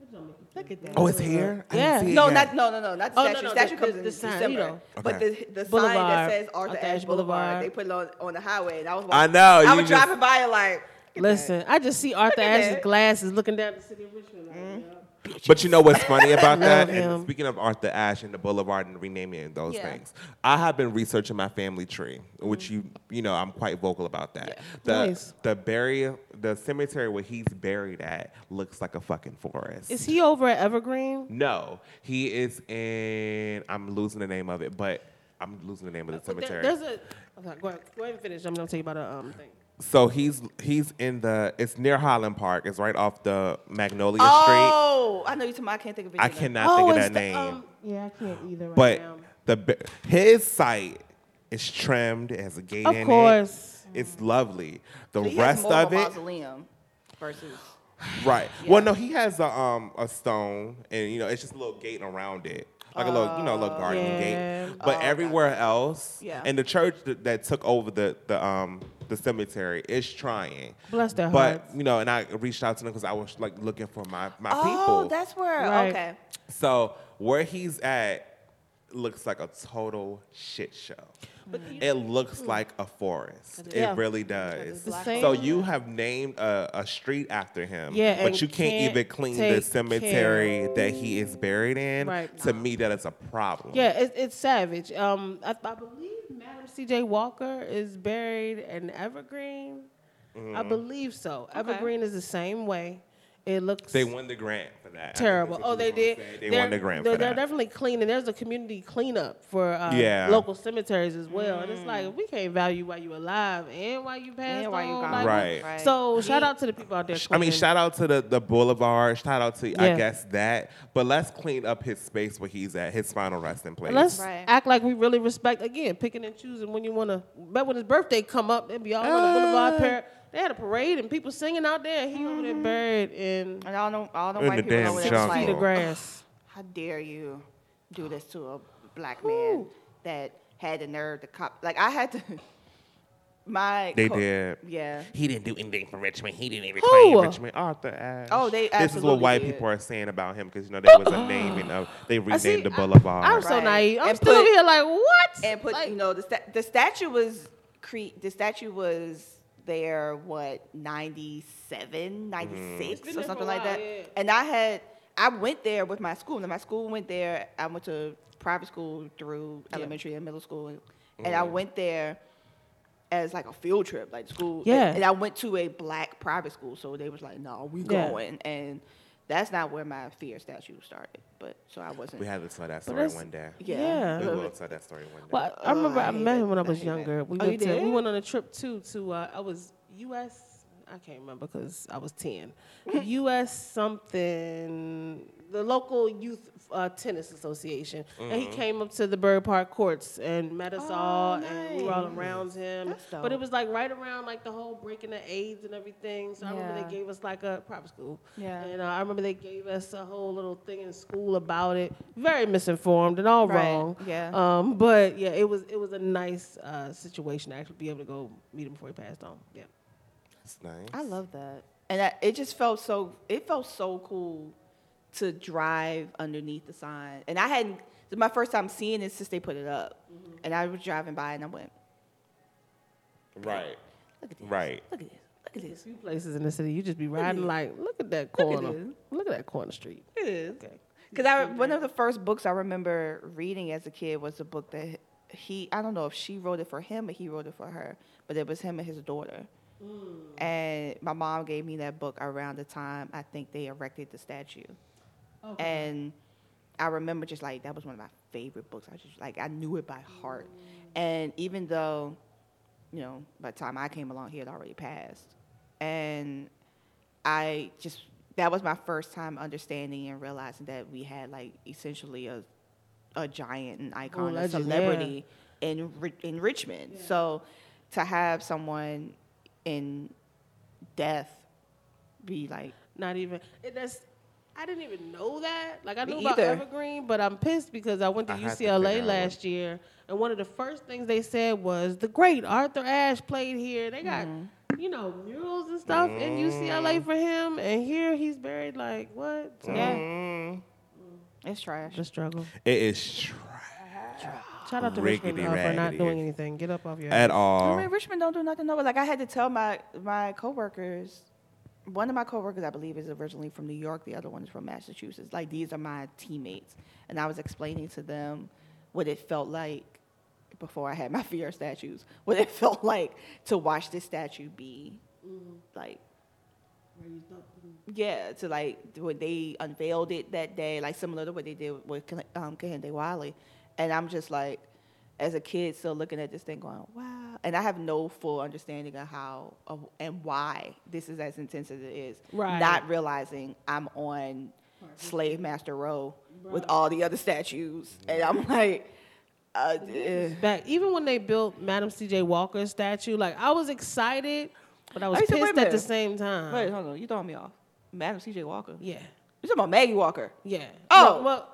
Look at that. Oh, it's here? I didn't Yeah. see it No, yet. not no, no, no, not the Oh, no, statue. no, statue the- comes the- in the sign, December. you know. But Okay. the the sign Boulevard. that says Arthur, Arthur Ashe Ashe Boulevard, Boulevard. they put it on on the highway, and I was. I Walking, know, I you was just- driving by it like. Listen, I just see Arthur at Ashe's that. glasses looking down the city of Richmond. Like, Mm-hmm. yeah. But you know what's funny about that? Love And him. speaking of Arthur Ashe and the Boulevard and renaming it and those Yeah. things, I have been researching my family tree, which you you know I'm quite vocal about that. The Nice. the burial the cemetery where he's buried at looks like a fucking forest. Is he over at Evergreen? No, he is in. I'm losing the name of it, but I'm losing the name of the But there- cemetery. there's a. Okay, go ahead, go ahead and finish. I'm gonna tell you about a um thing. So he's he's in the. It's near Highland Park. It's right off the Magnolia Oh, I know you talking about. I can't think of it. Street. I either. cannot think of it's that the, name. um, yeah, I can't either right But now. the bi- his site is trimmed. It has a gate in Of course. it. It's lovely. The He has rest more of a it, mausoleum versus. right? Well, no, he has a um a stone, and you know it's just a little gate around it, like a little you know a little garden Yeah. gate. But Oh, everywhere else, Yeah. and the church that, that took over the the um the cemetery is trying. Bless their But hearts. you know, and I reached out to them because I was like looking for my my Oh, people. that's where. Right. Okay. So where he's at looks like a total shit show. It looks like a forest. Yeah. It really does. The So same- you have named a, a street after him, Yeah, but and you can't, can't even clean the take cemetery care. that he is buried in. Right. To me, that is a problem. Yeah, it, it's savage. Um, I, I believe Madam C J Walker is buried in Evergreen. I Mm-hmm. believe so. Evergreen is the same way. It looks They won the grant for that. I think terrible. that's what Oh, you they was gonna did. say. They They're- won the grant they're, for they're that. definitely cleaning. There's a community cleanup for uh, Yeah. local cemeteries as well. And it's like we can't value while you alive and while you passed And while you on. gone. Like, Right. Right. So shout He- out to the people out there. I mean, cleaning. shout out to the, the boulevard. Shout out to, I Yeah. guess, that. But let's clean up his space where he's at, his final resting place. Let's Right. act like we really respect, again, picking and choosing when you want to. But when his birthday come up, they'd be all on the Uh. boulevard. Par- they had a parade and people singing out there. And he over there buried in And all them, all them In white the people damn over there six was jungle. feet like, of grass. how dare you do this to a black man Whew. that had the nerve to cop? Like I had to. My They co- did. Yeah. He didn't do anything for Richmond. He didn't even Who? claim Richmond. Arthur Ashe. Oh, they This is what absolutely white did. people are saying about him because you know there was a naming of they I renamed see, the I- boulevard. I'm so Right. naive. I'm And still put- over here like, what? And put Like, you know the sta- the statue was cre- the statue was there what ninety-seven, ninety-six been or there for something a like while, that. yeah. And I had I went there with my school. And my school went there. I went to private school through elementary and middle school, and, and I went there as like a field trip, like school. Yeah. And, and I went to a black private school, so they was like, "No, we Yeah. going." And that's not where my fear statue started. But so I wasn't. we had to tell that But story that's- one day. yeah. Yeah. We But- will tell that story one day. Well, I remember Oh, I I hate met it. him when I I was hate it. younger. We Oh, you went to we did? went on a trip too to uh, I was U S I can't remember because I was ten. U S something, the local youth uh, tennis association, and Mm-hmm. he came up to the Bird Park courts and met us Oh, all, and we were all nice. around him. That's But it dope. was like right around like the whole breaking the AIDS and everything. So I remember Yeah. they gave us like a private school, Yeah. and uh, I remember they gave us a whole little thing in school about it. Very misinformed and all Right, wrong. yeah. Um, but yeah, it was it was a nice uh, situation to actually be able to go meet him before he passed on. Yeah. That's nice. I love that, and I, it just felt so. It felt so cool to drive underneath the sign, and I hadn't. It was my first time seeing it since they put it up, Mm-hmm. and I was driving by and I went, Right. "Look at this! Right. Look at this! Look at A this! few places in the city, you just be riding it. like, look at that Look at corner. it. Look at that corner street. It is." Okay. Because I one of the first books I remember reading as a kid was a book that he I don't know if she wrote it for him or he wrote it for her, but it was him and his daughter. And my mom gave me that book around the time I think they erected the statue. Okay. And I remember just like that was one of my favorite books. I just like I knew it by heart. And even though, you know, by the time I came along, he had already passed. And I just that was my first time understanding and realizing that we had like essentially a a giant and icon, a legend, celebrity in Ri- in Richmond. So to have someone in death be like Not even. It, that's. I didn't even know that. Like I Me knew about either. Evergreen, but I'm pissed because I went to I had to U C L A figure out last year, and one of the first things they said was the great Arthur Ashe played here. They got you know, murals and stuff in U C L A for him, and here he's buried like what? So, Yeah. Mm. It's trash. the struggle. It is trash Shout out to Riggedy Richmond uh, for not raggedy. doing anything. Get up off your at ass. I all. mean, Richmond don't do nothing. No, like I had to tell my my coworkers. One of my coworkers, I believe, is originally from New York. The other one is from Massachusetts. Like these are my teammates, and I was explaining to them what it felt like before I had my fear statues. What it felt like to watch this statue be like. Yeah, to like when they unveiled it that day, like similar to what they did with um, Kehinde Wiley, and I'm just like, as a kid, still looking at this thing, going, "Wow!" And I have no full understanding of how of, and why this is as intense as it is. Right. Not realizing I'm on Slave Master Row with all the other statues, and I'm like, uh, eh. Back even when they built Madam C J Walker's statue, like I was excited, but I was I said, wait a pissed at the minute. same time. Wait, hold on, you throwing me off. Madam C J Walker. Yeah, You talking about Maggie Walker? yeah. Oh. well, well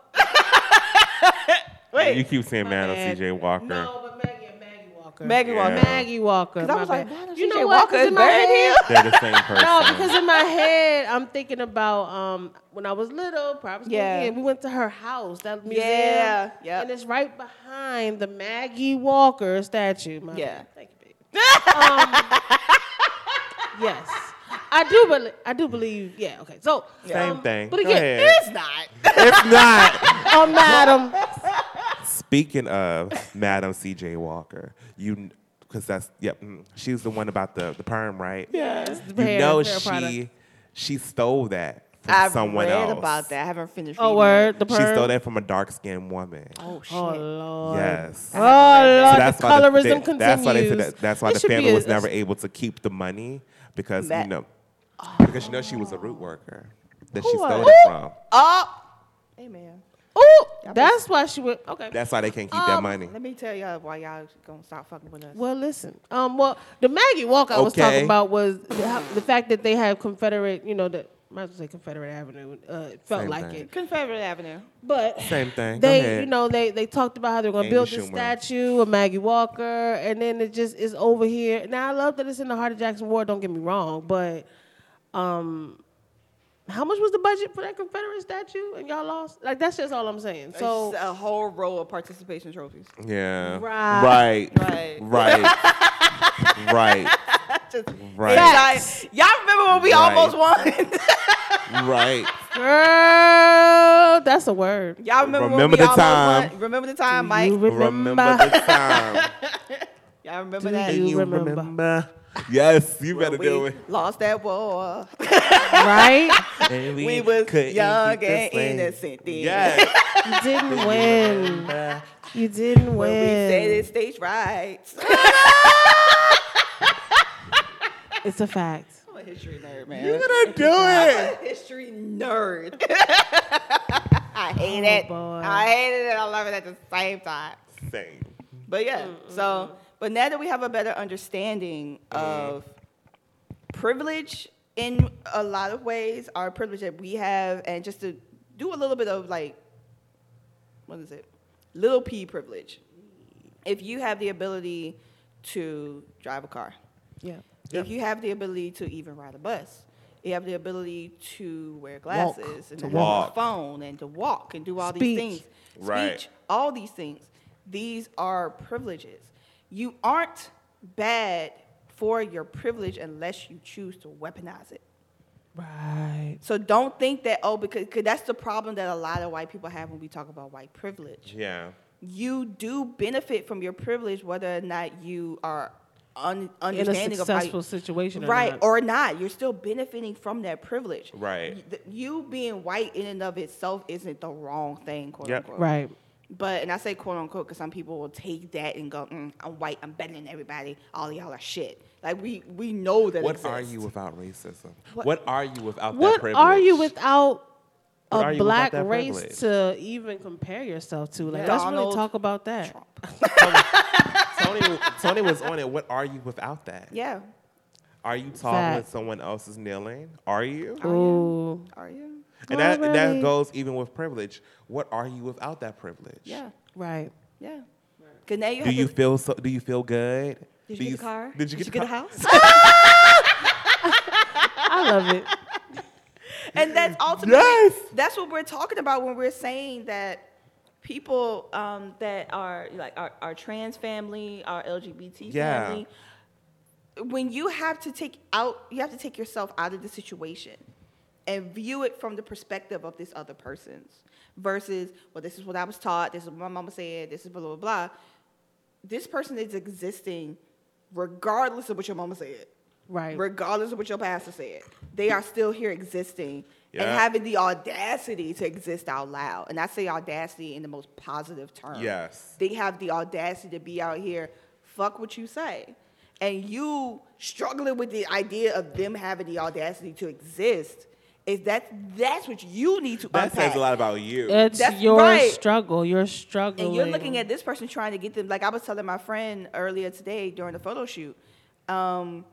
Wait, You keep saying Madam bad. C J Walker. No, but Maggie, Maggie Walker. Maggie Yeah. Walker. Maggie Walker. 'Cause I my was like, bad. Madam you C J know what? Walker 'Cause is in my buried head- here? They're the same person. No, because in my head, I'm thinking about um, when I was little, probably Yeah. yeah. we went to her house, that museum. Yeah, yep. And it's right behind the Maggie Walker statue. My Yeah. bad. Thank you, baby. um, yes. I do believe, I do believe, yeah, okay. So, Same um, thing. But Go again, ahead. It's not. If not, oh, madam. speaking of Madam C J Walker, you because that's yep, mm, she was the one about the the perm, right? Yes. You Hair- know hair product. she she stole that from I've someone read else. about that. I haven't finished Oh, reading word. The She perm. stole that from a dark skinned woman. it. Oh, shit. Oh, Lord. Yes. Oh, Lord. So that's the why the, colorism they- continues. that's why they said that, that's why It the should be family a- was a- never able to keep the money because That- you know because you know she was a root worker that she Who stole was? it from. Oh. Amen. Ooh, that's why she went. Okay. That's why they can't keep that Um, money. Let me tell y'all why y'all gonna stop fucking with us. Well, listen. Um, well, the Maggie Walker I was Okay. talking about was the, how- the fact that they have Confederate, you know, the might as well say Confederate Avenue. Uh, it felt Same like thing. it, Confederate Avenue. but Same thing. Go they, ahead. you know, they they talked about how they're going to Amy build this Schumer. statue of Maggie Walker, and then it just is over here. Now I love that it's in the heart of Jackson Ward. Don't get me wrong, but um. How much was the budget for that Confederate statue, and y'all lost? Like that's just all I'm saying. So It's a whole row of participation trophies. Yeah. Right. Right. Right. Right. right. Just, Right. It's like, y'all remember when we Right. almost won? Right. girl, that's a word. Y'all remember, Remember when we the almost time. won? Remember the time, Do Mike? you remember? Remember the time. Y'all remember Do that? you You remember? remember? Yes, you better we do it. lost that war. Right? And We was couldn't young keep the and flame. innocent then. Yes. You didn't win. You didn't When we said win. it's stage rights. It's a fact. I'm a history nerd, man. You're gonna do I'm it. a history nerd. I hate Oh, it. boy. I hate it and I love it at the same time. Same. But yeah, so but now that we have a better understanding of privilege in a lot of ways, our privilege that we have, and just to do a little bit of like, what is it? Little P privilege. If you have the ability to drive a car, Yeah. if you have the ability to even ride a bus, you have the ability to wear glasses and to have walk. a phone and to walk and do all Speech. these things. Right. Speech, all these things. These are privileges. You aren't bad for your privilege unless you choose to weaponize it. Right. So don't think that, oh, because cause that's the problem that a lot of white people have when we talk about white privilege. Yeah. You do benefit from your privilege whether or not you are un- In a understanding of how successful you, situation or right not. or not. You're still benefiting from that privilege. Right. Y- th- You being white in and of itself isn't the wrong thing, quote Yep. unquote. Right. But, and I say quote unquote because some people will take that and go, mm, I'm white, I'm better than everybody, all of y'all are shit. Like, we, we know that What exists. are you without racism? What- What, are you without that What privilege? are you without What are a you without black that race privilege? to even compare yourself to? Like, Yeah. let's really Donald talk about that. Tony, Tony was on it. What are you without that? Yeah. Are you tall Fact. when someone else is kneeling? Are you? Ooh. Are you? And that, Already. that goes even with privilege. What are you without that privilege? Yeah. Right. Yeah. Because now you Do have you to, feel so? Do you feel good? Did Do you get the car? Did you get, Did the you car? get a house? I love it. And that's ultimately Yes. that's what we're talking about when we're saying that people um, that are like our, our trans family, our L G B T Yeah. family, when you have to take out, you have to take yourself out of the situation and view it from the perspective of this other person's versus, well, this is what I was taught, this is what my mama said, this is blah, blah, blah. This person is existing regardless of what your mama said. Right. Regardless of what your pastor said. They are still here existing and Yeah. having the audacity to exist out loud. And I say audacity in the most positive term. Yes. They have the audacity to be out here, fuck what you say. And you struggling with the idea of them having the audacity to exist, is that that's what you need to That unpack. says a lot about you. It's That's your right. struggle. You're struggling. And you're looking at this person trying to get them. Like I was telling my friend earlier today during the photo shoot, um,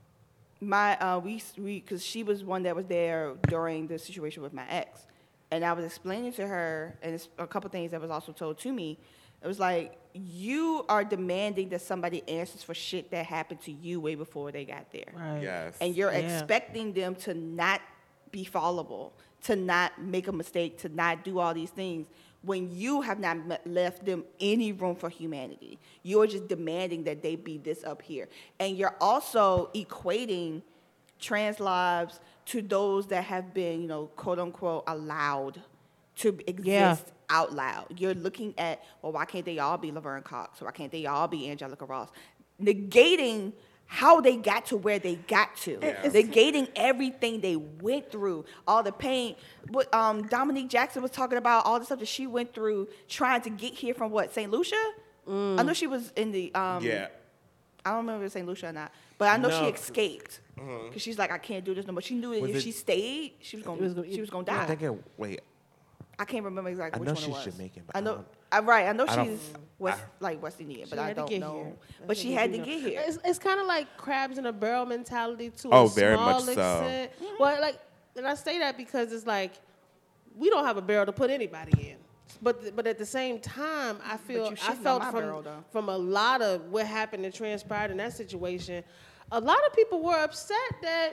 my uh, we we because she was one that was there during the situation with my ex, and I was explaining to her, and it's a couple things that was also told to me. It was like, you are demanding that somebody answers for shit that happened to you way before they got there. Right. Yes. And you're Yeah. expecting them to not be fallible, to not make a mistake, to not do all these things when you have not m- left them any room for humanity. You're just demanding that they be this up here. And you're also equating trans lives to those that have been, you know, quote unquote, allowed to exist Yeah. out loud. You're looking at, well, why can't they all be Laverne Cox? Why can't they all be Angelica Ross? Negating how they got to where they got to. Yeah. Negating everything they went through, all the pain. What um, Dominique Jackson was talking about, all the stuff that she went through trying to get here from what, Saint Lucia? I know she was in the, um, yeah. I don't remember if it was Saint Lucia or not, but I know No. she escaped. Because she's like, I can't do this no more. She knew that Was if it- she stayed, she was going was gonna- she was going to I die. think it, wait. I can't remember exactly I which know one it she's was. Jamaican, but I I know, don't- I, right. I know I don't- she's West, like West Indian, but She I had to don't get know. here. But That's she what had we to know. get here. It's, it's kind of like crabs in a barrel mentality to Oh, a very small much so. extent. Well, like, and I say that because it's like we don't have a barrel to put anybody in. But but at the same time, I feel you I shitting on felt my from barrel, though. from a lot of what happened and transpired in that situation, a lot of people were upset that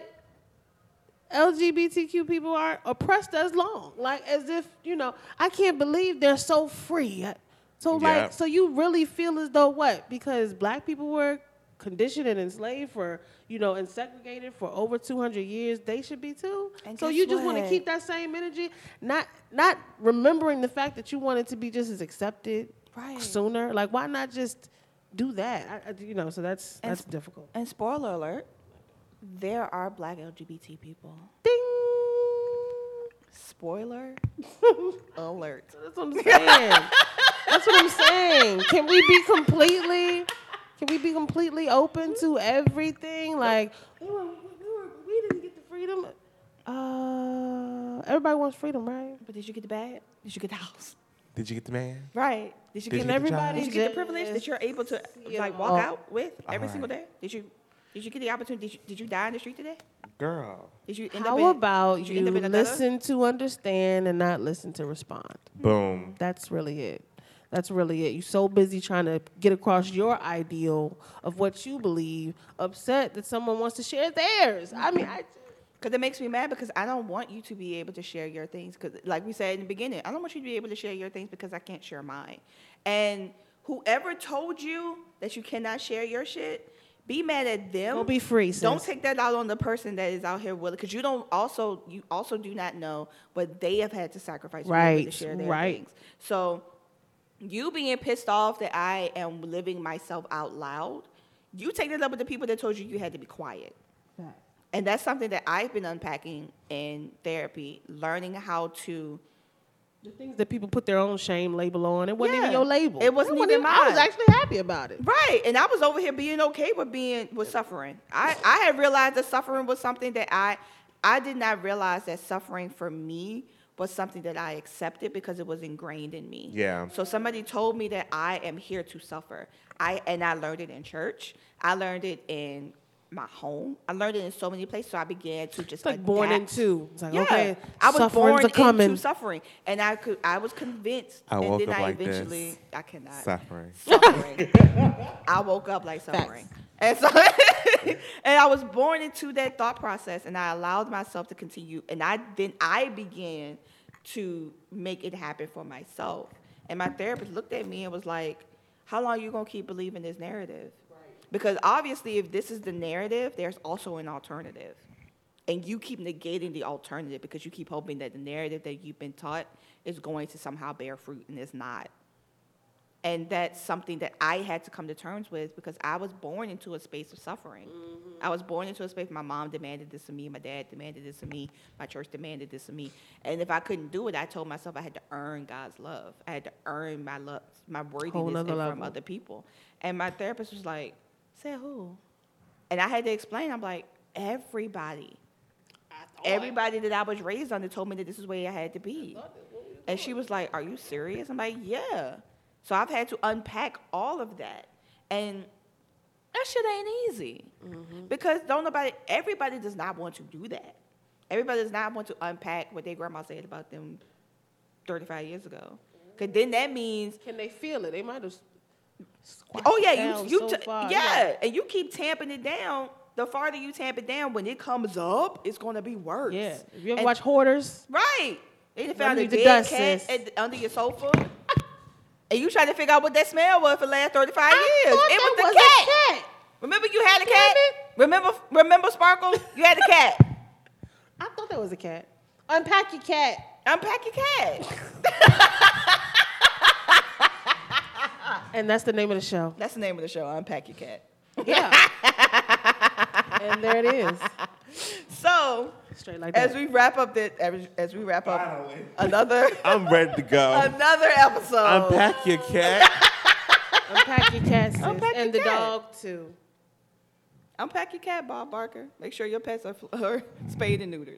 L G B T Q people aren't oppressed as long. Like as if, you know, I can't believe they're so free. So like Yeah. so you really feel as though what? Because black people were conditioned and enslaved for, you know, and segregated for over two hundred years, they should be too. And So guess you just want to what? keep that same energy, not not remembering the fact that you wanted to be just as accepted Right. sooner. Like why not just do that? I, I- you know, so that's And that's s- difficult. And spoiler alert, there are black L G B T people. Ding. Spoiler alert. That's what I'm saying. That's what I'm saying. Can we be completely, can we be completely open to everything? Like, we, were, we, were, we didn't get the freedom. Uh, everybody wants freedom, right? But did you get the bag? Did you get the house? Did you get the man? Right. Did you Did get you get the job? everybody Did you get the just privilege that you're able to see like it walk all? out with every Alright. single day? Did you did you get the opportunity? Did you, did you die in the street today? Did Did you end How up in, about did you, you end up in a gutter? listen to understand and not listen to respond? Boom. That's really it. That's really it. You're so busy trying to get across your ideal of what you believe, upset that someone wants to share theirs. I mean, I. Because it makes me mad because I don't want you to be able to share your things. Because, like we said in the beginning, I don't want you to be able to share your things because I can't share mine. And whoever told you that you cannot share your shit, be mad at them. Don't be free, sis. Don't take that out on the person that is out here willing. Because you don't also you also do not know what they have had to sacrifice to be able to Right, share their right. things. So you being pissed off that I am living myself out loud, you take that up with the people that told you you had to be quiet. And that's something that I've been unpacking in therapy, learning how to. The things that people put their own shame label on, it wasn't Yeah. even your label. It wasn't even I was mine. actually happy about it. Right, and I was over here being okay with being with suffering. I, I had realized that suffering was something that I I did not realize that suffering for me was something that I accepted because it was ingrained in me. Yeah. So somebody told me that I am here to suffer. I and I learned it in church. I learned it in my home. I learned it in so many places. So I began to just It's like born adapt. into. It's like, Yeah, okay, I was suffering's born a coming. into suffering, and I could. I was convinced, I and woke then up I like this. eventually. I cannot Suffering. suffering. I woke up like suffering, and so and I was born into that thought process, and I allowed myself to continue. And I then I began to make it happen for myself. And my therapist looked at me and was like, "How long are you gonna keep believing this narrative?" Right. Because obviously, if this is the narrative, there's also an alternative, and you keep negating the alternative because you keep hoping that the narrative that you've been taught is going to somehow bear fruit, and it's not. And that's something that I had to come to terms with because I was born into a space of suffering. Mm-hmm. I was born into a space my mom demanded this of me, my dad demanded this of me, my church demanded this of me. And if I couldn't do it, I told myself I had to earn God's love. I had to earn my love, my worthiness from level. Other people. And my therapist was like, "Say who?" And I had to explain, I'm like, everybody. Everybody that I was raised under told me that this is the way I had to be. And she was like, "Are you serious?" I'm like, "Yeah." So I've had to unpack all of that. And that shit ain't easy. Mm-hmm. Because don't nobody, everybody does not want to do that. Everybody does not want to unpack what their grandma said about them thirty-five years ago. Because then that means. Can they feel it? They might have. Oh, yeah. You, you so t- far, yeah. yeah. And you keep tamping it down. The farther you tamp it down, when it comes up, it's going to be worse. Yeah. If you ever and, watch Hoarders? Right. They found a dead dust, cat at, under your sofa. And you trying to figure out what that smell was for the last thirty-five I years. It was the was cat. cat. Remember you had a Damn cat? It. Remember remember Sparkle? You had a cat. I thought that was a cat. Unpack your cat. Unpack your cat. And that's the name of the show. That's the name of the show, Unpack Your Cat. Yeah. And there it is. So, straight like that. As we wrap up that, as we wrap up Finally. another, I'm ready to go. Another episode. Unpack your cat. Unpack your cat, sis. Unpack and your the cat. dog too. Unpack your cat, Bob Barker. Make sure your pets are, are spayed and neutered.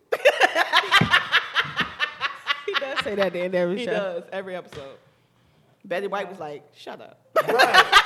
He does say that in every he show. He does every episode. Betty White was like, "Shut up." Right.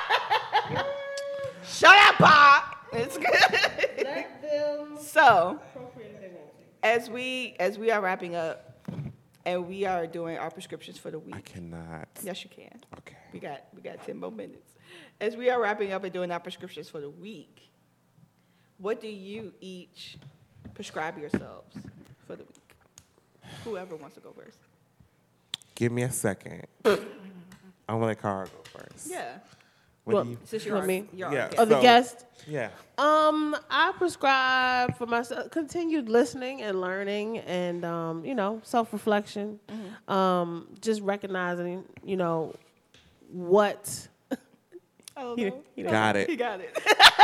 Shut up, Bob. It's good. Let them So, as we as we are wrapping up, and we are doing our prescriptions for the week. I cannot. Yes, you can. Okay. We got we got ten more minutes. As we are wrapping up and doing our prescriptions for the week, what do you each prescribe yourselves for the week? Whoever wants to go first. Give me a second. I want to let Cara go first. Yeah. What well, do you? Since you're our, me? you're Yeah. our guest. Oh, the So- guest. Yeah. Um, I prescribe for myself continued listening and learning, and um, you know, self reflection. Mm-hmm. Um, just recognizing, you know, what. Oh, he, no. he Got it. He got it.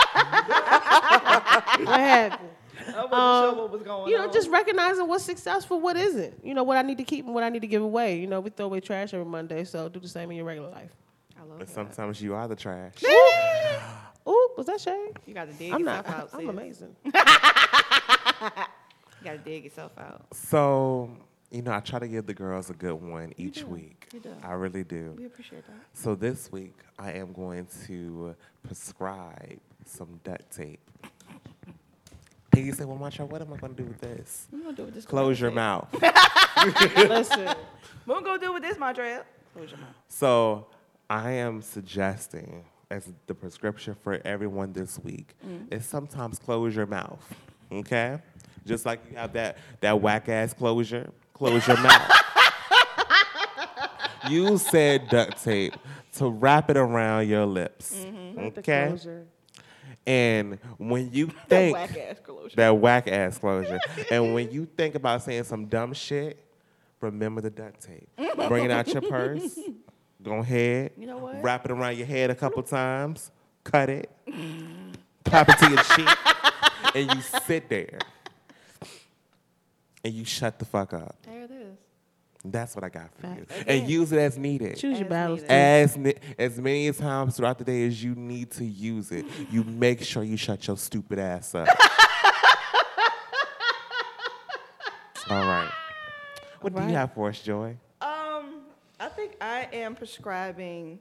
What happened? I wasn't Um, sure what was going You know, on. just recognizing what's successful, what isn't. You know, what I need to keep and what I need to give away. You know, we throw away trash every Monday, so do the same in your regular life. I love And that. sometimes you are the trash. Ooh, was that shade? You got to dig I'm yourself not. out. I'm sis. amazing. You got to dig yourself out. So, you know, I try to give the girls a good one each do. week. You do. I really do. We appreciate that. So this week, I am going to prescribe some duct tape. And you say, well, Macho, what am I going to do with this? What are we going to do with this? Close your tape? mouth. Listen. What we going to do with this, Montreal? Close your mouth. So I am suggesting as the prescription for everyone this week Mm. is sometimes close your mouth, okay? Just like you have that, that whack-ass closure, close your mouth. You said duct tape to wrap it around your lips, Mm-hmm. okay? Closure. And when you That think whack ass closure. that whack ass closure, and when you think about saying some dumb shit, remember the duct tape. Bring it out your purse. Go ahead. You know what? Wrap it around your head a couple times. Cut it. Pop it to your cheek, and you sit there, and you shut the fuck up. There it is. That's what I got for you, Facts. and use it as needed. Choose your As battles. needed. too. As ni- as many times throughout the day as you need to use it, you make sure you shut your stupid ass up. All right. What do Right. you have for us, Joy? Um, I think I am prescribing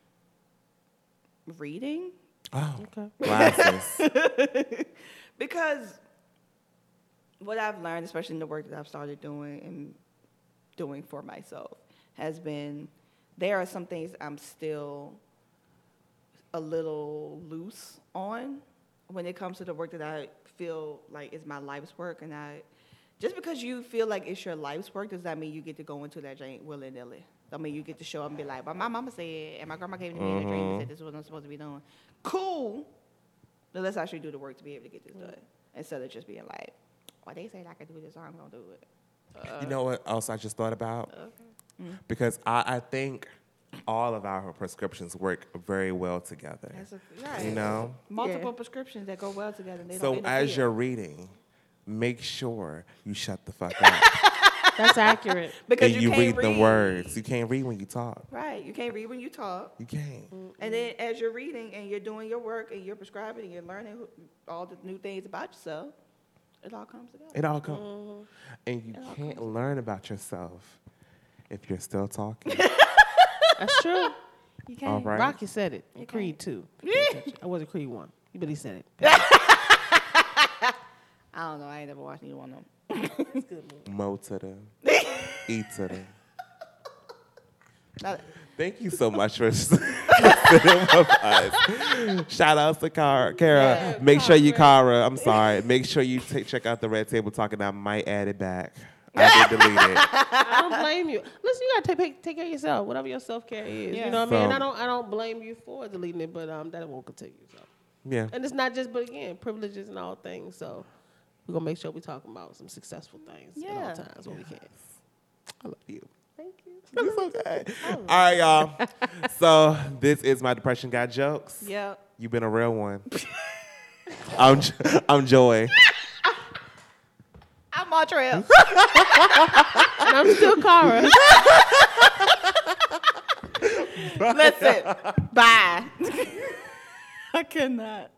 reading Oh, Okay. glasses. because what I've learned, especially in the work that I've started doing and doing for myself, has been there are some things I'm still a little loose on, when it comes to the work that I feel like is my life's work, and I, just because you feel like it's your life's work, does that mean you get to go into that joint willy-nilly? I mean, you get to show up and be like, well, my mama said, and my grandma came to me in a dream and said this is what I'm supposed to be doing. Cool. But let's actually do the work to be able to get this done, instead of just being like, well, they said I could do this, so I'm going to do it. Uh, You know what else I just thought about? Okay. Mm-hmm. Because I, I think all of our prescriptions work very well together. That's a, right. You know? Multiple Yeah. prescriptions that go well together. And they So don't as interfere. you're reading, make sure you shut the fuck up. That's accurate. because and you, you can't read the words. You can't read when you talk. Right. You can't read when you talk. You can't. And then as you're reading and you're doing your work and you're prescribing and you're learning who- all the new things about yourself, it all comes together. It all comes. And you all can't learn about yourself if you're still talking. That's true. You can't. All right. Rocky said it. And Creed too. I wasn't Creed one. But he said it. I don't know. I ain't never watched either one of them. It's good movie. Mo to them. E to them. Not- Thank you so much for sitting with us. Shout outs to Cara. Kara. Yeah, Make sure you, Cara. Cara, I'm sorry. Make sure you t- check out the Red Table Talk, and I might add it back. I did delete it. I don't blame you. Listen, you gotta take take care of yourself, whatever your self care is. Yeah. You know what I mean? So- I don't I don't blame you for deleting it, but um that won't continue. So. Yeah. And it's not just, but again, privileges and all things. So we're gonna make sure we talking about some successful things at Yeah. all times when we can. I love you. Thank you. It's okay. All right, y'all. So this is my Depression Got Jokes. yeah. You've been a real one. I'm I'm Joy. I'm Montreal. And I'm still Cara. Listen. Bye. I cannot.